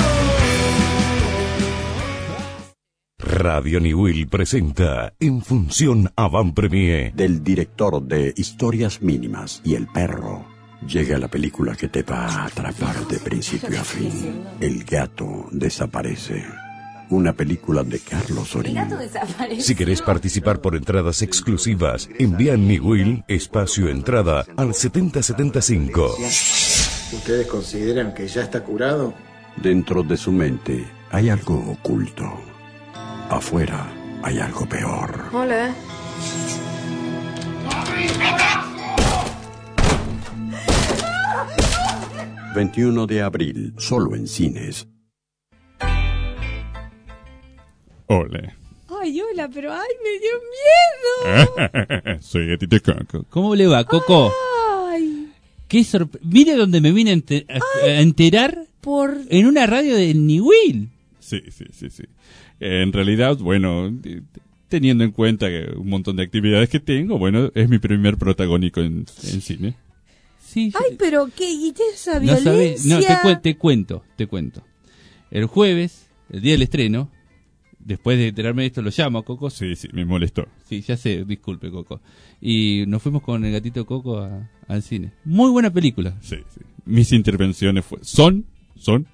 Radio Niwil presenta En Función Avant Premier. Del director de Historias Mínimas y El Perro. Llega la película que te va a atrapar de principio a fin. El gato desaparece. Una película de Carlos Orín. Si querés participar por entradas exclusivas, envía en Niwil espacio entrada al setenta setenta y cinco. ¿Ustedes consideran que ya está curado? Dentro de su mente hay algo oculto. Afuera hay algo peor. Hola. veintiuno de abril, solo en cines. Hola. Ay, hola, pero ay, me dio miedo. Soy Gatito Coco. ¿Cómo le va, Coco? Ay. Qué sorpre... Mire donde me vine a, ente- a- a enterar por en una radio de Niwil. Sí, sí, sí, sí. En realidad, bueno, t- teniendo en cuenta que un montón de actividades que tengo, bueno, es mi primer protagónico en, en cine. Sí, Ay, pero qué, ¿y qué esa No, sabe- violencia? no te, cu- te cuento, te cuento. El jueves, el día del estreno, después de enterarme de esto, lo llamo a Coco. Sí, sí, me molestó. Sí, ya sé, disculpe, Coco. Y nos fuimos con el gatito Coco a- al cine. Muy buena película. Sí, sí. Mis intervenciones fue, son, son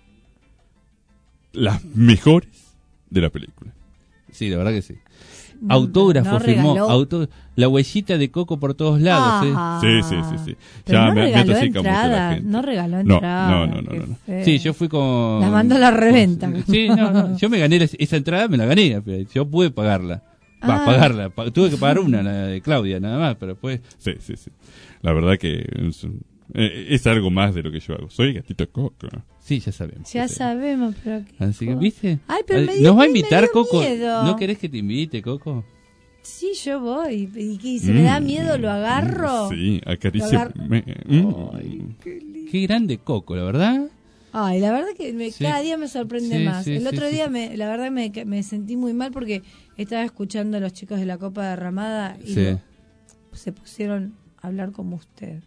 las mejores de la película. Sí, la verdad que sí. No, Autógrafo, no firmó, regaló. auto, la huellita de Coco por todos lados. Ah. ¿eh? Sí, sí, sí, sí. Pero no me, me regaló atosica mucho la entrada, gente. no regaló No, entrada. no, no, no, qué no, no. feo. Sí, yo fui con... La mandó a la reventa. Sí, no, no, yo me gané la- esa entrada, me la gané, pero yo pude pagarla. Va, Ah. pagarla, pa- tuve que pagar una, la de Claudia, nada más, pero después... Sí, sí, sí. La verdad que es, eh, es algo más de lo que yo hago. Soy Gatito Coco. Sí, ya sabemos. Ya sabemos, pero qué Así que, cosa. ¿viste? Ay, pero Ay, me dio, ¿Nos va a me invitar, dio Coco? miedo. ¿No querés que te invite, Coco? Sí, yo voy. Y, que si me da miedo, lo agarro. Sí, Lo acaricia. agar- me- mm. Qué grande Coco, la verdad. Ay, la verdad que me- Sí. cada día me sorprende Sí, más. sí, El sí, otro sí, día, sí. me, la verdad, me, me sentí muy mal porque estaba escuchando a los chicos de la Copa Derramada y Sí. lo- se pusieron a hablar como usted.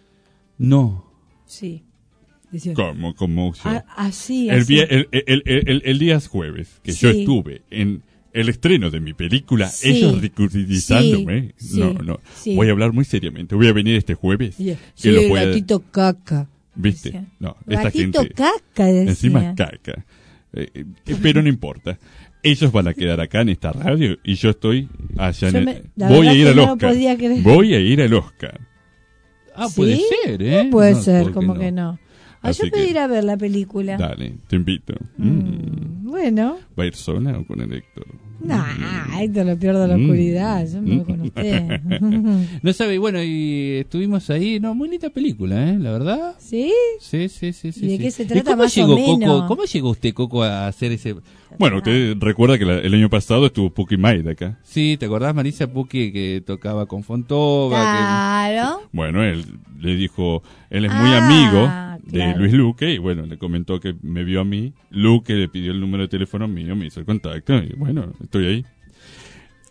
No. Sí. Decían, ¿Cómo? ¿Cómo yo? "Ah, así, el, así". vie- el, el, el, el- el día jueves que Sí. yo estuve en el estreno de mi película, Sí. ellos ridiculizándome. Sí, No, sí, no. sí. Voy a hablar muy seriamente. Voy a venir este jueves. Sí, que los el voy a- gatito caca. ¿Viste? decía. No, esta Gatito gente. caca, decía. Encima caca. Eh, eh, pero no importa. Ellos van a quedar acá en esta radio y yo estoy allá Yo en me- el... la Voy verdad a ir que al no lo Oscar. podía creer. Voy a ir al Oscar. Ah, ¿Sí? puede ser, ¿eh? No puede No, ser, ¿por qué como no? que no. Ah, Así yo puedo que- ir a ver la película. Dale, te invito. Mm. Bueno. ¿Va a ir sola o con el Héctor? Nah, Héctor, lo pierdo la Mm. oscuridad. Yo me voy con usted. No sabe, bueno, y estuvimos ahí, no, muy linda película, ¿eh? La verdad. ¿Sí? Sí, sí, sí, sí. ¿Y de sí. qué se trata cómo más o llegó menos? Coco? ¿Cómo llegó usted, Coco, a hacer ese? Bueno, usted recuerda que la- el año pasado estuvo Puki Maida acá. Sí, ¿te acordás, Marisa Puki, que tocaba con Fontova? Claro. Que... Bueno, él le dijo, él es muy Ah, amigo de claro. Luis Luque y bueno, le comentó que me vio a mí. Luque le pidió el número de teléfono mío, me hizo el contacto y bueno, estoy ahí.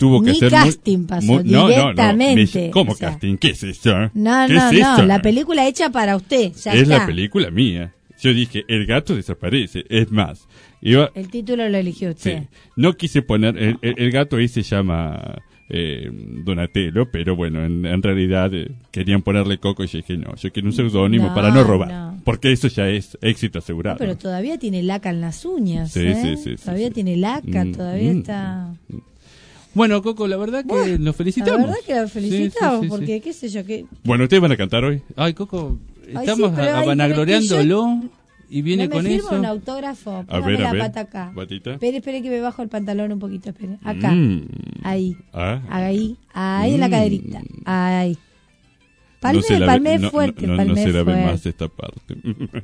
tuvo que Ni hacer casting muy, pasó, muy, no, directamente. No, no, ¿Cómo O sea, casting? ¿Qué es eso? No, ¿Qué no, es no, eso? la película hecha para usted, ya es está. la película mía. Yo dije, el gato desaparece. Es más, iba, El título lo eligió usted. sí, no quise poner, el, el- el gato ahí se llama eh, Donatello, pero bueno, en, en realidad eh, querían ponerle Coco y yo dije, no, yo quiero un seudónimo No, para no robar, no. porque eso ya es éxito asegurado. No, pero todavía tiene laca en las uñas. Sí, ¿eh? sí, sí, sí, Todavía sí. tiene laca, Mm, todavía mm, está. Bueno, Coco, la verdad que Bueno, nos felicitamos. La verdad que la felicitamos, Sí, sí, sí, porque sí. qué sé yo, que Bueno, ¿ustedes van a cantar hoy? Ay, Coco, Ay, estamos sí, pero a- ay, vanagloriándolo y viene no me con firma eso. un autógrafo. A Póngame ver, a la ver. pata acá. Patita. Espere, espere que me bajo el pantalón un poquito, espere. Acá. Mm. Ahí. Ah. Ahí. Ahí en la Mm. caderita. Ahí. Palme, no se la palme ve, no- fuerte, no, no, palme no se la ve fuerte. más esta parte.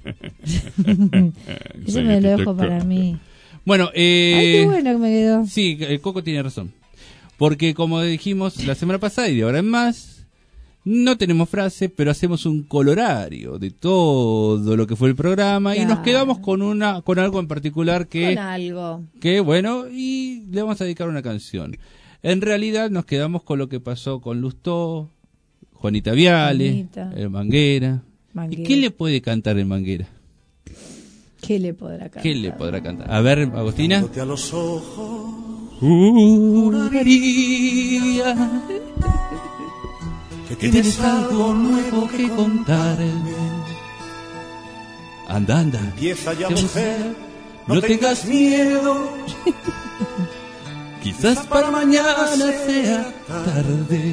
Eso Soy me lo dejo arquitecto. para mí. Bueno, eh, Ay, qué bueno que me quedó. sí, eh, Coco tiene razón. Porque como dijimos la semana pasada y de ahora en más, no tenemos frase, pero hacemos un colorario de todo lo que fue el programa y nos Claro. quedamos con una con algo en particular que Con algo. que bueno, y le vamos a dedicar una canción. En realidad nos quedamos con lo que pasó con Lustó, Juanita Viale, Juanita. el Manguera. Manguera. ¿Y qué le puede cantar el Manguera? ¿Qué le podrá cantar? ¿Qué le podrá cantar? A ver, Agostina. Mirándote a los ojos, Juraría que que tienes algo nuevo que contarme. Anda, anda. Empieza ya, Te mujer, no, no tengas tengas miedo. Quizás para mañana sea tarde.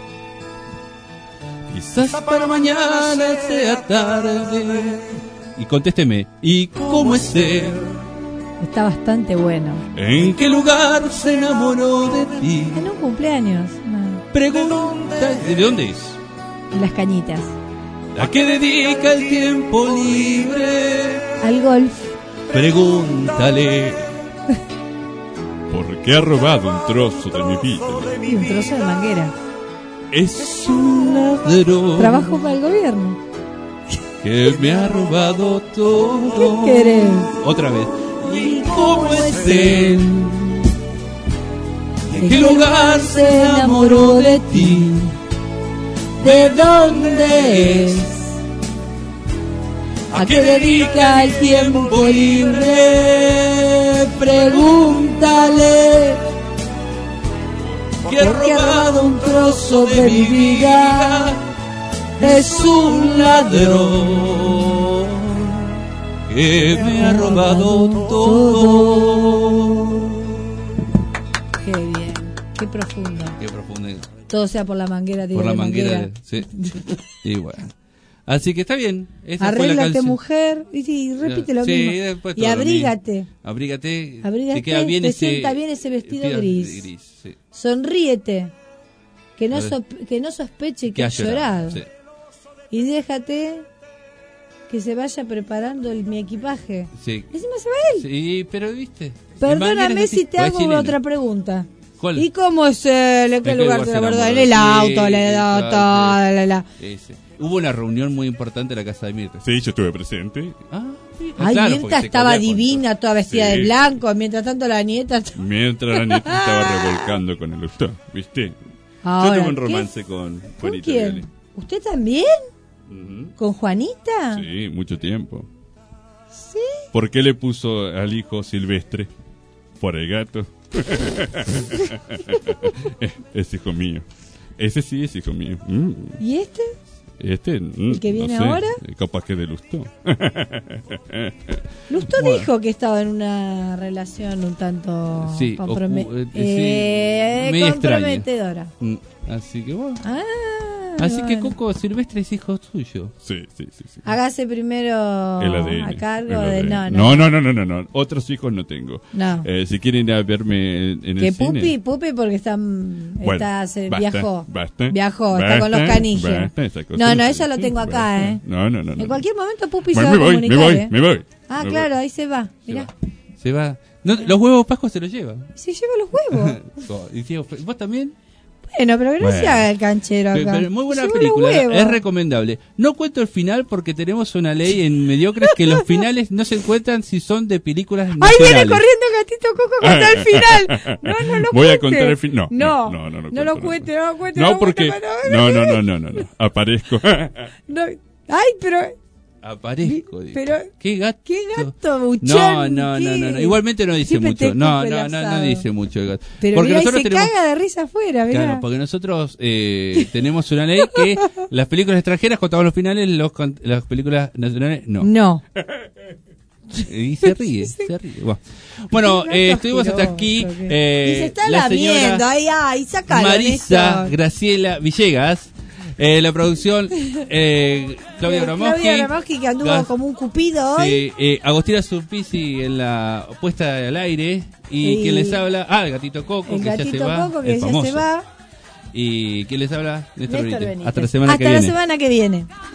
Quizás para mañana sea tarde. Y contésteme, ¿y cómo es él? Está bastante bueno. ¿En qué lugar se enamoró de ti? En un cumpleaños. No. Pregunta, ¿de dónde es? En las cañitas. ¿A qué dedica el tiempo libre? Al golf. Pregúntale. ¿Por qué ha robado un trozo de mi vida? Y un trozo de manguera. Es un ladrón Trabajo para el gobierno. que me ha robado todo. ¿Qué querés? Otra vez. ¿Y cómo es él? ¿En qué lugar se enamoró de ti? ¿De dónde es? ¿A qué dedica el tiempo libre? Pregúntale. Que ha robado un trozo de mi vida. Es un ladrón que me ha robado todo. Qué bien. Qué profundo. Qué profundo. Todo sea por la manguera. Por la de manguera, sí. Y bueno. Así que está bien. Esa fue la Arréglate, canción. mujer. Y sí, repite lo Sí, mismo. después Y todo lo abrígate. mismo. Abrígate. Abrígate, Te queda bien te ese, sienta bien ese vestido vestido gris. sí. Sonríete. Que no, A ver. sospe- que no sospeche que, Que ha has llorado. sí. Y déjate que se vaya preparando el- mi equipaje. Sí. Encima se va él. Sí, pero viste. El Manguera Perdóname es así. si te Pues hago chileno. otra pregunta. ¿Cuál? ¿Y cómo es él? ¿En qué ¿En qué lugar lugar te se la verdad? En enamoró? el auto, Sí, le da exacto. todo, la, la. Ese. Hubo una reunión muy importante en la casa de Mirta. Sí, yo estuve presente. Ah, sí. Ay, Claro, Mirta porque se estaba colea con- divina, toda vestida Sí. de blanco. Mientras tanto la nieta... Mientras la neta estaba revolcando con el Lustó, ¿viste? Ahora, yo tuve un ¿qué? romance con ¿Con Juanita quién? Viale. ¿Usted también? Ujú. ¿Con Juanita? Sí, mucho tiempo. ¿Sí? ¿Por qué le puso al hijo Silvestre? Por el gato. Es hijo mío. Ese sí es hijo mío. Mm. ¿Y este? Este, mm, ¿El que viene no sé, ahora? capaz que de Lustó. Lustó Bueno. dijo que estaba en una relación un tanto Sí, comprome- ocu- eh, sí, eh, media extraña. comprometedora. Mm, Así que bueno. Ah, Así que bueno. Coco Silvestre es hijo suyo. Sí, sí, sí. sí. Hágase primero El A D N. a cargo el de... A D N. No, no. no, no, no, no, no. Otros hijos no tengo. No. Eh, si quieren ir a verme en, en Que el Pupi, cine. Pupi porque está, Bueno, está se basta, viajó. basta, viajó, está basta, con los canillos. basta, esa cosa No, no, no eso lo se tengo dice, acá, basta. ¿eh? No, no, no. no. En cualquier momento Pupi Bueno, se va me a voy, comunicar, me voy, ¿eh? me voy. Ah, Me claro, voy. ahí se va. Mirá. Se va. No, los huevos pascuas se los lleva. Se lleva los huevos. Oh, y Diego, ¿vos también? Bueno, pero que no Bueno. se haga el canchero acá. Pero- pero muy buena Se vuela película, huevo. es recomendable. No cuento el final porque tenemos una ley en Mediocres que los finales no se encuentran si son de películas ¡Ay, nacionales. viene corriendo Gatito Coco a contar el final! No, no lo Voy a cuente. contar el fin- no, No, no, no, no, no no lo cuento, cuente, no lo cuente. No, lo porque... cuente, No, no, no, no, no, no. Aparezco. no. Ay, pero... Aparezco. digo. Pero... ¿Qué gato? ¿Qué gato, buchón? No, no, ¿Qué? no, no, no. Igualmente no dice Siempre te mucho. No, escupe el no, no, no asado. dice mucho el gato. Pero porque mirá, y nosotros se tenemos... caga de risa afuera, mirá. Claro, porque nosotros eh, tenemos una ley que las películas extranjeras contamos los finales, los con- las películas nacionales no. No. Y se ríe, se ríe. Bueno, bueno, eh, estuvimos hasta aquí. Eh, y se está la señora lamiendo. Ay, ay, sácalo, Marisa Néstor. Graciela Villegas. Eh, la producción, eh, Claudia Bramowski. Claudia Bramowski, que anduvo Gas- como un cupido hoy. Sí, eh, Agostina Surpisi en la puesta al aire. Y, Y- quien les habla, ah, el gatito Coco, El que ya gatito se va. Coco, que el ya famoso. se va. Y quien les habla, Néstor Néstor Benítez. Benítez. Hasta la semana Hasta que la viene. semana que viene.